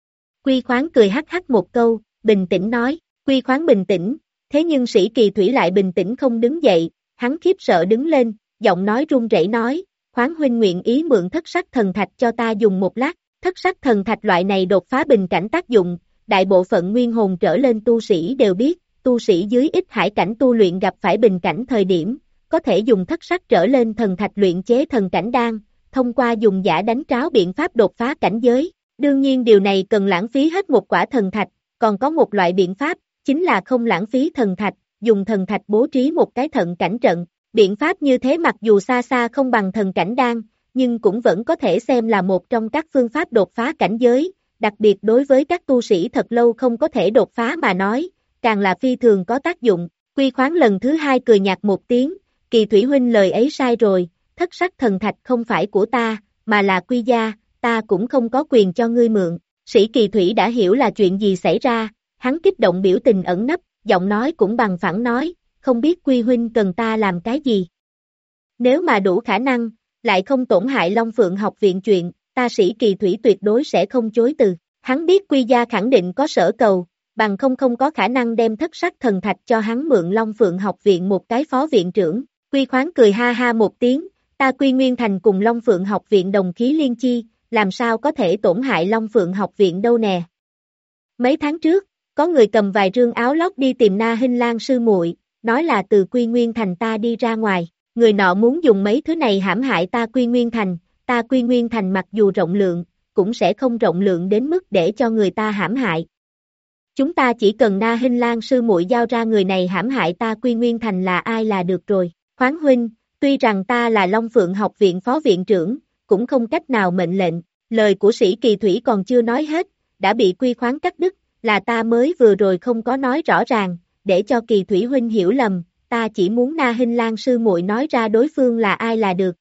S1: Quy Khoáng cười hắc hắc một câu, bình tĩnh nói, Quy Khoáng bình tĩnh, thế nhưng Sĩ Kỳ Thủy lại bình tĩnh không đứng dậy, hắn khiếp sợ đứng lên, giọng nói run rẩy nói, Khoáng huynh nguyện ý mượn thất sắc thần thạch cho ta dùng một lát, thất sắc thần thạch loại này đột phá bình cảnh tác dụng. Đại bộ phận nguyên hồn trở lên tu sĩ đều biết, tu sĩ dưới Ích Hải cảnh tu luyện gặp phải bình cảnh thời điểm, có thể dùng thất sắc trở lên thần thạch luyện chế thần cảnh đan, thông qua dùng giả đánh tráo biện pháp đột phá cảnh giới. Đương nhiên điều này cần lãng phí hết một quả thần thạch, còn có một loại biện pháp, chính là không lãng phí thần thạch, dùng thần thạch bố trí một cái thận cảnh trận. Biện pháp như thế mặc dù xa xa không bằng thần cảnh đan, nhưng cũng vẫn có thể xem là một trong các phương pháp đột phá cảnh giới. Đặc biệt đối với các tu sĩ thật lâu không có thể đột phá mà nói, càng là phi thường có tác dụng. Quy Khoáng lần thứ 2 cười nhạt một tiếng, Kỳ Thủy huynh lời ấy sai rồi, thất sắc thần thạch không phải của ta, mà là Quy gia, ta cũng không có quyền cho ngươi mượn. Sĩ Kỳ Thủy đã hiểu là chuyện gì xảy ra, hắn kích động biểu tình ẩn nấp, giọng nói cũng bằng phẳng nói, không biết Quy huynh cần ta làm cái gì. Nếu mà đủ khả năng, lại không tổn hại Long Phượng học viện chuyện, ta Sĩ Kỳ Thủy tuyệt đối sẽ không chối từ. Hắn biết Quy gia khẳng định có sở cầu, bằng không có khả năng đem thất sắc thần thạch cho hắn mượn Long Phượng học viện một cái phó viện trưởng. Quy Khoáng cười ha ha một tiếng, ta Quy Nguyên Thành cùng Long Phượng học viện đồng khí liên chi, làm sao có thể tổn hại Long Phượng học viện đâu nè. Mấy tháng trước, có người cầm vài rương áo lót đi tìm Na Hinh Lan sư muội, nói là từ Quy Nguyên Thành ta đi ra ngoài, người nọ muốn dùng mấy thứ này hãm hại ta Quy Nguyên Thành. Ta Quy Nguyên Thành mặc dù rộng lượng, cũng sẽ không rộng lượng đến mức để cho người ta hãm hại. Chúng ta chỉ cần Na Hinh Lan sư muội giao ra người này hãm hại ta Quy Nguyên Thành là ai là được rồi. Khoáng huynh, tuy rằng ta là Long Phượng học viện phó viện trưởng, cũng không cách nào mệnh lệnh. Lời của Sĩ Kỳ Thủy còn chưa nói hết, đã bị Quy Khoáng cắt đứt, là ta mới vừa rồi không có nói rõ ràng, để cho Kỳ Thủy huynh hiểu lầm, ta chỉ muốn Na Hinh Lan sư muội nói ra đối phương là ai là được.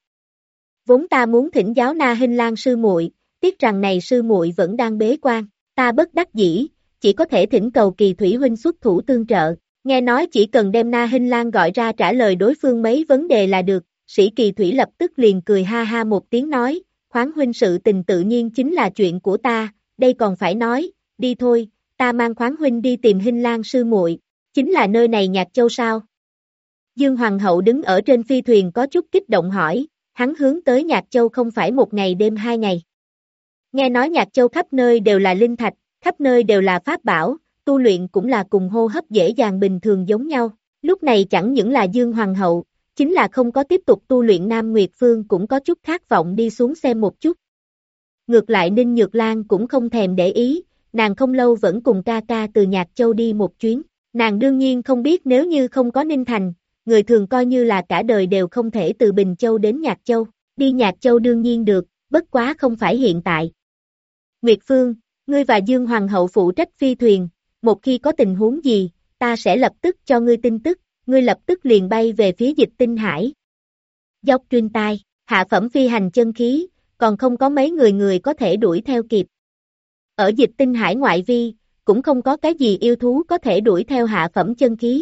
S1: Vốn ta muốn thỉnh giáo Na Hinh Lan sư muội, tiếc rằng này sư muội vẫn đang bế quan, ta bất đắc dĩ, chỉ có thể thỉnh cầu Kỳ Thủy huynh xuất thủ tương trợ. Nghe nói chỉ cần đem Na Hinh Lan gọi ra trả lời đối phương mấy vấn đề là được, Sĩ Kỳ Thủy lập tức liền cười ha ha một tiếng nói, Khoáng huynh sự tình tự nhiên chính là chuyện của ta, đây còn phải nói, đi thôi, ta mang Khoáng huynh đi tìm Hinh Lan sư muội, chính là nơi này Nhạc Châu sao? Dương Hoàng hậu đứng ở trên phi thuyền có chút kích động hỏi, hắn hướng tới Nhạc Châu không phải một ngày đêm 2 ngày. Nghe nói Nhạc Châu khắp nơi đều là linh thạch, khắp nơi đều là pháp bảo, tu luyện cũng là cùng hô hấp dễ dàng bình thường giống nhau. Lúc này chẳng những là Dương Hoàng hậu, chính là không có tiếp tục tu luyện Nam Nguyệt Phương cũng có chút khát vọng đi xuống xem một chút. Ngược lại Ninh Nhược Lan cũng không thèm để ý, nàng không lâu vẫn cùng ca ca từ Nhạc Châu đi một chuyến. Nàng đương nhiên không biết nếu như không có Ninh Thành, người thường coi như là cả đời đều không thể từ Bình Châu đến Nhạc Châu. Đi Nhạc Châu đương nhiên được, bất quá không phải hiện tại. Nguyệt Phương, ngươi và Dương Hoàng hậu phụ trách phi thuyền, một khi có tình huống gì, ta sẽ lập tức cho ngươi tin tức, ngươi lập tức liền bay về phía Dịch Tinh Hải. Dốc truyền tai, hạ phẩm phi hành chân khí, còn không có mấy người có thể đuổi theo kịp. Ở Dịch Tinh Hải ngoại vi, cũng không có cái gì yêu thú có thể đuổi theo hạ phẩm chân khí.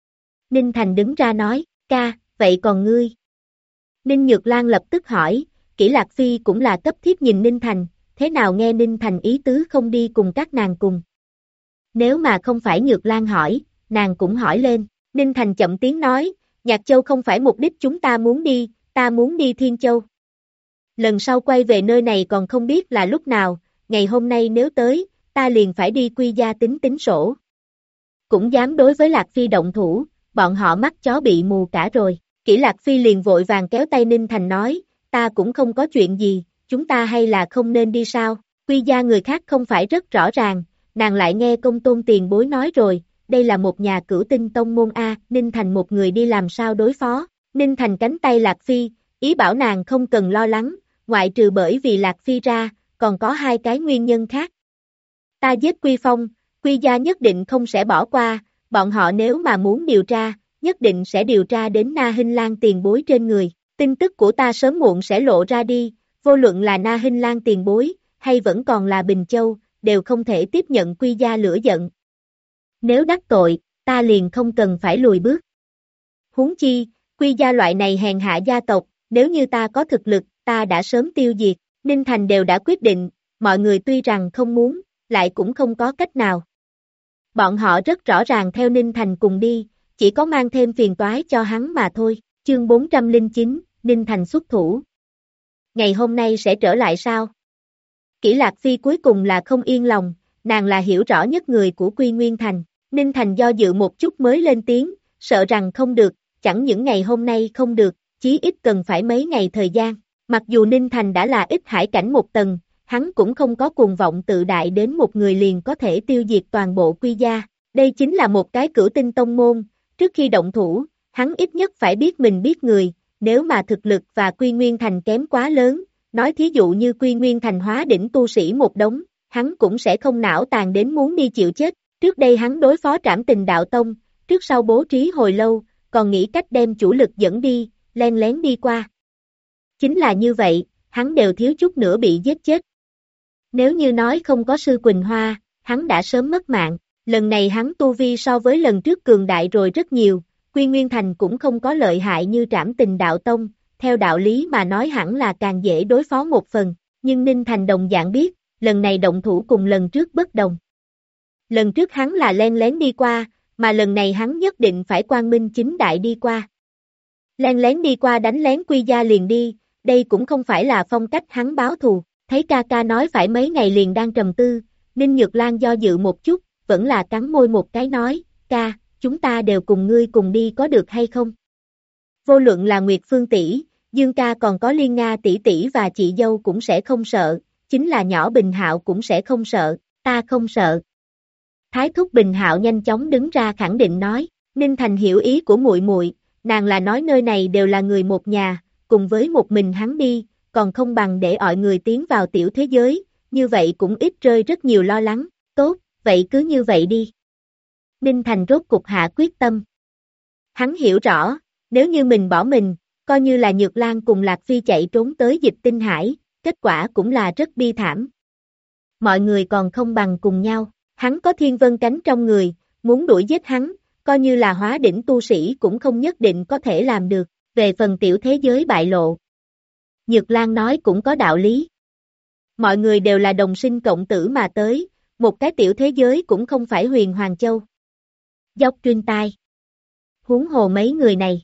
S1: Ninh Thành đứng ra nói, ca, vậy còn ngươi? Ninh Nhược Lan lập tức hỏi, Kỷ Lạc Phi cũng là cấp thiếp nhìn Ninh Thành, thế nào nghe Ninh Thành ý tứ không đi cùng các nàng cùng? Nếu mà không phải Nhược Lan hỏi, nàng cũng hỏi lên, Ninh Thành chậm tiếng nói, Nhạc Châu không phải mục đích chúng ta muốn đi Thiên Châu. Lần sau quay về nơi này còn không biết là lúc nào, ngày hôm nay nếu tới, ta liền phải đi Quy gia tính sổ. Cũng dám đối với Lạc Phi động thủ, bọn họ mắt chó bị mù cả rồi. Kỷ Lạc Phi liền vội vàng kéo tay Ninh Thành nói, ta cũng không có chuyện gì, chúng ta hay là không nên đi sao? Quy gia người khác không phải rất rõ ràng, nàng lại nghe Công Tôn tiền bối nói rồi, đây là một nhà cửu tinh tông môn A, Ninh Thành một người đi làm sao đối phó? Ninh Thành cánh tay Lạc Phi, ý bảo nàng không cần lo lắng, ngoại trừ bởi vì Lạc Phi ra, còn có 2 cái nguyên nhân khác. Ta giết Quy Phong, Quy gia nhất định không sẽ bỏ qua, bọn họ nếu mà muốn điều tra, nhất định sẽ điều tra đến Na Hinh Lan tiền bối trên người, tin tức của ta sớm muộn sẽ lộ ra đi, vô luận là Na Hinh Lan tiền bối, hay vẫn còn là Bình Châu, đều không thể tiếp nhận Quy gia lửa giận. Nếu đắc tội, ta liền không cần phải lùi bước. Huống chi, Quy gia loại này hèn hạ gia tộc, nếu như ta có thực lực, ta đã sớm tiêu diệt, Ninh Thành đều đã quyết định, mọi người tuy rằng không muốn, lại cũng không có cách nào. Bọn họ rất rõ ràng theo Ninh Thành cùng đi, chỉ có mang thêm phiền toái cho hắn mà thôi. Chương 409, Ninh Thành xuất thủ. Ngày hôm nay sẽ trở lại sao? Kỷ Lạc Phi cuối cùng là không yên lòng, nàng là hiểu rõ nhất người của Quy Nguyên Thành. Ninh Thành do dự một chút mới lên tiếng, sợ rằng không được, chẳng những ngày hôm nay không được, chí ít cần phải mấy ngày thời gian. Mặc dù Ninh Thành đã là ít hải cảnh một tầng, hắn cũng không có cuồng vọng tự đại đến một người liền có thể tiêu diệt toàn bộ Quy gia. Đây chính là một cái cửu tinh tông môn, trước khi động thủ, hắn ít nhất phải biết mình biết người, nếu mà thực lực và Quy Nguyên Thành kém quá lớn, nói thí dụ như Quy Nguyên Thành hóa đỉnh tu sĩ một đống, hắn cũng sẽ không não tàn đến muốn đi chịu chết. Trước đây hắn đối phó Trảm Tình Đạo Tông, trước sau bố trí hồi lâu, còn nghĩ cách đem chủ lực dẫn đi, len lén đi qua. Chính là như vậy, hắn đều thiếu chút nữa bị giết chết. Nếu như nói không có Sư Quỳnh Hoa, hắn đã sớm mất mạng, lần này hắn tu vi so với lần trước cường đại rồi rất nhiều, Quy Nguyên Thành cũng không có lợi hại như Trảm Tình Đạo Tông, theo đạo lý mà nói hẳn là càng dễ đối phó một phần, nhưng Ninh Thành đồng dạng biết, lần này động thủ cùng lần trước bất đồng. Lần trước hắn là len lén đi qua, mà lần này hắn nhất định phải quang minh chính đại đi qua. Len lén đi qua đánh lén Quy gia liền đi, đây cũng không phải là phong cách hắn báo thù, thấy ca ca nói phải mấy ngày liền đang trầm tư, Ninh Nhược Lan do dự một chút, vẫn là cắn môi một cái nói, ca, chúng ta đều cùng ngươi cùng đi có được hay không? Vô luận là Nguyệt Phương tỷ, Dương ca còn có Liên Nga tỷ tỷ và chị dâu cũng sẽ không sợ, chính là nhỏ Bình Hạo cũng sẽ không sợ, ta không sợ. Thái thúc Bình Hạo nhanh chóng đứng ra khẳng định nói, Ninh Thành hiểu ý của muội muội, nàng là nói nơi này đều là người một nhà, cùng với một mình hắn đi, còn không bằng để mọi người tiến vào tiểu thế giới, như vậy cũng ít rơi rất nhiều lo lắng, tốt, vậy cứ như vậy đi. Ninh Thành rốt cục hạ quyết tâm. Hắn hiểu rõ, nếu như mình bỏ mình, coi như là Nhược Lan cùng Lạc Phi chạy trốn tới Dịch Tinh Hải, kết quả cũng là rất bi thảm. Mọi người còn không bằng cùng nhau, Hắn có thiên vân cánh trong người, muốn đuổi giết hắn, coi như là hóa đỉnh tu sĩ cũng không nhất định có thể làm được. Về phần tiểu thế giới bại lộ, Nhược Lan nói cũng có đạo lý. Mọi người đều là đồng sinh cộng tử mà tới, một cái tiểu thế giới cũng không phải Huyền Hoàng Châu. Dốc Trinh tai. Huống hồ mấy người này.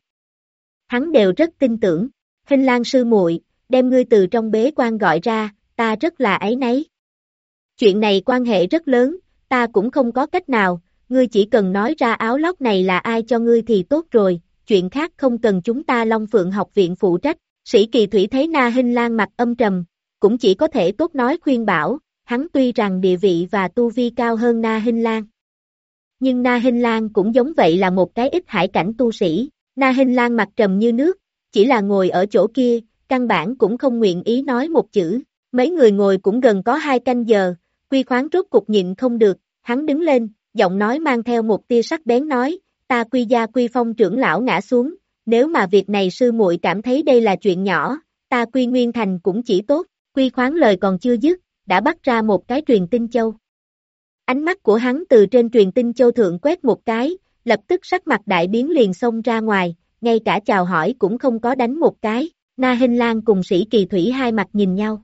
S1: Hắn đều rất tin tưởng. Hình Lan sư muội, đem ngươi từ trong bế quan gọi ra, ta rất là áy náy. Chuyện này quan hệ rất lớn, ta cũng không có cách nào, ngươi chỉ cần nói ra áo lót này là ai cho ngươi thì tốt rồi, chuyện khác không cần chúng ta Long Phượng học viện phụ trách. Sĩ Kỳ Thủy thấy Na Hinh Lan mặt âm trầm, cũng chỉ có thể tốt nói khuyên bảo, hắn tuy rằng địa vị và tu vi cao hơn Na Hinh Lan. Nhưng Na Hinh Lan cũng giống vậy là một cái ít hải cảnh tu sĩ, Na Hinh Lan mặt trầm như nước, chỉ là ngồi ở chỗ kia, căn bản cũng không nguyện ý nói một chữ, mấy người ngồi cũng gần có 2 canh giờ, Quy Khoáng rốt cục nhịn không được, hắn đứng lên, giọng nói mang theo một tia sắc bén nói, ta Quy gia Quy Phong trưởng lão ngã xuống, nếu mà việc này sư muội cảm thấy đây là chuyện nhỏ, ta Quy Nguyên Thành cũng chỉ tốt. Quy Khoáng lời còn chưa dứt, đã bắt ra một cái truyền tinh châu. Ánh mắt của hắn từ trên truyền tinh châu thượng quét một cái, lập tức sắc mặt đại biến liền xông ra ngoài, ngay cả chào hỏi cũng không có đánh một cái. Na Hinh Lan cùng Sĩ Kỳ Thủy hai mặt nhìn nhau.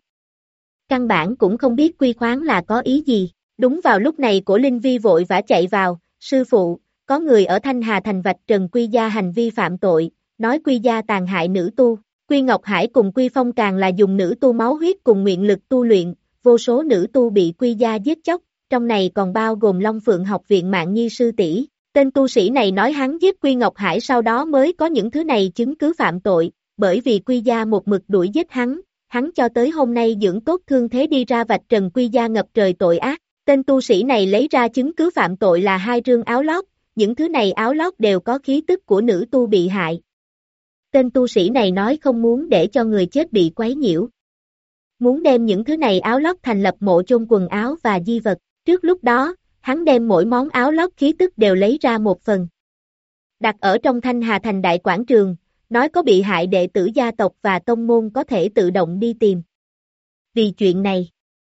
S1: Căn bản cũng không biết Quy Khoáng là có ý gì. Đúng vào lúc này Cổ Linh Vi vội vã chạy vào, sư phụ, có người ở Thanh Hà Thành vạch trần Quy gia hành vi phạm tội, nói Quy gia tàn hại nữ tu. Quy Ngọc Hải cùng Quy Phong càng là dùng nữ tu máu huyết cùng nguyện lực tu luyện, vô số nữ tu bị Quy gia giết chóc, trong này còn bao gồm Long Phượng học viện Mạn Nhi sư tỷ. Tên tu sĩ này nói hắn giết Quy Ngọc Hải sau đó mới có những thứ này chứng cứ phạm tội, bởi vì Quy gia một mực đuổi giết hắn cho tới hôm nay dưỡng tốt thương thế đi ra vạch trần Quy gia ngập trời tội ác. Tên tu sĩ này lấy ra chứng cứ phạm tội là 2 rương áo lót, những thứ này áo lót đều có khí tức của nữ tu bị hại. Tên tu sĩ này nói không muốn để cho người chết bị quấy nhiễu. Muốn đem những thứ này áo lót thành lập mộ chôn quần áo và di vật. Trước lúc đó, hắn đem mỗi món áo lót khí tức đều lấy ra một phần. Đặt ở trong Thanh Hà Thành đại quảng trường, nói có bị hại đệ tử gia tộc và tông môn có thể tự động đi tìm. Vì chuyện này,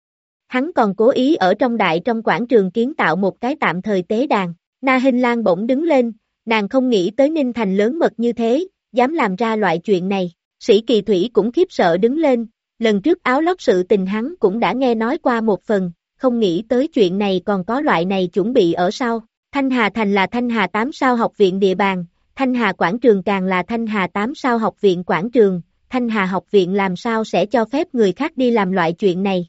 S1: hắn còn cố ý ở trong quảng trường kiến tạo một cái tạm thời tế đàn. Na Hinh Lan bỗng đứng lên, nàng không nghĩ tới Ninh Thành lớn mật như thế, dám làm ra loại chuyện này. Sĩ Kỳ Thủy cũng khiếp sợ đứng lên, lần trước áo lót sự tình hắn cũng đã nghe nói qua một phần, không nghĩ tới chuyện này còn có loại này chuẩn bị ở sau. Thanh Hà Thành là Thanh Hà 8 sao học viện địa bàn, Thanh Hà Quảng Trường càng là Thanh Hà 8 sao học viện quảng trường, Thanh Hà học viện làm sao sẽ cho phép người khác đi làm loại chuyện này.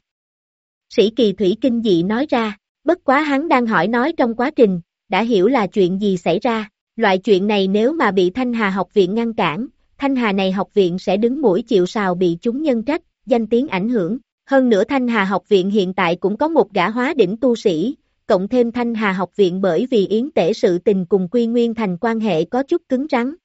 S1: Sĩ Kỳ Thủy kinh dị nói ra, bất quá hắn đang hỏi nói trong quá trình, đã hiểu là chuyện gì xảy ra. Loại chuyện này nếu mà bị Thanh Hà học viện ngăn cản, Thanh Hà này học viện sẽ đứng mũi chịu sào bị chúng nhân trách, danh tiếng ảnh hưởng. Hơn nữa Thanh Hà học viện hiện tại cũng có một gã hóa đỉnh tu sĩ, cộng thêm Thanh Hà học viện bởi vì yến tể sự tình cùng Quy Nguyên Thành quan hệ có chút cứng rắn.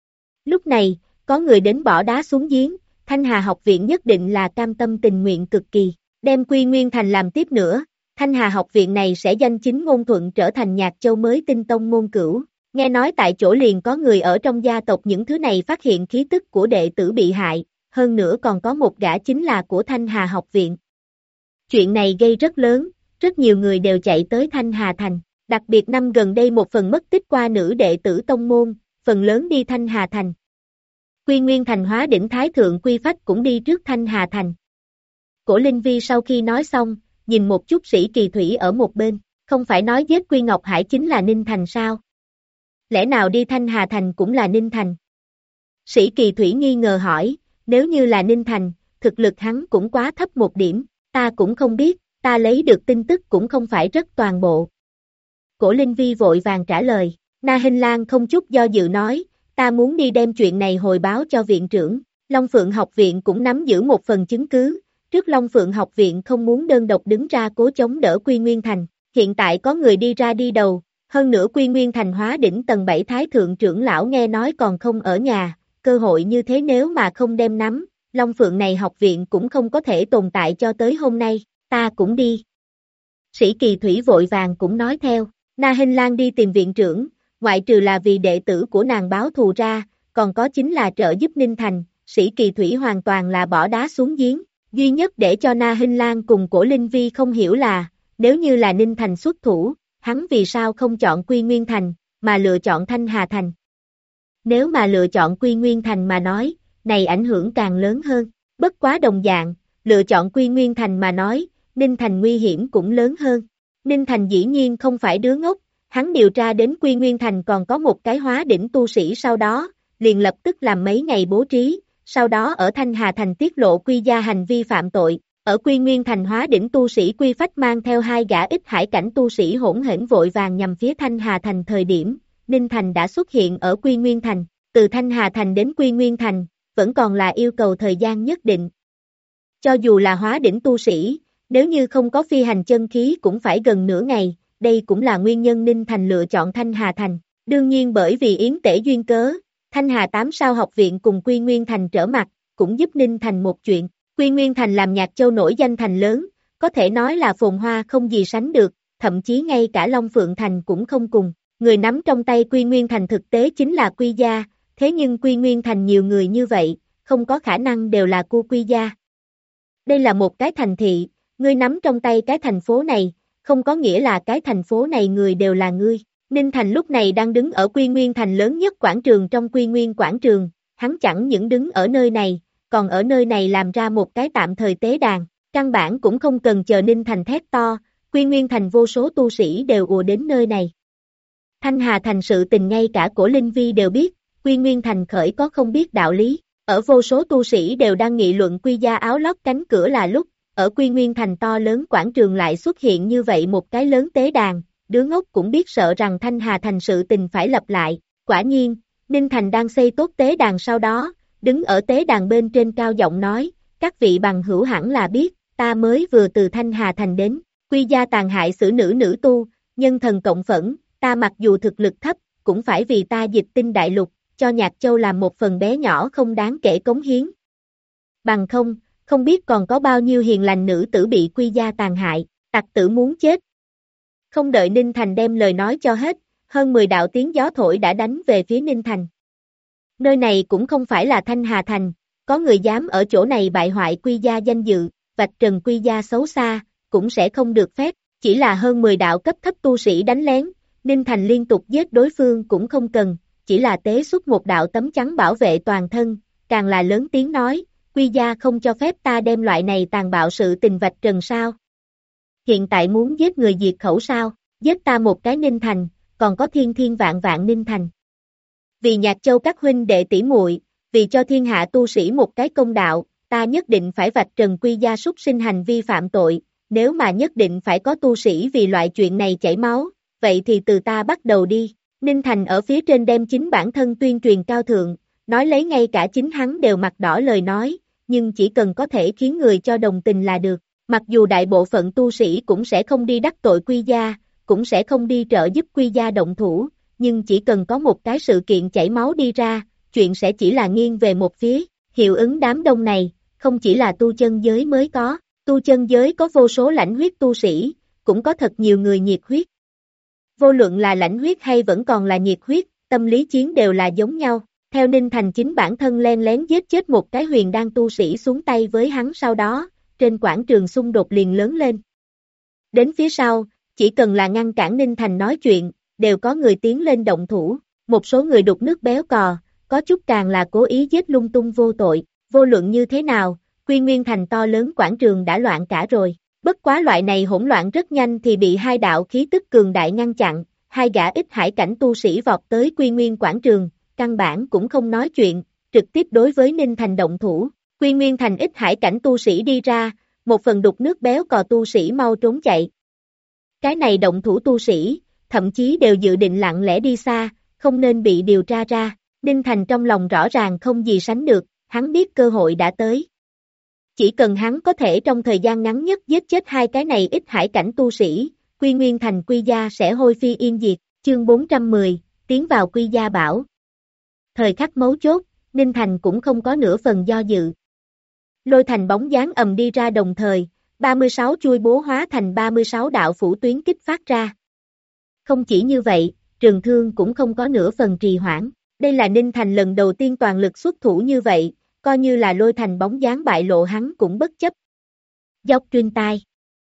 S1: Lúc này, có người đến bỏ đá xuống giếng, Thanh Hà học viện nhất định là cam tâm tình nguyện cực kỳ, đem Quy Nguyên Thành làm tiếp nữa, Thanh Hà học viện này sẽ danh chính ngôn thuận trở thành Nhạc Châu mới tinh tông môn cửu. Nghe nói tại chỗ liền có người ở trong gia tộc những thứ này phát hiện khí tức của đệ tử bị hại, hơn nữa còn có một gã chính là của Thanh Hà học viện. Chuyện này gây rất lớn, rất nhiều người đều chạy tới Thanh Hà Thành, đặc biệt năm gần đây một phần mất tích qua nữ đệ tử tông môn, phần lớn đi Thanh Hà Thành. Quy Nguyên Thành hóa đỉnh Thái Thượng Quy Phách cũng đi trước Thanh Hà Thành. Cổ Linh Vi sau khi nói xong, nhìn một chút Sĩ Kỳ Thủy ở một bên, không phải nói giết Quy Ngọc Hải chính là Ninh Thành sao? Lẽ nào đi Thanh Hà Thành cũng là Ninh Thành? Sĩ Kỳ Thủy nghi ngờ hỏi, nếu như là Ninh Thành, thực lực hắn cũng quá thấp một điểm, ta cũng không biết, ta lấy được tin tức cũng không phải rất toàn bộ. Cổ Linh Vi vội vàng trả lời, Na Hinh Lan không chút do dự nói, ta muốn đi đem chuyện này hồi báo cho viện trưởng, Long Phượng học viện cũng nắm giữ một phần chứng cứ, trước Long Phượng học viện không muốn đơn độc đứng ra cố chống đỡ Quy Nguyên Thành, hiện tại có người đi ra đi đầu. Hơn nữa Quy Nguyên Thành hóa đỉnh tầng 7 Thái Thượng trưởng lão nghe nói còn không ở nhà, cơ hội như thế nếu mà không đem nắm, Long Phượng này học viện cũng không có thể tồn tại cho tới hôm nay, ta cũng đi. Sĩ Kỳ Thủy vội vàng cũng nói theo, Na Hinh Lan đi tìm viện trưởng, ngoại trừ là vì đệ tử của nàng báo thù ra, còn có chính là trợ giúp Ninh Thành, Sĩ Kỳ Thủy hoàn toàn là bỏ đá xuống giếng, duy nhất để cho Na Hinh Lan cùng Cổ Linh Vi không hiểu là, Nếu như là Ninh Thành xuất thủ, hắn vì sao không chọn Quy Nguyên Thành, mà lựa chọn Thanh Hà Thành? Nếu mà lựa chọn Quy Nguyên Thành mà nói, này ảnh hưởng càng lớn hơn. Bất quá đồng dạng, lựa chọn Quy Nguyên Thành mà nói, Ninh Thành nguy hiểm cũng lớn hơn. Ninh Thành dĩ nhiên không phải đứa ngốc, hắn điều tra đến Quy Nguyên Thành còn có một cái hóa đỉnh tu sĩ sau đó, liền lập tức làm mấy ngày bố trí, sau đó ở Thanh Hà Thành tiết lộ Quy gia hành vi phạm tội. Ở Quy Nguyên Thành hóa đỉnh tu sĩ Quy Phách mang theo 2 gã ít hải cảnh tu sĩ hỗn hển vội vàng nhằm phía Thanh Hà Thành thời điểm, Ninh Thành đã xuất hiện ở Quy Nguyên Thành, từ Thanh Hà Thành đến Quy Nguyên Thành, vẫn còn là yêu cầu thời gian nhất định. Cho dù là hóa đỉnh tu sĩ, nếu như không có phi hành chân khí cũng phải gần nửa ngày, đây cũng là nguyên nhân Ninh Thành lựa chọn Thanh Hà Thành. Đương nhiên bởi vì yến tể duyên cớ, Thanh Hà 8 sao học viện cùng Quy Nguyên Thành trở mặt, cũng giúp Ninh Thành một chuyện. Quy Nguyên Thành làm Nhạc Châu nổi danh thành lớn, có thể nói là phồn hoa không gì sánh được, thậm chí ngay cả Long Phượng Thành cũng không cùng. Người nắm trong tay Quy Nguyên Thành thực tế chính là Quy gia, thế nhưng Quy Nguyên Thành nhiều người như vậy, không có khả năng đều là của Quy gia. Đây là một cái thành thị, ngươi nắm trong tay cái thành phố này, không có nghĩa là cái thành phố này người đều là ngươi. Ninh Thành lúc này đang đứng ở Quy Nguyên Thành lớn nhất quảng trường trong Quy Nguyên quảng trường, hắn chẳng những đứng ở nơi này, còn ở nơi này làm ra một cái tạm thời tế đàn, căn bản cũng không cần chờ Ninh Thành thét to, Quy Nguyên Thành vô số tu sĩ đều ùa đến nơi này. Thanh Hà Thành sự tình ngay cả Cổ Linh Vi đều biết, Quy Nguyên Thành khởi có không biết đạo lý, ở vô số tu sĩ đều đang nghị luận Quy gia áo lót cánh cửa là lúc, ở Quy Nguyên Thành to lớn quảng trường lại xuất hiện như vậy một cái lớn tế đàn, đứa ngốc cũng biết sợ rằng Thanh Hà Thành sự tình phải lặp lại, quả nhiên, Ninh Thành đang xây tốt tế đàn sau đó, đứng ở tế đàn bên trên cao giọng nói, các vị bằng hữu hẳn là biết, ta mới vừa từ Thanh Hà Thành đến, Quy gia tàn hại xử nữ tu, nhân thần cộng phẫn, ta mặc dù thực lực thấp, cũng phải vì ta dịch tinh đại lục, cho Nhạc Châu làm một phần bé nhỏ không đáng kể cống hiến. Bằng không, không biết còn có bao nhiêu hiền lành nữ tử bị Quy gia tàn hại, tặc tử muốn chết. Không đợi Ninh Thành đem lời nói cho hết, hơn 10 đạo tiếng gió thổi đã đánh về phía Ninh Thành. Nơi này cũng không phải là Thanh Hà Thành, có người dám ở chỗ này bại hoại Quy gia danh dự, vạch trần Quy gia xấu xa, cũng sẽ không được phép, chỉ là hơn 10 đạo cấp thấp tu sĩ đánh lén, Ninh Thành liên tục giết đối phương cũng không cần, chỉ là tế xuất một đạo tấm chắn bảo vệ toàn thân, càng là lớn tiếng nói, Quy gia không cho phép ta đem loại này tàn bạo sự tình vạch trần sao. Hiện tại muốn giết người diệt khẩu sao, giết ta một cái Ninh Thành, còn có thiên thiên vạn vạn Ninh Thành. Vì Nhạc Châu các huynh đệ tỷ muội, vì cho thiên hạ tu sĩ một cái công đạo, ta nhất định phải vạch trần Quy gia súc sinh hành vi phạm tội, nếu mà nhất định phải có tu sĩ vì loại chuyện này chảy máu, vậy thì từ ta bắt đầu đi. Ninh Thành ở phía trên đem chính bản thân tuyên truyền cao thượng, nói lấy ngay cả chính hắn đều mặt đỏ lời nói, nhưng chỉ cần có thể khiến người cho đồng tình là được. Mặc dù đại bộ phận tu sĩ cũng sẽ không đi đắc tội Quy gia, cũng sẽ không đi trợ giúp Quy gia động thủ, nhưng chỉ cần có một cái sự kiện chảy máu đi ra, chuyện sẽ chỉ là nghiêng về một phía. Hiệu ứng đám đông này, không chỉ là tu chân giới mới có, tu chân giới có vô số lãnh huyết tu sĩ, cũng có thật nhiều người nhiệt huyết. Vô luận là lãnh huyết hay vẫn còn là nhiệt huyết, tâm lý chiến đều là giống nhau. Theo Ninh Thành chính bản thân len lén giết chết một cái huyền đan tu sĩ xuống tay với hắn sau đó, trên quảng trường xung đột liền lớn lên. Đến phía sau, chỉ cần là ngăn cản Ninh Thành nói chuyện, đều có người tiến lên động thủ, một số người đục nước béo cò, có chút càng là cố ý giết lung tung vô tội, vô luận như thế nào, Quy Nguyên Thành to lớn quảng trường đã loạn cả rồi. Bất quá loại này hỗn loạn rất nhanh thì bị 2 đạo khí tức cường đại ngăn chặn, 2 gã ít hải cảnh tu sĩ vọt tới Quy Nguyên quảng trường, căn bản cũng không nói chuyện, trực tiếp đối với Ninh Thành động thủ. Quy Nguyên Thành ít hải cảnh tu sĩ đi ra, một phần đục nước béo cò tu sĩ mau trốn chạy. Cái này động thủ tu sĩ, thậm chí đều dự định lặng lẽ đi xa, không nên bị điều tra ra. Ninh Thành trong lòng rõ ràng không gì sánh được, hắn biết cơ hội đã tới. Chỉ cần hắn có thể trong thời gian ngắn nhất giết chết 2 cái này ít hải cảnh tu sĩ, Quy Nguyên Thành Quy gia sẽ hôi phi yên diệt. Chương 410, tiến vào Quy gia bảo. Thời khắc mấu chốt, Ninh Thành cũng không có nửa phần do dự. Lôi thành bóng dáng ầm đi ra đồng thời, 36 chuôi búa hóa thành 36 đạo phủ tuyến kích phát ra. Không chỉ như vậy, Trường Thương cũng không có nửa phần trì hoãn. Đây là Ninh Thành lần đầu tiên toàn lực xuất thủ như vậy, coi như là lôi thành bóng dáng bại lộ hắn cũng bất chấp. Dốc truyền tai.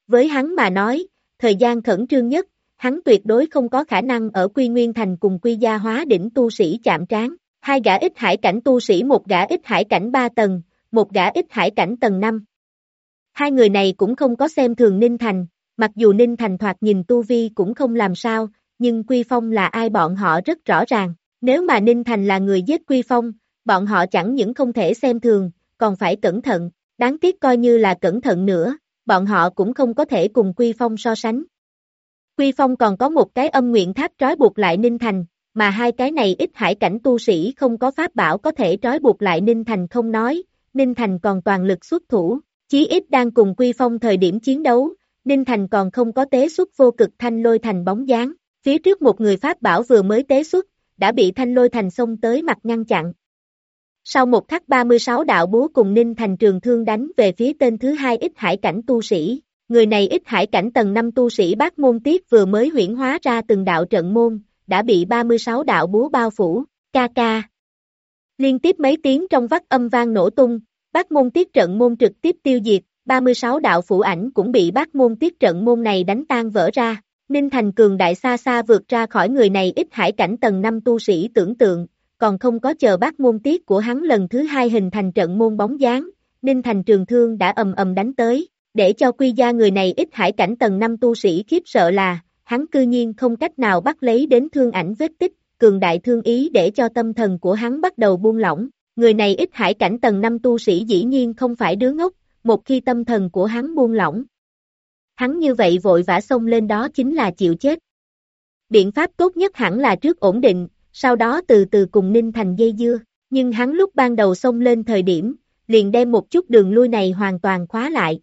S1: Với hắn mà nói, thời gian khẩn trương nhất, hắn tuyệt đối không có khả năng ở Quy Nguyên Thành cùng Quy Gia Hóa Đỉnh tu sĩ chạm trán. Hai gã Ích Hải cảnh tu sĩ, một gã Ích Hải cảnh 3 tầng, một gã Ích Hải cảnh tầng 5. Hai người này cũng không có xem thường Ninh Thành, mặc dù Ninh Thành thoạt nhìn tu vi cũng không làm sao, nhưng Quy Phong là ai bọn họ rất rõ ràng. Nếu mà Ninh Thành là người giết Quy Phong, bọn họ chẳng những không thể xem thường, còn phải cẩn thận. Đáng tiếc coi như là cẩn thận nữa, bọn họ cũng không có thể cùng Quy Phong so sánh. Quy Phong còn có một cái âm nguyện tháp trói buộc lại Ninh Thành, mà hai cái này Ích Hải cảnh tu sĩ không có pháp bảo có thể trói buộc lại Ninh Thành không nói, Ninh Thành còn toàn lực xuất thủ, chí ít đang cùng Quy Phong thời điểm chiến đấu, Ninh Thành còn không có tế xuất vô cực thanh lôi thành bóng dáng, phía trước một người pháp bảo vừa mới tế xuất, đã bị thanh lôi thành xông tới mặt ngăn chặn. Sau một khắc 36 đạo búa cùng Ninh Thành trường thương đánh về phía tên thứ hai Ích Hải cảnh tu sĩ. Người này Ích Hải cảnh tầng 5 tu sĩ Bát Môn Tiết vừa mới huyễn hóa ra từng đạo trận môn, đã bị 36 đạo búa bao phủ, ca ca. Liên tiếp mấy tiếng trong vắt âm vang nổ tung, Bát Môn Tiết trận môn trực tiếp tiêu diệt, 36 đạo phủ ảnh cũng bị Bát Môn Tiết trận môn này đánh tan vỡ ra. Ninh Thành cường đại xa xa vượt ra khỏi người này Ích Hải cảnh tầng 5 tu sĩ tưởng tượng, còn không có chờ Bát Môn Tiết của hắn lần thứ hai hình thành trận môn bóng dáng, Ninh Thành trường thương đã ầm ầm đánh tới. Để cho Quy Gia người này Ích Hải cảnh tầng 5 tu sĩ khiếp sợ là, hắn cư nhiên không cách nào bắt lấy đến thương ảnh vết tích, cường đại thương ý để cho tâm thần của hắn bắt đầu buông lỏng. Người này Ích Hải cảnh tầng 5 tu sĩ dĩ nhiên không phải đứa ngốc, một khi tâm thần của hắn buông lỏng. Hắn như vậy vội vã xông lên đó chính là chịu chết. Biện pháp tốt nhất hẳn là trước ổn định, sau đó từ từ cùng Ninh Thành dây dưa, nhưng hắn lúc ban đầu xông lên thời điểm, liền đem một chút đường lui này hoàn toàn khóa lại.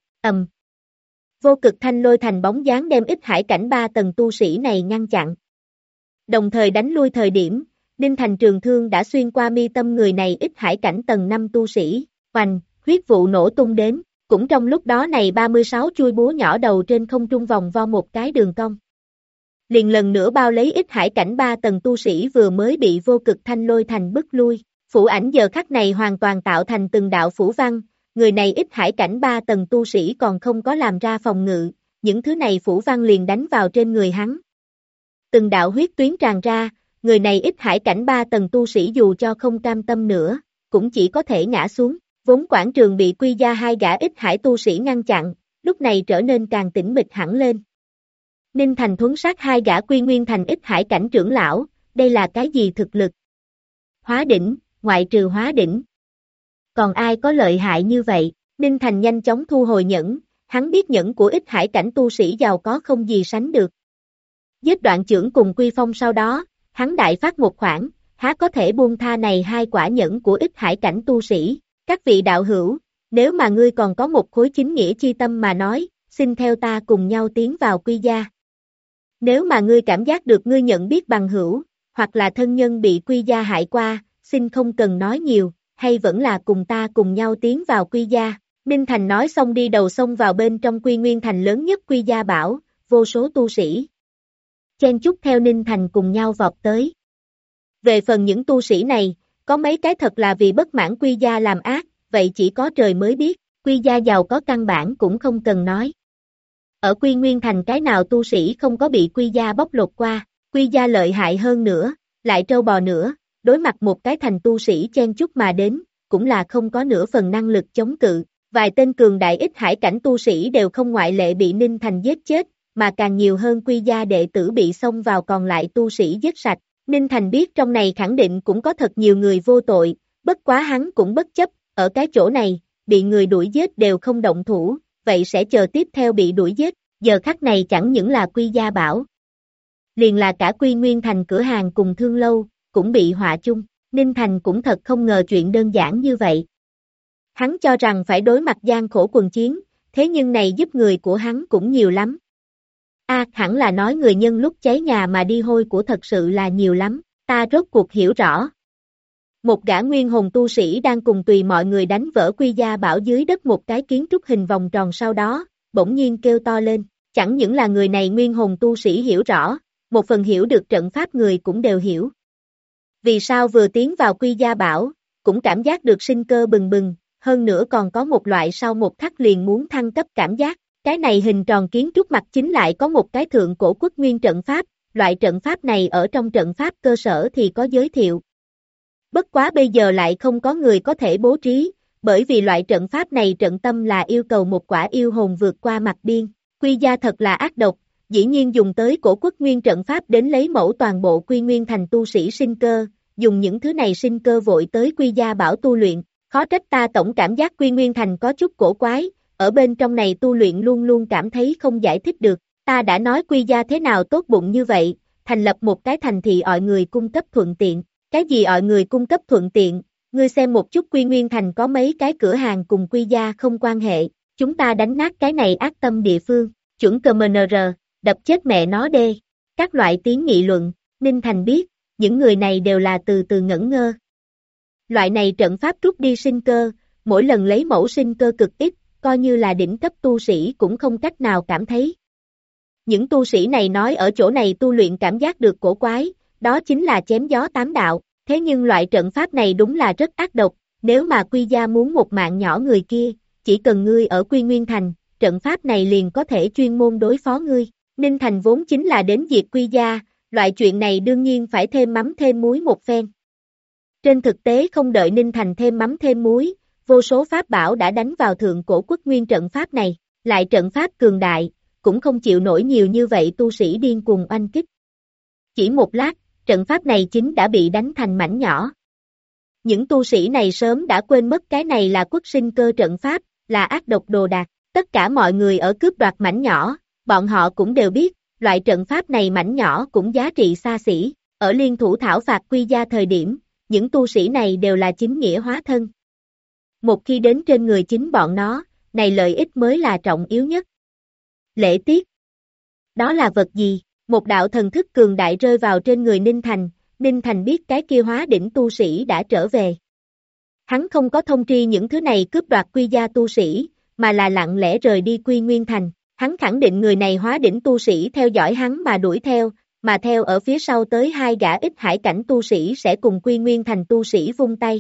S1: Vô cực thanh lôi thành bóng dáng đem Ích Hải cảnh 3 tầng tu sĩ này ngăn chặn. Đồng thời đánh lui thời điểm, Ninh Thành trường thương đã xuyên qua mi tâm người này Ích Hải cảnh tầng 5 tu sĩ, oanh, huyết vụ nổ tung đến, cũng trong lúc đó này 36 chuôi búa nhỏ đầu trên không trung vòng vo một cái đường cong. Liền lần nữa bao lấy Ích Hải cảnh 3 tầng tu sĩ vừa mới bị vô cực thanh lôi thành bức lui, phủ ảnh giờ khắc này hoàn toàn tạo thành từng đạo phủ văn. Người này Ích Hải cảnh 3 tầng tu sĩ còn không có làm ra phòng ngự, những thứ này phủ văn liền đánh vào trên người hắn. Từng đạo huyết tuyến tràn ra, người này Ích Hải cảnh 3 tầng tu sĩ dù cho không cam tâm nữa, cũng chỉ có thể ngã xuống. Vốn quảng trường bị Quy Gia hai gã Ích Hải tu sĩ ngăn chặn, lúc này trở nên càng tĩnh mịch hẳn lên. Ninh Thành thuấn sát hai gã Quy Nguyên Thành Ích Hải cảnh trưởng lão, đây là cái gì thực lực? Hóa đỉnh, ngoại trừ hóa đỉnh. Còn ai có lợi hại như vậy? Ninh Thành nhanh chóng thu hồi nhẫn, hắn biết nhẫn của Ích Hải cảnh tu sĩ giàu có không gì sánh được. Giết Đoạn Chưởng cùng Quy Phong sau đó, hắn đại phát một khoản, há có thể buông tha này hai quả nhẫn của Ích Hải cảnh tu sĩ. Các vị đạo hữu, nếu mà ngươi còn có một khối chính nghĩa chi tâm mà nói, xin theo ta cùng nhau tiến vào Quy Gia. Nếu mà ngươi cảm giác được ngươi nhận biết bằng hữu, hoặc là thân nhân bị Quy Gia hại qua, xin không cần nói nhiều, hay vẫn là cùng ta cùng nhau tiến vào Quy Gia. Ninh Thành nói xong đi đầu xông vào bên trong Quy Nguyên Thành lớn nhất Quy Gia bảo, vô số tu sĩ chen chúc theo Ninh Thành cùng nhau vọt tới. Về phần những tu sĩ này, có mấy cái thật là vì bất mãn Quy Gia làm ác, vậy chỉ có trời mới biết, Quy Gia giàu có căn bản cũng không cần nói. Ở Quy Nguyên Thành cái nào tu sĩ không có bị Quy Gia bóc lột qua, Quy Gia lợi hại hơn nữa, lại trâu bò nữa, đối mặt một cái thành tu sĩ chen chúc mà đến, cũng là không có nửa phần năng lực chống cự. Vài tên cường đại Ích Hải cảnh tu sĩ đều không ngoại lệ bị Ninh Thành giết chết, mà càng nhiều hơn Quy Gia đệ tử bị xông vào còn lại tu sĩ giết sạch. Ninh Thành biết trong này khẳng định cũng có thật nhiều người vô tội, bất quá hắn cũng bất chấp, ở cái chỗ này, bị người đuổi giết đều không động thủ, vậy sẽ chờ tiếp theo bị đuổi giết, giờ khắc này chẳng những là Quy Gia bảo. Liền là cả Quy Nguyên Thành cửa hàng cùng thương lâu, cũng bị họa chung, Ninh Thành cũng thật không ngờ chuyện đơn giản như vậy. Hắn cho rằng phải đối mặt gian khổ quần chiến, thế nhưng này giúp người của hắn cũng nhiều lắm. Hẳn là nói người nhân lúc cháy nhà mà đi hôi của thật sự là nhiều lắm, ta rốt cuộc hiểu rõ. Một gã nguyên hồn tu sĩ đang cùng tùy mọi người đánh vỡ Quy Gia bảo dưới đất một cái kiến trúc hình vòng tròn sau đó, bỗng nhiên kêu to lên, chẳng những là người này nguyên hồn tu sĩ hiểu rõ, một phần hiểu được trận pháp người cũng đều hiểu. Vì sao vừa tiến vào Quy Gia bảo, cũng cảm giác được sinh cơ bừng bừng, hơn nữa còn có một loại sau một khắc liền muốn thăng cấp cảm giác, Cái này hình tròn kiến trúc mặt chính lại có một cái thượng cổ quốc nguyên trận pháp, loại trận pháp này ở trong trận pháp cơ sở thì có giới thiệu. Bất quá bây giờ lại không có người có thể bố trí, bởi vì loại trận pháp này trận tâm là yêu cầu một quả yêu hồn vượt qua mặt biên. Quy gia thật là ác độc, dĩ nhiên dùng tới cổ quốc nguyên trận pháp đến lấy mẫu toàn bộ Quy Nguyên Thành tu sĩ sinh cơ, dùng những thứ này sinh cơ vội tới Quy gia bảo tu luyện, khó trách ta tổng cảm giác Quy Nguyên Thành có chút cổ quái, ở bên trong này tu luyện luôn luôn cảm thấy không giải thích được, ta đã nói Quy gia thế nào tốt bụng như vậy, thành lập một cái thành thị ọi người cung cấp thuận tiện, cái gì ọi người cung cấp thuận tiện, ngươi xem một chút Quy Nguyên Thành có mấy cái cửa hàng cùng Quy gia không quan hệ, chúng ta đánh nát cái này ác tâm địa phương, chuẩn CMNR, đập chết mẹ nó đê, các loại tiếng nghị luận, Ninh Thành biết, những người này đều là từ từ ngẩn ngơ. Loại này trận pháp rút đi sinh cơ, mỗi lần lấy mẫu sinh cơ cực ít, coi như là đỉnh cấp tu sĩ cũng không cách nào cảm thấy. Những tu sĩ này nói ở chỗ này tu luyện cảm giác được cổ quái, đó chính là chém gió tám đạo, thế nhưng loại trận pháp này đúng là rất ác độc, nếu mà Quy gia muốn một mạng nhỏ người kia, chỉ cần ngươi ở Quy Nguyên Thành, trận pháp này liền có thể chuyên môn đối phó ngươi. Ninh Thành vốn chính là đến diệt Quy gia, loại chuyện này đương nhiên phải thêm mắm thêm muối một phen. Trên thực tế không đợi Ninh Thành thêm mắm thêm muối, vô số pháp bảo đã đánh vào thượng cổ quốc nguyên trận pháp này, lại trận pháp cường đại, cũng không chịu nổi nhiều như vậy tu sĩ điên cuồng oanh kích. Chỉ một lát, trận pháp này chính đã bị đánh thành mảnh nhỏ. Những tu sĩ này sớm đã quên mất cái này là quốc sinh cơ trận pháp, là ác độc đồ đạc, tất cả mọi người ở cướp đoạt mảnh nhỏ, bọn họ cũng đều biết, loại trận pháp này mảnh nhỏ cũng giá trị xa xỉ, ở liên thủ thảo phạt Quy gia thời điểm, những tu sĩ này đều là chính nghĩa hóa thân. Một khi đến trên người chính bọn nó, này lợi ích mới là trọng yếu nhất. Lễ tiết. Đó là vật gì? Một đạo thần thức cường đại rơi vào trên người Ninh Thành biết cái kia hóa đỉnh tu sĩ đã trở về. Hắn không có thông tri những thứ này cướp đoạt Quy gia tu sĩ, mà là lặng lẽ rời đi Quy Nguyên Thành. Hắn khẳng định người này hóa đỉnh tu sĩ theo dõi hắn mà đuổi theo, mà theo ở phía sau tới hai gã ít hải cảnh tu sĩ sẽ cùng Quy Nguyên Thành tu sĩ vung tay.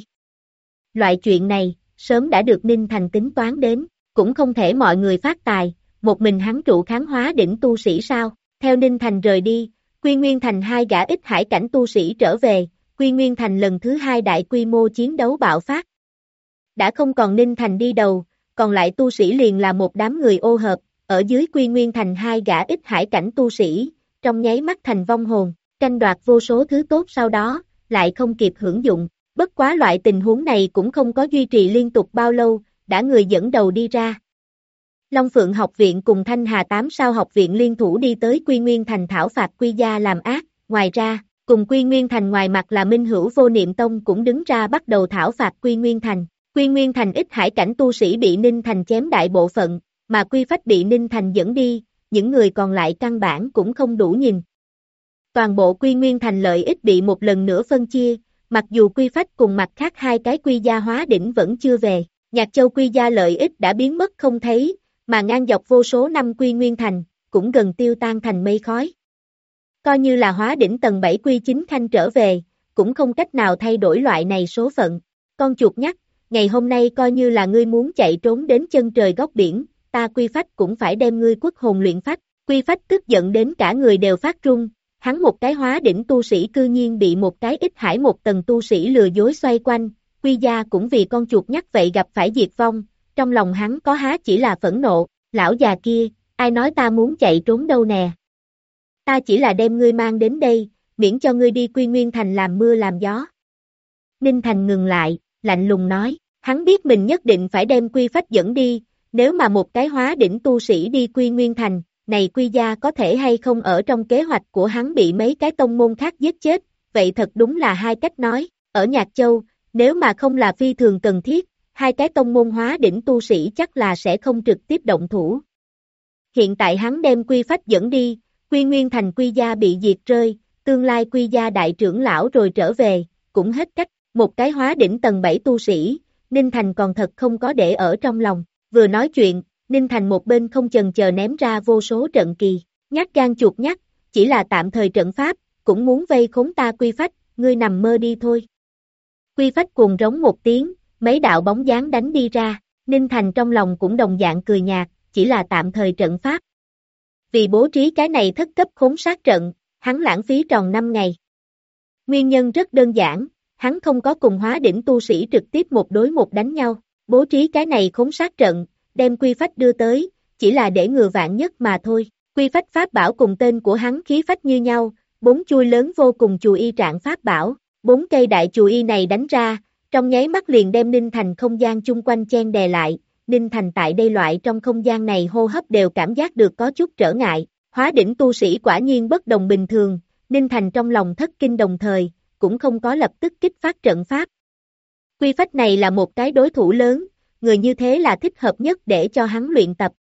S1: Loại chuyện này, sớm đã được Ninh Thành tính toán đến, cũng không thể mọi người phát tài, một mình hắn trụ kháng hóa đỉnh tu sĩ sao, theo Ninh Thành rời đi, Quy Nguyên Thành hai gã ít hải cảnh tu sĩ trở về, Quy Nguyên Thành lần thứ hai đại quy mô chiến đấu bạo phát. Đã không còn Ninh Thành đi đầu, còn lại tu sĩ liền là một đám người ô hợp, ở dưới Quy Nguyên Thành hai gã ít hải cảnh tu sĩ, trong nháy mắt thành vong hồn, tranh đoạt vô số thứ tốt sau đó, lại không kịp hưởng dụng. Bất quá loại tình huống này cũng không có duy trì liên tục bao lâu, đã người dẫn đầu đi ra. Long Phượng học viện cùng Thanh Hà 8 sao học viện liên thủ đi tới Quy Nguyên Thành thảo phạt Quy gia làm ác, ngoài ra, cùng Quy Nguyên Thành ngoài mặt là Minh Hữu Vô Niệm Tông cũng đứng ra bắt đầu thảo phạt Quy Nguyên Thành. Quy Nguyên Thành ít hải cảnh tu sĩ bị Ninh Thành chém đại bộ phận, mà Quy Phách bị Ninh Thành dẫn đi, những người còn lại căn bản cũng không đủ nhìn. Toàn bộ Quy Nguyên Thành lợi ích bị một lần nữa phân chia, mặc dù Quy Phách cùng mặt khác hai cái Quy gia hóa đỉnh vẫn chưa về, Nhạc Châu Quy gia lợi ích đã biến mất không thấy, mà ngang dọc vô số năm Quy Nguyên Thành, cũng gần tiêu tan thành mây khói. Coi như là hóa đỉnh tầng 7 Quy Chính Khanh trở về, cũng không cách nào thay đổi loại này số phận. Con chuột nhắt, ngày hôm nay coi như là ngươi muốn chạy trốn đến chân trời góc biển, ta Quy Phách cũng phải đem ngươi quốc hồn luyện phách. Quy Phách tức giận đến cả người đều phát run, hắn một cái hóa đỉnh tu sĩ cư nhiên bị một cái ít hải một tầng tu sĩ lừa dối xoay quanh, Quy gia cũng vì con chuột nhắt vậy gặp phải diệt vong, trong lòng hắn có há chỉ là phẫn nộ, lão già kia, ai nói ta muốn chạy trốn đâu nè. Ta chỉ là đem ngươi mang đến đây, miễn cho ngươi đi Quy Nguyên Thành làm mưa làm gió. Ninh Thành ngừng lại, lạnh lùng nói, hắn biết mình nhất định phải đem Quy Phách dẫn đi, nếu mà một cái hóa đỉnh tu sĩ đi Quy Nguyên Thành, này Quy gia có thể hay không ở trong kế hoạch của hắn bị mấy cái tông môn khác giết chết, vậy thật đúng là hai cách nói, ở Nhạc Châu, nếu mà không là phi thường cần thiết, hai cái tông môn hóa đỉnh tu sĩ chắc là sẽ không trực tiếp động thủ. Hiện tại hắn đem Quy Phách dẫn đi, Quy Nguyên Thành Quy gia bị diệt rơi, tương lai Quy gia đại trưởng lão rồi trở về, cũng hết cách, một cái hóa đỉnh tầng 7 tu sĩ, Ninh Thành còn thật không có để ở trong lòng, vừa nói chuyện, Ninh Thành một bên không chần chờ ném ra vô số trận kỳ, nhát gan chuột nhắt, chỉ là tạm thời trận pháp, cũng muốn vây khốn ta Quy Phách, ngươi nằm mơ đi thôi. Quy Phách cuồng rống một tiếng, mấy đạo bóng dáng đánh đi ra, Ninh Thành trong lòng cũng đồng dạng cười nhạt, chỉ là tạm thời trận pháp. Vì bố trí cái này thất cấp khốn sát trận, hắn lãng phí tròn 5 ngày. Nguyên nhân rất đơn giản, hắn không có cùng hóa đỉnh tu sĩ trực tiếp một đối một đánh nhau, bố trí cái này khốn sát trận, đem quy phách đưa tới, chỉ là để ngừa vạn nhất mà thôi. Quy phách pháp bảo cùng tên của hắn khí phách như nhau, 4 chuôi lớn vô cùng chù y trạng pháp bảo, 4 cây đại chù y này đánh ra, trong nháy mắt liền đem Ninh Thành không gian chung quanh chen đè lại, Ninh Thành tại đây loại trong không gian này hô hấp đều cảm giác được có chút trở ngại, hóa đỉnh tu sĩ quả nhiên bất đồng bình thường, Ninh Thành trong lòng thất kinh đồng thời, cũng không có lập tức kích phát trận pháp. Quy phách này là một cái đối thủ lớn, người như thế là thích hợp nhất để cho hắn luyện tập,